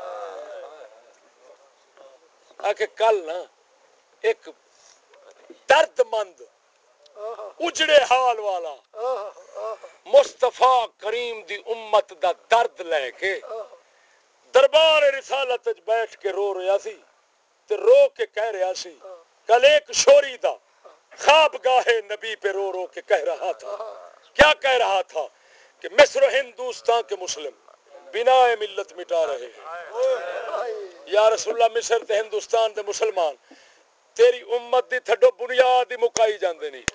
کہ کل نا ایک درد مند اجڑے حال والا مصطفیٰ کریم دی امت دا درد لے کے دربار رسالت وچ بیٹھ کے رو رہا سی تے رو کے کہہ رہا سی کل ایک شوری دا خوابگاہ نبی پہ رو رو کے کہہ رہا تھا. کیا کہہ رہا تھا کہ مصر و ہندوستان کے مسلم بنا ملت مٹا رہے ہیں. یا رسول اللہ مصر تے ہندوستان دے مسلمان تیری امت دی تھڈو بنیاد ہی مکائی جاندے نہیں.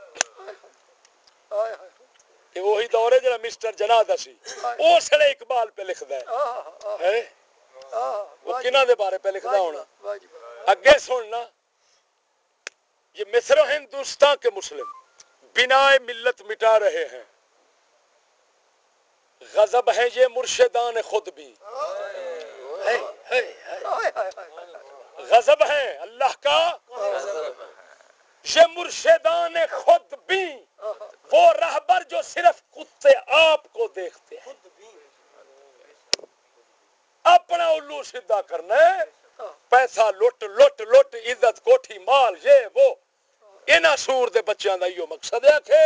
کہ وہی دور ہے جڑا مسٹر جناح دا سی اس لیے اقبال پہ لکھدا ہے وہ کنہاں دے بارے پہ لکھدا ہونا. اگے سننا یہ مصر و ہندوستان کے مسلم بنا ملت مٹا رہے ہیں. غضب ہے یہ مرشدان خود بھی غضب ہے اللہ کا یہ مرشدان خود بھی وہ رہبر جو صرف کتے آپ کو دیکھتے ہیں. اپنا الو سیدھا کرنا ہے پیسہ لٹ لٹ لٹ عزت کوٹھی مال یہ وہ انہاں سور دے بچیاں دا ایو مقصد ہے کہ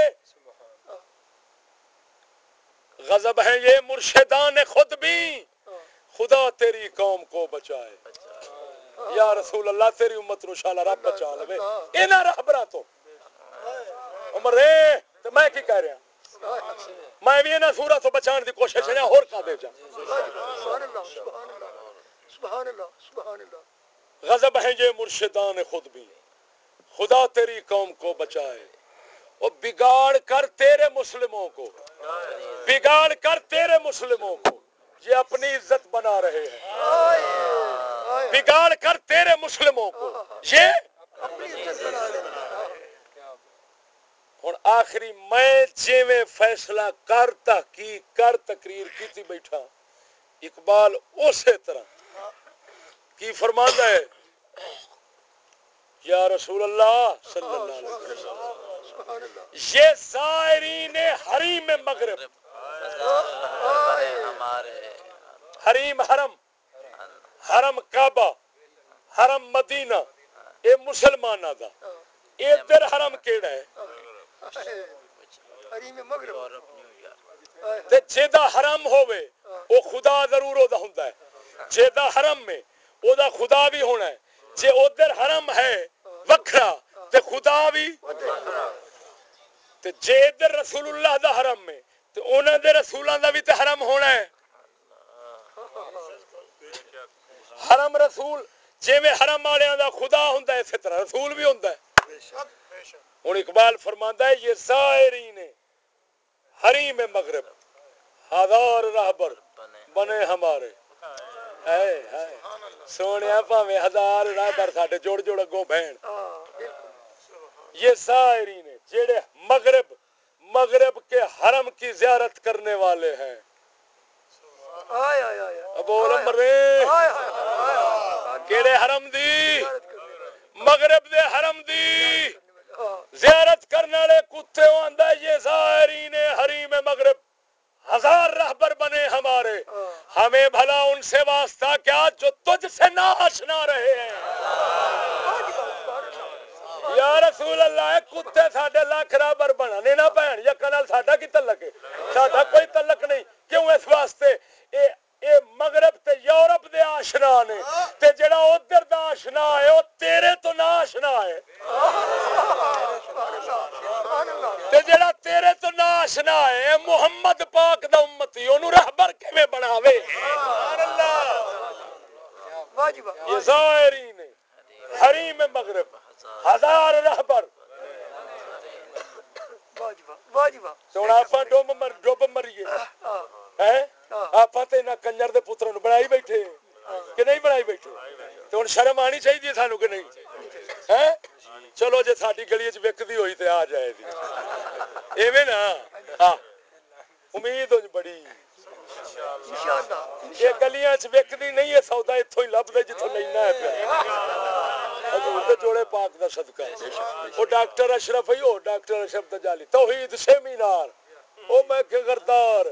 غضب ہے یہ مرشدان خود بھی خدا تیری قوم کو بچائے. یا رسول اللہ تیری امت نو شالا رب بچا لے انہاں رہبراں تو. عمر تے میں کی کہہ رہا میں بھی انہاں سورا تو بچان دی کوشش ہے اور کا دے جا. سبحان اللہ سبحان اللہ سبحان اللہ سبحان اللہ. غضب ہے یہ مرشدان خود بھی خدا تیری قوم کو بچائے. وہ بگاڑ کر تیرے مسلموں کو بگاڑ کر تیرے مسلموں کو یہ اپنی عزت بنا رہے ہیں. بگاڑ کر تیرے مسلموں کو یہ اپنی عزت بنا رہے ہیں. ہن آخری میں جویں فیصلہ کر تحقیق کر تقریر کیتی بیٹھا اقبال اسی طرح کی فرماندا ہے یا رسول اللہ صلی اللہ علیہ وسلم یہ زائرین حریم مغرب حریم حرم حرم کعبہ حرم مدینہ اے مسلمانہ دا ادھر حرم کیڑا ہے حریم مغرب تے جیدا حرم ہوے او خدا ضرور او دا ہوندا ہے جیدا حرم میں او دا خدا بھی ہونا ہے جے ادھر حرم ہے وکھرا تے خدا بھی تے جے ادھر رسول اللہ دا حرم میں تے انہاں دے رسولاں دا بھی تے حرم ہونا ہے حرم رسول جویں حرم والیاں دا خدا ہوندا ہے اسی طرح رسول بھی ہوندا ہے ہن اقبال فرماندا ہے یہ زائرین حریم مغرب ہزار رہبر بنے ہمارے سونیا پاویں ہزار رہبر ساڈے جوڑ جوڑ اگوں بہن یہ زائرین جڑے مغرب کے حرم کی زیارت کرنے والے ہیں بول مرے کیڑے حرم دی مغرب دے حرم دی زیارت کرنے والے کتے آندا یہ زائرین حریم مغرب ہزار رہبر بنے ہمارے ہمیں بھلا ان سے واسطہ کیا جو تجھ سے ناآشنا رہے ہیں یا رسول اللہ کتے ساڈے لاکھ رہبر بنانے نہ بہن یکا نال ساڈا کی تعلق ہے ساڈا کوئی تعلق نہیں کیوں اس واسطے اے مغرب تے یورپ دے آشنا نے تے جڑا ادھر دا آشنا ہے او تیرے تو نہ آشنا ہے تے جڑا تیرے تو نہ آشنا ہے محمد پاک دا امتی اونوں رہبر کیویں بناوے سبحان اللہ یہ زائرین حریم مغرب ہزار رہبر ہوں آپ ڈب مریے آپ کنجر دے پتروں بنائی بیٹھے کہ نہیں بنائی بیٹھے تو ہوں شرم آنی چاہیے سانو کہ نہیں چلو جی ساری گلی چ وکدی ہوئی تو آ جائے گی ایویں نا ہاں امید ہو بڑی یہ گلیاں چ وکدی نہیں ہے سودا اتوں ہی لبدا جتوں لینا ہے پیا حضور دے جوڑے پاک دا صدقہ وہ ڈاکٹر اشرف ہی ہو ڈاکٹر اشرف تجالی توحید سیمینار او میں کہ غردار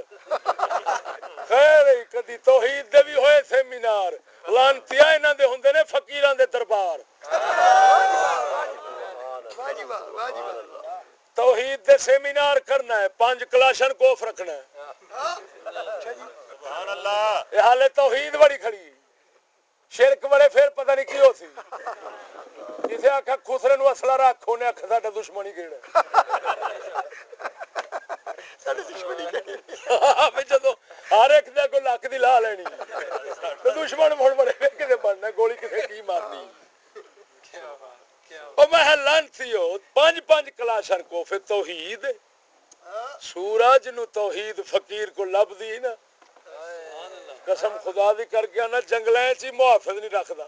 خیر کدی توحید دے بھی ہوئے سیمینار لانتیا انہاں دے ہوندے نے فقیراں دے دربار توحید دے سیمینار کرنا ہے 5 کلاشن کوف رکھنا ہے سبحان اللہ یہ حالے توحید بڑی کھڑی شرک بڑے پھر پتہ نہیں کی ہو سی کسے آکھا خسرے نو اسلحہ رکھ اونے آکھا ساڈا دشمنی کیڑا ساڈا دشمنی کیڑا جدوں ہر ایک دے کو لک دی لا لینی تے دشمن مڑ بڑے کدے بننا گولی کسے کی مارنی او میں لانتیو 5 کلاشن کو پھر توحید سورج نو توحید فقیر کو لب دی نا قسم خدا دی کر کے نا جنگلاں چ محافظ نہیں رکھدا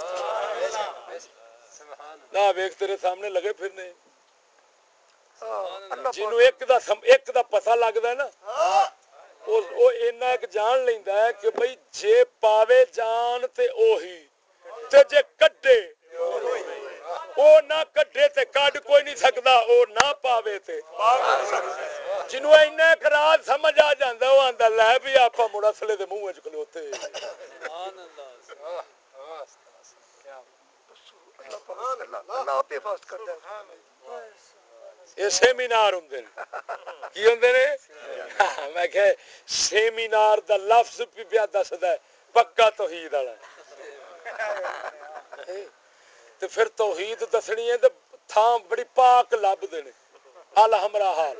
نہ ویکھ تیرے سامنے لگے پھرنے جنوں ایک دا پتہ لگدا ہے نا او اینا ایک جان لیندا ہے کہ بھئی جے پاوے جان تے اوہی تے جے کڈے او نہ کڈے تے کڈ کوئی نہیں سکدا او نہ پاوے تے جنوں اینا ایک راز سمجھ آ جاندا او آندا لے بھی آپا مڑ اصلے دے منہ وچ کھلوتے سبحان اللہ اللہ پہ فاست کردا ہے یہ سیمینار ہوندے نے کی ہوندے نے میں کہ سیمینار دا لفظ بھی پیا دسدا ہے پکا توحید والا تے پھر توحید دسنی ہے تے تھاں بڑی پاک لب دے نے الحمرا حال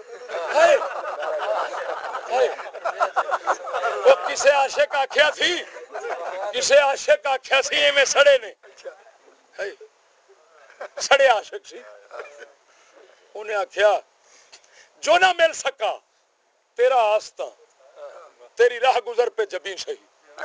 وہ کسے عاشق آکھیا سی کسے عاشق آکھیا سی ایویں سڑے نے سڑے عاشق سی انہیں آکھیا جو نہ مل سکا تیرا آستہ تیری راہ گزر پہ جبیں سہی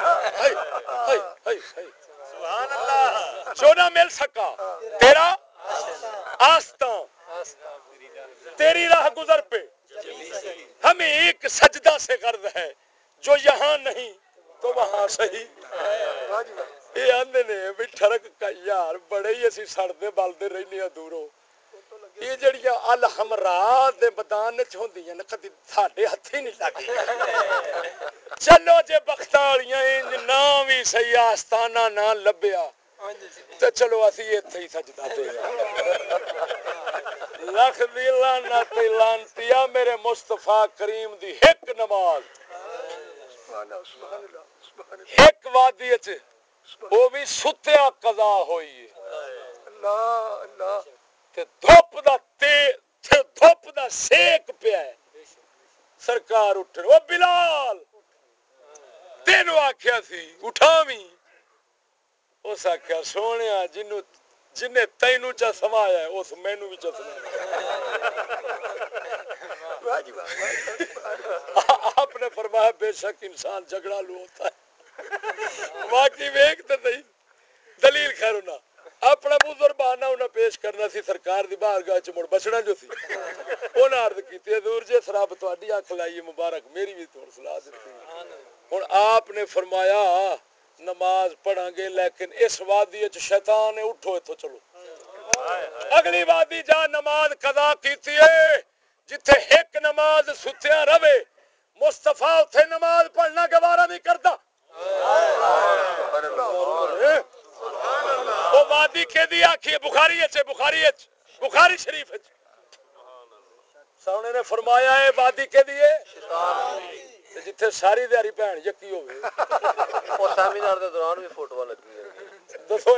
سبحان اللہ جو نہ مل سکا تیرا آستہ تیری راہ گزر پہ ہمیں ایک سجدہ سے غرض ہے جو یہاں نہیں تو وہاں صحیح یہ آندے نے بھی ٹھرک کا یار بڑے ہی اسی سڑدے بالدے رہنے دوروں یہ جڑیاں الحمراء دے میدان وچ ہوندیاں نے کدی ساڈے ہتھی نہیں لگی چلو جے بختالیاں انج نہ وی صحیح آستانہ نہ لبیا تے چلو اسی ایتھے ہی سجدہ دے لکھ دی لعنت لعنتیا میرے مصطفیٰ کریم دی ایک نماز ایک وادی وچ وہ بھی ستیا قضا ہوئی ہے اللہ اللہ تے دھوپ دا سیک پیا ہے سرکار اٹھن او بلال تینوں آکھیا سی اٹھاویں اس آکھیا سونیا جنہیں تینوں چا سمایا ہے اس مینوں بھی چا سمایا آپ نے فرمایا بے شک انسان جھگڑا لو ہوتا ہے واقعی ویکھتے نہیں دلیل خیر ہونا اپنا بزرگ بہانا انہیں پیش کرنا سی سرکار دی بارگاہ چ مڑ بچنا جو سی انہاں عرض کیتی حضور جی سراب تہاڈی اکھ لائیے مبارک میری بھی تھوڑ صلاح دتی ہن آپ نے فرمایا نماز پڑھاں گے لیکن اس وادی وچ شیطان ہے اٹھو ایتھوں چلو اگلی وادی جا نماز قضا کیتی ہے جتھے ایک نماز ستیا رہے مصطفیٰ اتھے نماز پڑھنا گوارا نہیں کرتا وہ وادی کے دی آکھی بخاری شریف سونے نے فرمایا ہے وادی کے دیے جتھے ساری دیاری بہن یقی ہوئے اور سیمینار دے دوران بھی فوٹو لگی دسو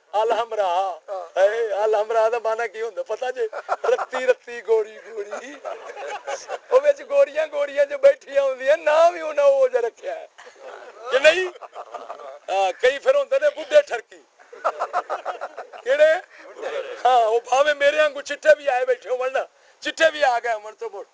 الحمرا دا مانا کی ہوندا پتہ جے رتی گوری او وچ گوریاں جو بیٹھیاں ہوندیاں نام ہی انہاں او جا رکھیا ہے کہ نہیں ہاں کئی پھر ہوندے نے بڈھے ٹھرکی کیڑے ہاں او بھاوے میرے وانگو چٹھے بھی آئے بیٹھے ہون نا چٹھے بھی آ گئے من تو مٹ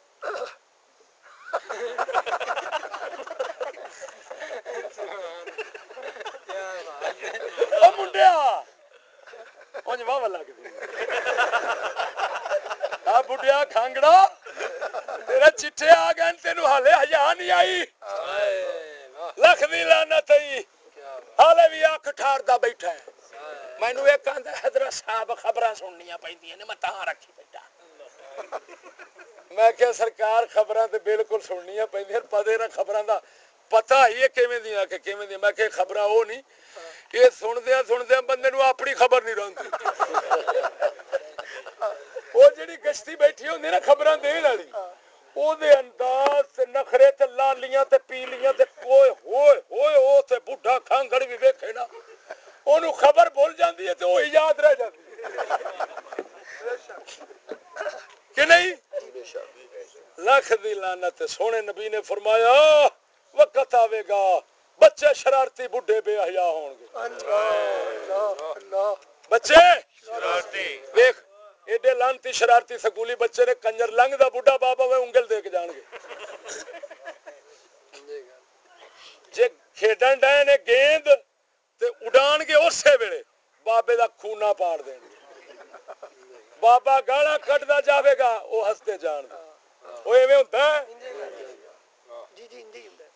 او منڈیا اونج واہ لگ دی آ بڈھیا کھانگڑا تیرے چٹھے آ گئے تینوں حالے حیا نہیں آئی لکھ دی لعنت ای حالے بھی اکھ ٹھاردا بیٹھا ہے مینوں ایک آندا حضرت صاحب خبراں سننیاں پیندیاں نے میں تاں رکھی بیٹھا میں کہ سرکار خبراں تے بالکل سننیاں پیندیاں پتے نہ خبراں دا پتہ ہی ہے کیویں دیاں کہ کیویں دی میں کہ خبراں او نہیں یہ سندیاں بندے نو اپنی خبر نہیں رہندی وہ جڑی گشتی بیٹھی ہوندی نا خبراں دین والی او دے انداز تے نخرے تے لالیاں تے پیلیاں تے اوئے ہوئے ہوئے او تے بڈھا کھانگڑ بھی ویکھے نا اونوں خبر بھول جاندی ہے تے وہی یاد رہ جاندی کہ نہیں لاکھ دی لعنت سونے نبی نے فرمایا وقت آوے گا بچے شرارتی بڈھے بے حیا ہون گے بچے شرارتی دیکھ ایڈے لانتی شرارتی سکولی بچے نے کنجر لنگ دا بڈھا بابا ہوئے انگل دے کے جان گے جے کھیڈن ڈے نے گیند تے اڈان گے اسی ویلے بابے دا خونا پاڑ دین گے بابا گالا کٹدا جاوے گا او ہستے جان گے او ایویں ہوندا ہے جی جی ہندی ہوندا ہے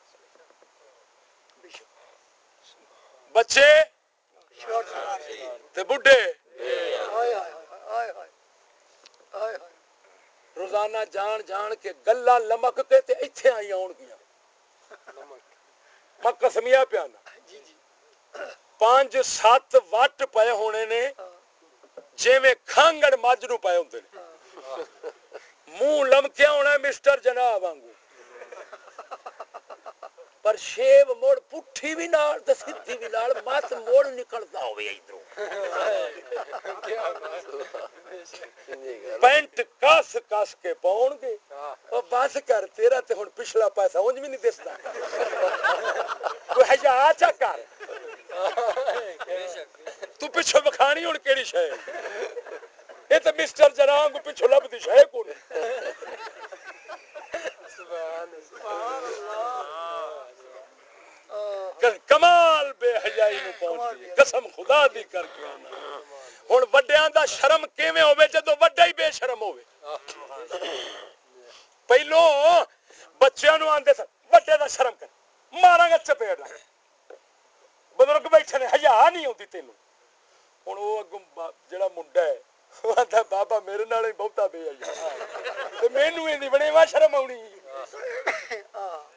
بچے تے بڈھے روزانہ جان کے گلا لمک کے تے ایتھے آئی آن گیا میں قسمیہ پیانا 5-7 وٹ پے ہونے نے جویں کھانگڑ مجھ نو پے ہوندے نے منہ لمکیا ہونا مسٹر جناب وانگو پر شیو موڑ پٹھی بھی نال تے سدھی بھی نال مت موڑ نکلدا ہوے ادھروں پینٹ کس کے پاؤن گے او بس کر تیرا تے ہن پچھلا پیسہ اونج بھی نہیں دسدا کوئی حیا چا کر تو پیچھے بکھانی ہن کیڑی شے اے تے مسٹر جناب پیچھے لبدی شے کو سبحان اللہ کمال بے حیائی نو پہنچ گئی قسم خدا دی کر کے ہن وڈیاں دا شرم کیویں ہوے جدوں وڈا ہی بے شرم ہوے پہلو بچیاں نو آندے سن وڈے دا شرم کر ماراں گا چپیڑ بزرگ بیٹھے نے حیا نہیں ہوندی تینوں ہن او اگوں جڑا منڈا ہے او آندا بابا میرے نال ہی بہتا بے حیا تے مینوں ایندی بڑےواں شرم آونی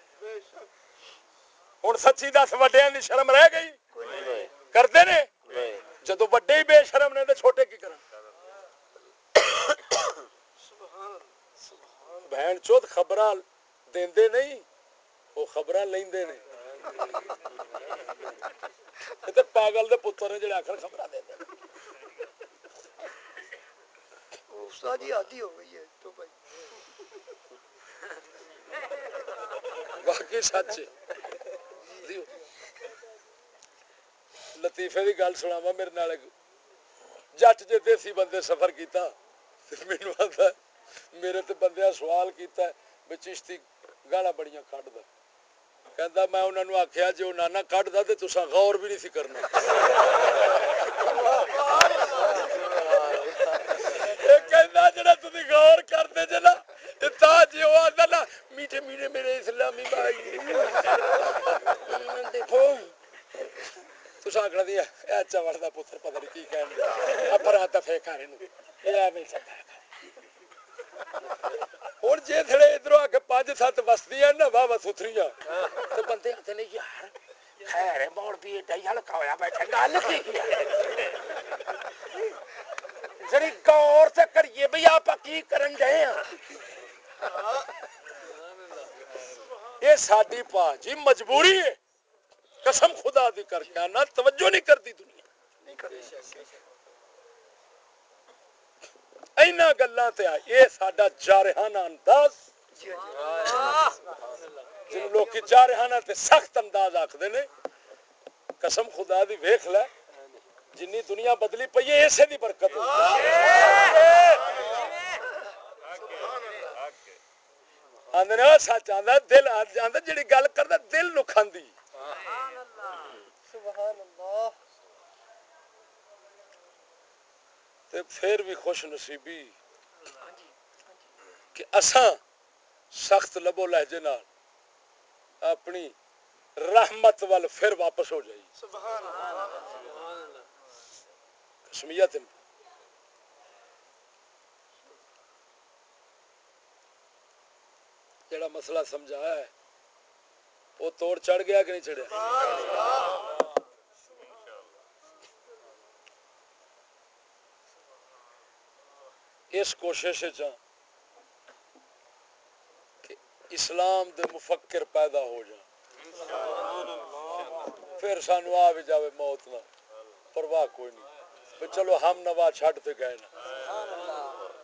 ہن سچی دس وڈیاں دی شرم رہ گئی کردے نے جدو وڈے ہی بے شرم نے تو چھوٹے کی کرن بہن چوت خبراں دیندے نہیں وہ خبراں لیندے نے تے پاگل دے پتر نے جڑے آخر خبراں دیندے استاد جی عادی ہو گئی ہے تو بھائی واقعی سچ لطیفے دی گل سناواں میرے نال جٹ جے دیسی بندے سفر کیتا مینوں آندا میرے تے بندیاں سوال کیتا ہے چشتی گالاں بڑیاں کڈدا کہندا میں انہاں نوں آکھیا جو نانا کڈدا تے تساں غور بھی نہیں سی کرنا اے کہندا جڑا تسی غور کردے جے نا تے تا جی او آندا نا میٹھے میٹھے میرے اسلامی بھائی دیکھو تساں آکھنا دی اے چوڑ دا پتر پتہ نہیں کی کہن دیا افرا دفے کر اینوں اے ایویں چنگا ہوں جی تھڑے ادھر آ کے 5-7 بستیاں نا واہ واہ ستھریاں تو بندے آتے نے یار خیر موڑ بھی ایڈا ہی ہلکا ہویا بیٹھا گل کی ذری غور سے کریے بھئی آپ کی کرن گئے ہیں یہ ساڈی پا جی مجبوری ہے قسم خدا دی کر کے آنا توجہ نہیں کرتی دنیا اینا گلاں تے یہ ساڈا جارحانہ انداز جن لوگ کی جارحانہ تے سخت انداز آکھدے نے قسم خدا دی ویکھ لے جنی دنیا بدلی پئی ہے اسے دی برکت آندے نے سچ آندا دل آندا جڑی گل کردا دل نو کھاندی سبحان اللہ سبحان اللہ تے پھر بھی خوش نصیبی کہ اساں سخت لبو لہجے نال اپنی رحمت وال پھر واپس ہو جائی سبحان اللہ قسمیت جڑا مسئلہ سمجھایا ہے وہ توڑ چڑھ گیا کہ نہیں چڑھیا اس کوشش کہ اسلام دے مفکر پیدا ہو جائیں پھر سانو آ بھی جاوے موت نہ پرواہ کوئی نہیں چلو ہم نوا چھڈ تے گئے نا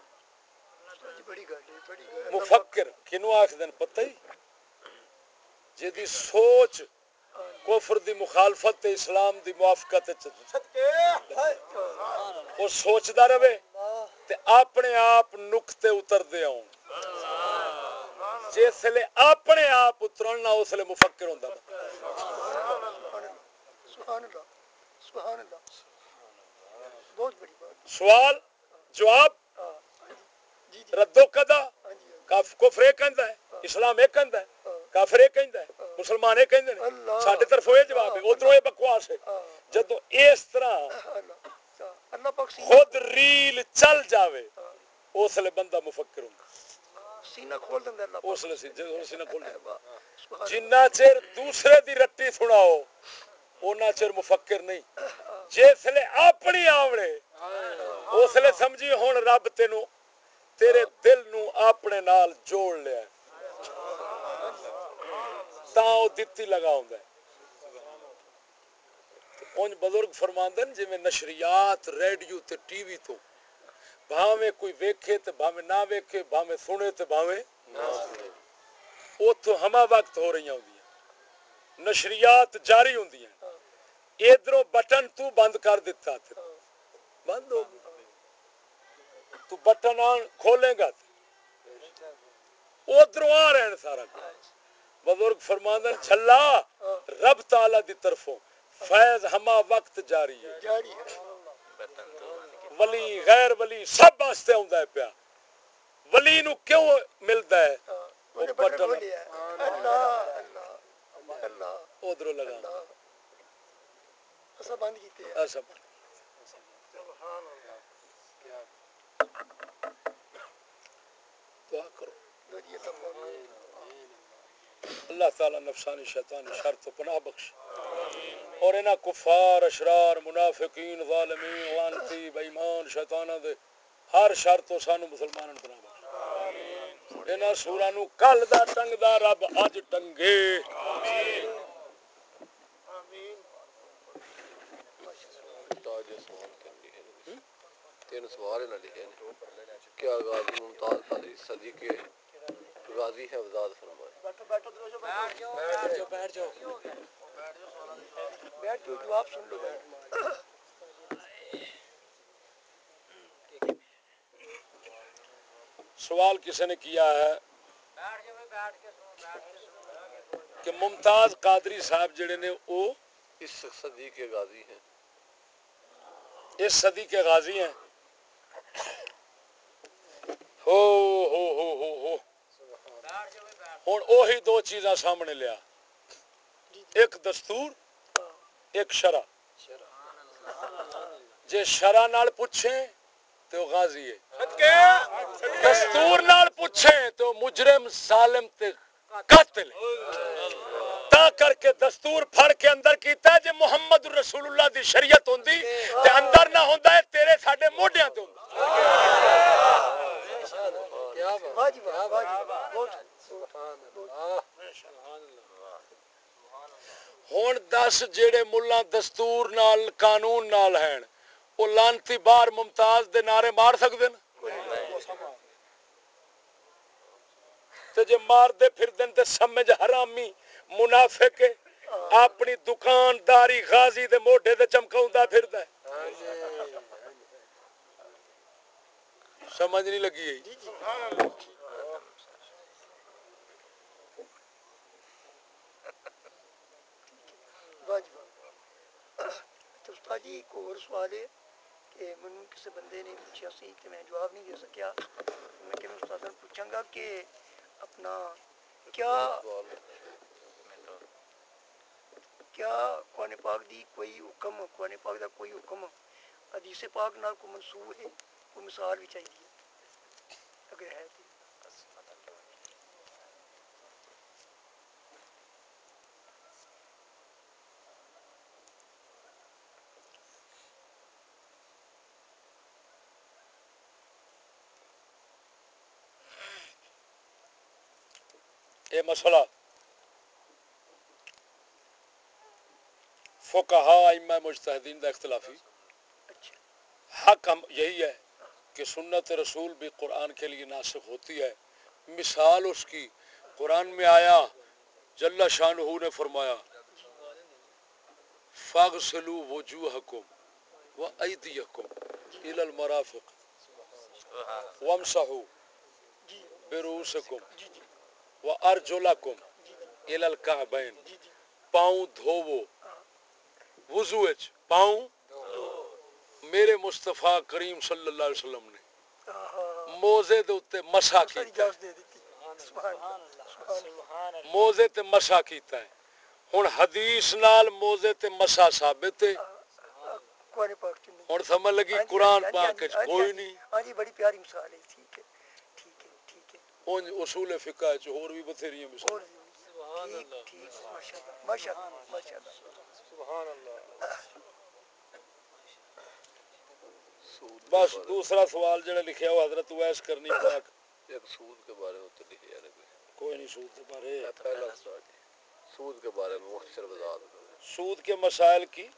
مفکر کنوں آکھدن پتہ ہی جدی سوچ کفر دی مخالفت تے اسلام دی موافقت وہ سوچدا رہے تے اپنے آپ نقطے اتردے آن جسلے اپنے آپ اترن نہ اسلے مفکر ہوندا سبحان اللہ سبحان اللہ بہت بڑی بات سوال جواب رد و قدا کفر ایک کہندا ہے اسلام ایک کہندا ہے کافر ایک کہندا ہے مسلمان ایک کہندے نے ساڈے طرف یہ جواب ہے ادھروں یہ بکواس ہے جدوں اس طرح خود ریل چل جاوے اس لیے بندہ مفکر ہوندا سینہ کھول دیندا اللہ اس لیے سینہ کھول دیندا جنہ چر دوسرے دی رٹی سناؤ اونا چر مفکر نہیں جس لے اپنی آوڑے اس لے سمجھی ہن رب تینوں تیرے دل نو اپنے نال جوڑ لیا تاں او دتی لگا ہوندا ہے اونج بزرگ فرماندے نے جویں نشریات ریڈیو تے ٹی وی تو بھاویں کوئی ویکھے تے بھاویں نہ ویکھے بھاویں سنے تے بھاویں نہ سنے اوتھوں ہما وقت ہو رہی ہوندیاں نشریات جاری ہوندیاں ادھروں بٹن تو بند کر دیتا تے بند ہو گئی تو بٹن آن کھولے گا ادھروں آ رہے ہیں سارا بزرگ فرماندن چھلا رب تعالی دی طرفوں فیض ہما وقت جاری ہے ولی غیر ولی سب واسطے ہوندا ہے پیا ولی نو کیوں ملدا ہے وہ بٹن اللہ اللہ اللہ ادھروں لگا اسا بند کیتے ہیں ایسا سبحان اللہ کیا دعا کرو اللہ تعالی نفسانی شیطانی شر تو پناہ بخش اور انہاں کفار اشرار منافقین ظالمین لعنتی بے ایمان شیطاناں دے ہر شر تو سانو مسلماناں نوں بنا بخش انہاں سوراں نوں کل دا ٹنگ دا رب اج ٹنگے آمین آمین تاج سوال کرنی ہے تین سوال نہ لکھے کیا غازی ممتاز قادری صدیقے غازی ہے وضاحت فرمائے بیٹھو بیٹھو بیٹھ جاؤ بیٹھ جاؤ بیٹھ جاؤ جواب سن لو سوال کسی نے کیا ہے کہ ممتاز قادری صاحب جڑے نے او اس صدی کے غازی ہیں اس صدی کے غازی ہیں ہو ہن اوہی دو چیزاں سامنے لیا ایک دستور ایک شرع جے شرع نال پوچھیں تو غازی ہے دستور نال پوچھیں تو مجرم ظالم تے قاتل تا کر کے دستور پھڑ کے اندر کیتا ہے جے محمد رسول اللہ دی شریعت ہوندی تے اندر نہ ہوندا ہے تیرے ساڈے موڈیاں تے ہوندا ہن دس جیڑے ملہ دستور نال قانون نال ہیں وہ لانتی بار ممتاز دے نعرے مار سکدے تے جے مار دے پھر دن تے سمجھ حرامی منافق اپنی دکانداری غازی دے موڈے تے چمکاوندا پھردا ہے سمجھ نہیں لگی ہے تو استاد جی ایک اور سوال ہے کہ مجھے کسی بندے نے پوچھا سی کہ میں جواب نہیں دے سکیا میں کہ میں استاد نے پوچھاں گا کہ اپنا کیا قرآن پاک دی کوئی حکم قرآن پاک دا کوئی حکم حدیث پاک نال کو منسوب ہے کوئی مثال بھی چاہیے اگر ہے تو یہ مسئلہ فقہا ائمہ مجتہدین دا اختلافی حق ہم یہی ہے کہ سنت رسول بھی قرآن کے لیے ناسخ ہوتی ہے مثال اس کی قرآن میں آیا جل شانہ نے فرمایا فاغسلوا وجوہکم وایدیکم الی المرافق وامسحوا برؤوسکم وارجلکم الی الکعبین پاؤں دھوو وضو وچ پاؤں میرے مصطفیٰ کریم صلی اللہ علیہ وسلم نے موزے دے اوتے مسح کیتا ہے موزے تے مسح کیتا ہے ہن حدیث نال موزے تے مسح ثابت ہے ہن سمجھ لگی قرآن پاک وچ کوئی نہیں ہاں جی بڑی پیاری مثال ہے ٹھیک ہے ٹھیک ہے ٹھیک ہے اون اصول فقہ وچ اور بھی بتھیری مثال ٹھیک ٹھیک ماشاءاللہ ماشاءاللہ ماشاءاللہ سبحان اللہ بس دوسرا سوال جڑا لکھیا ہوا حضرت اویس کرنی پاک ایک سود کے بارے میں تو لکھی ہے کوئی نہیں سود کے بارے پہلا سود کے بارے میں مختصر وضاحت کریں سود کے مسائل کی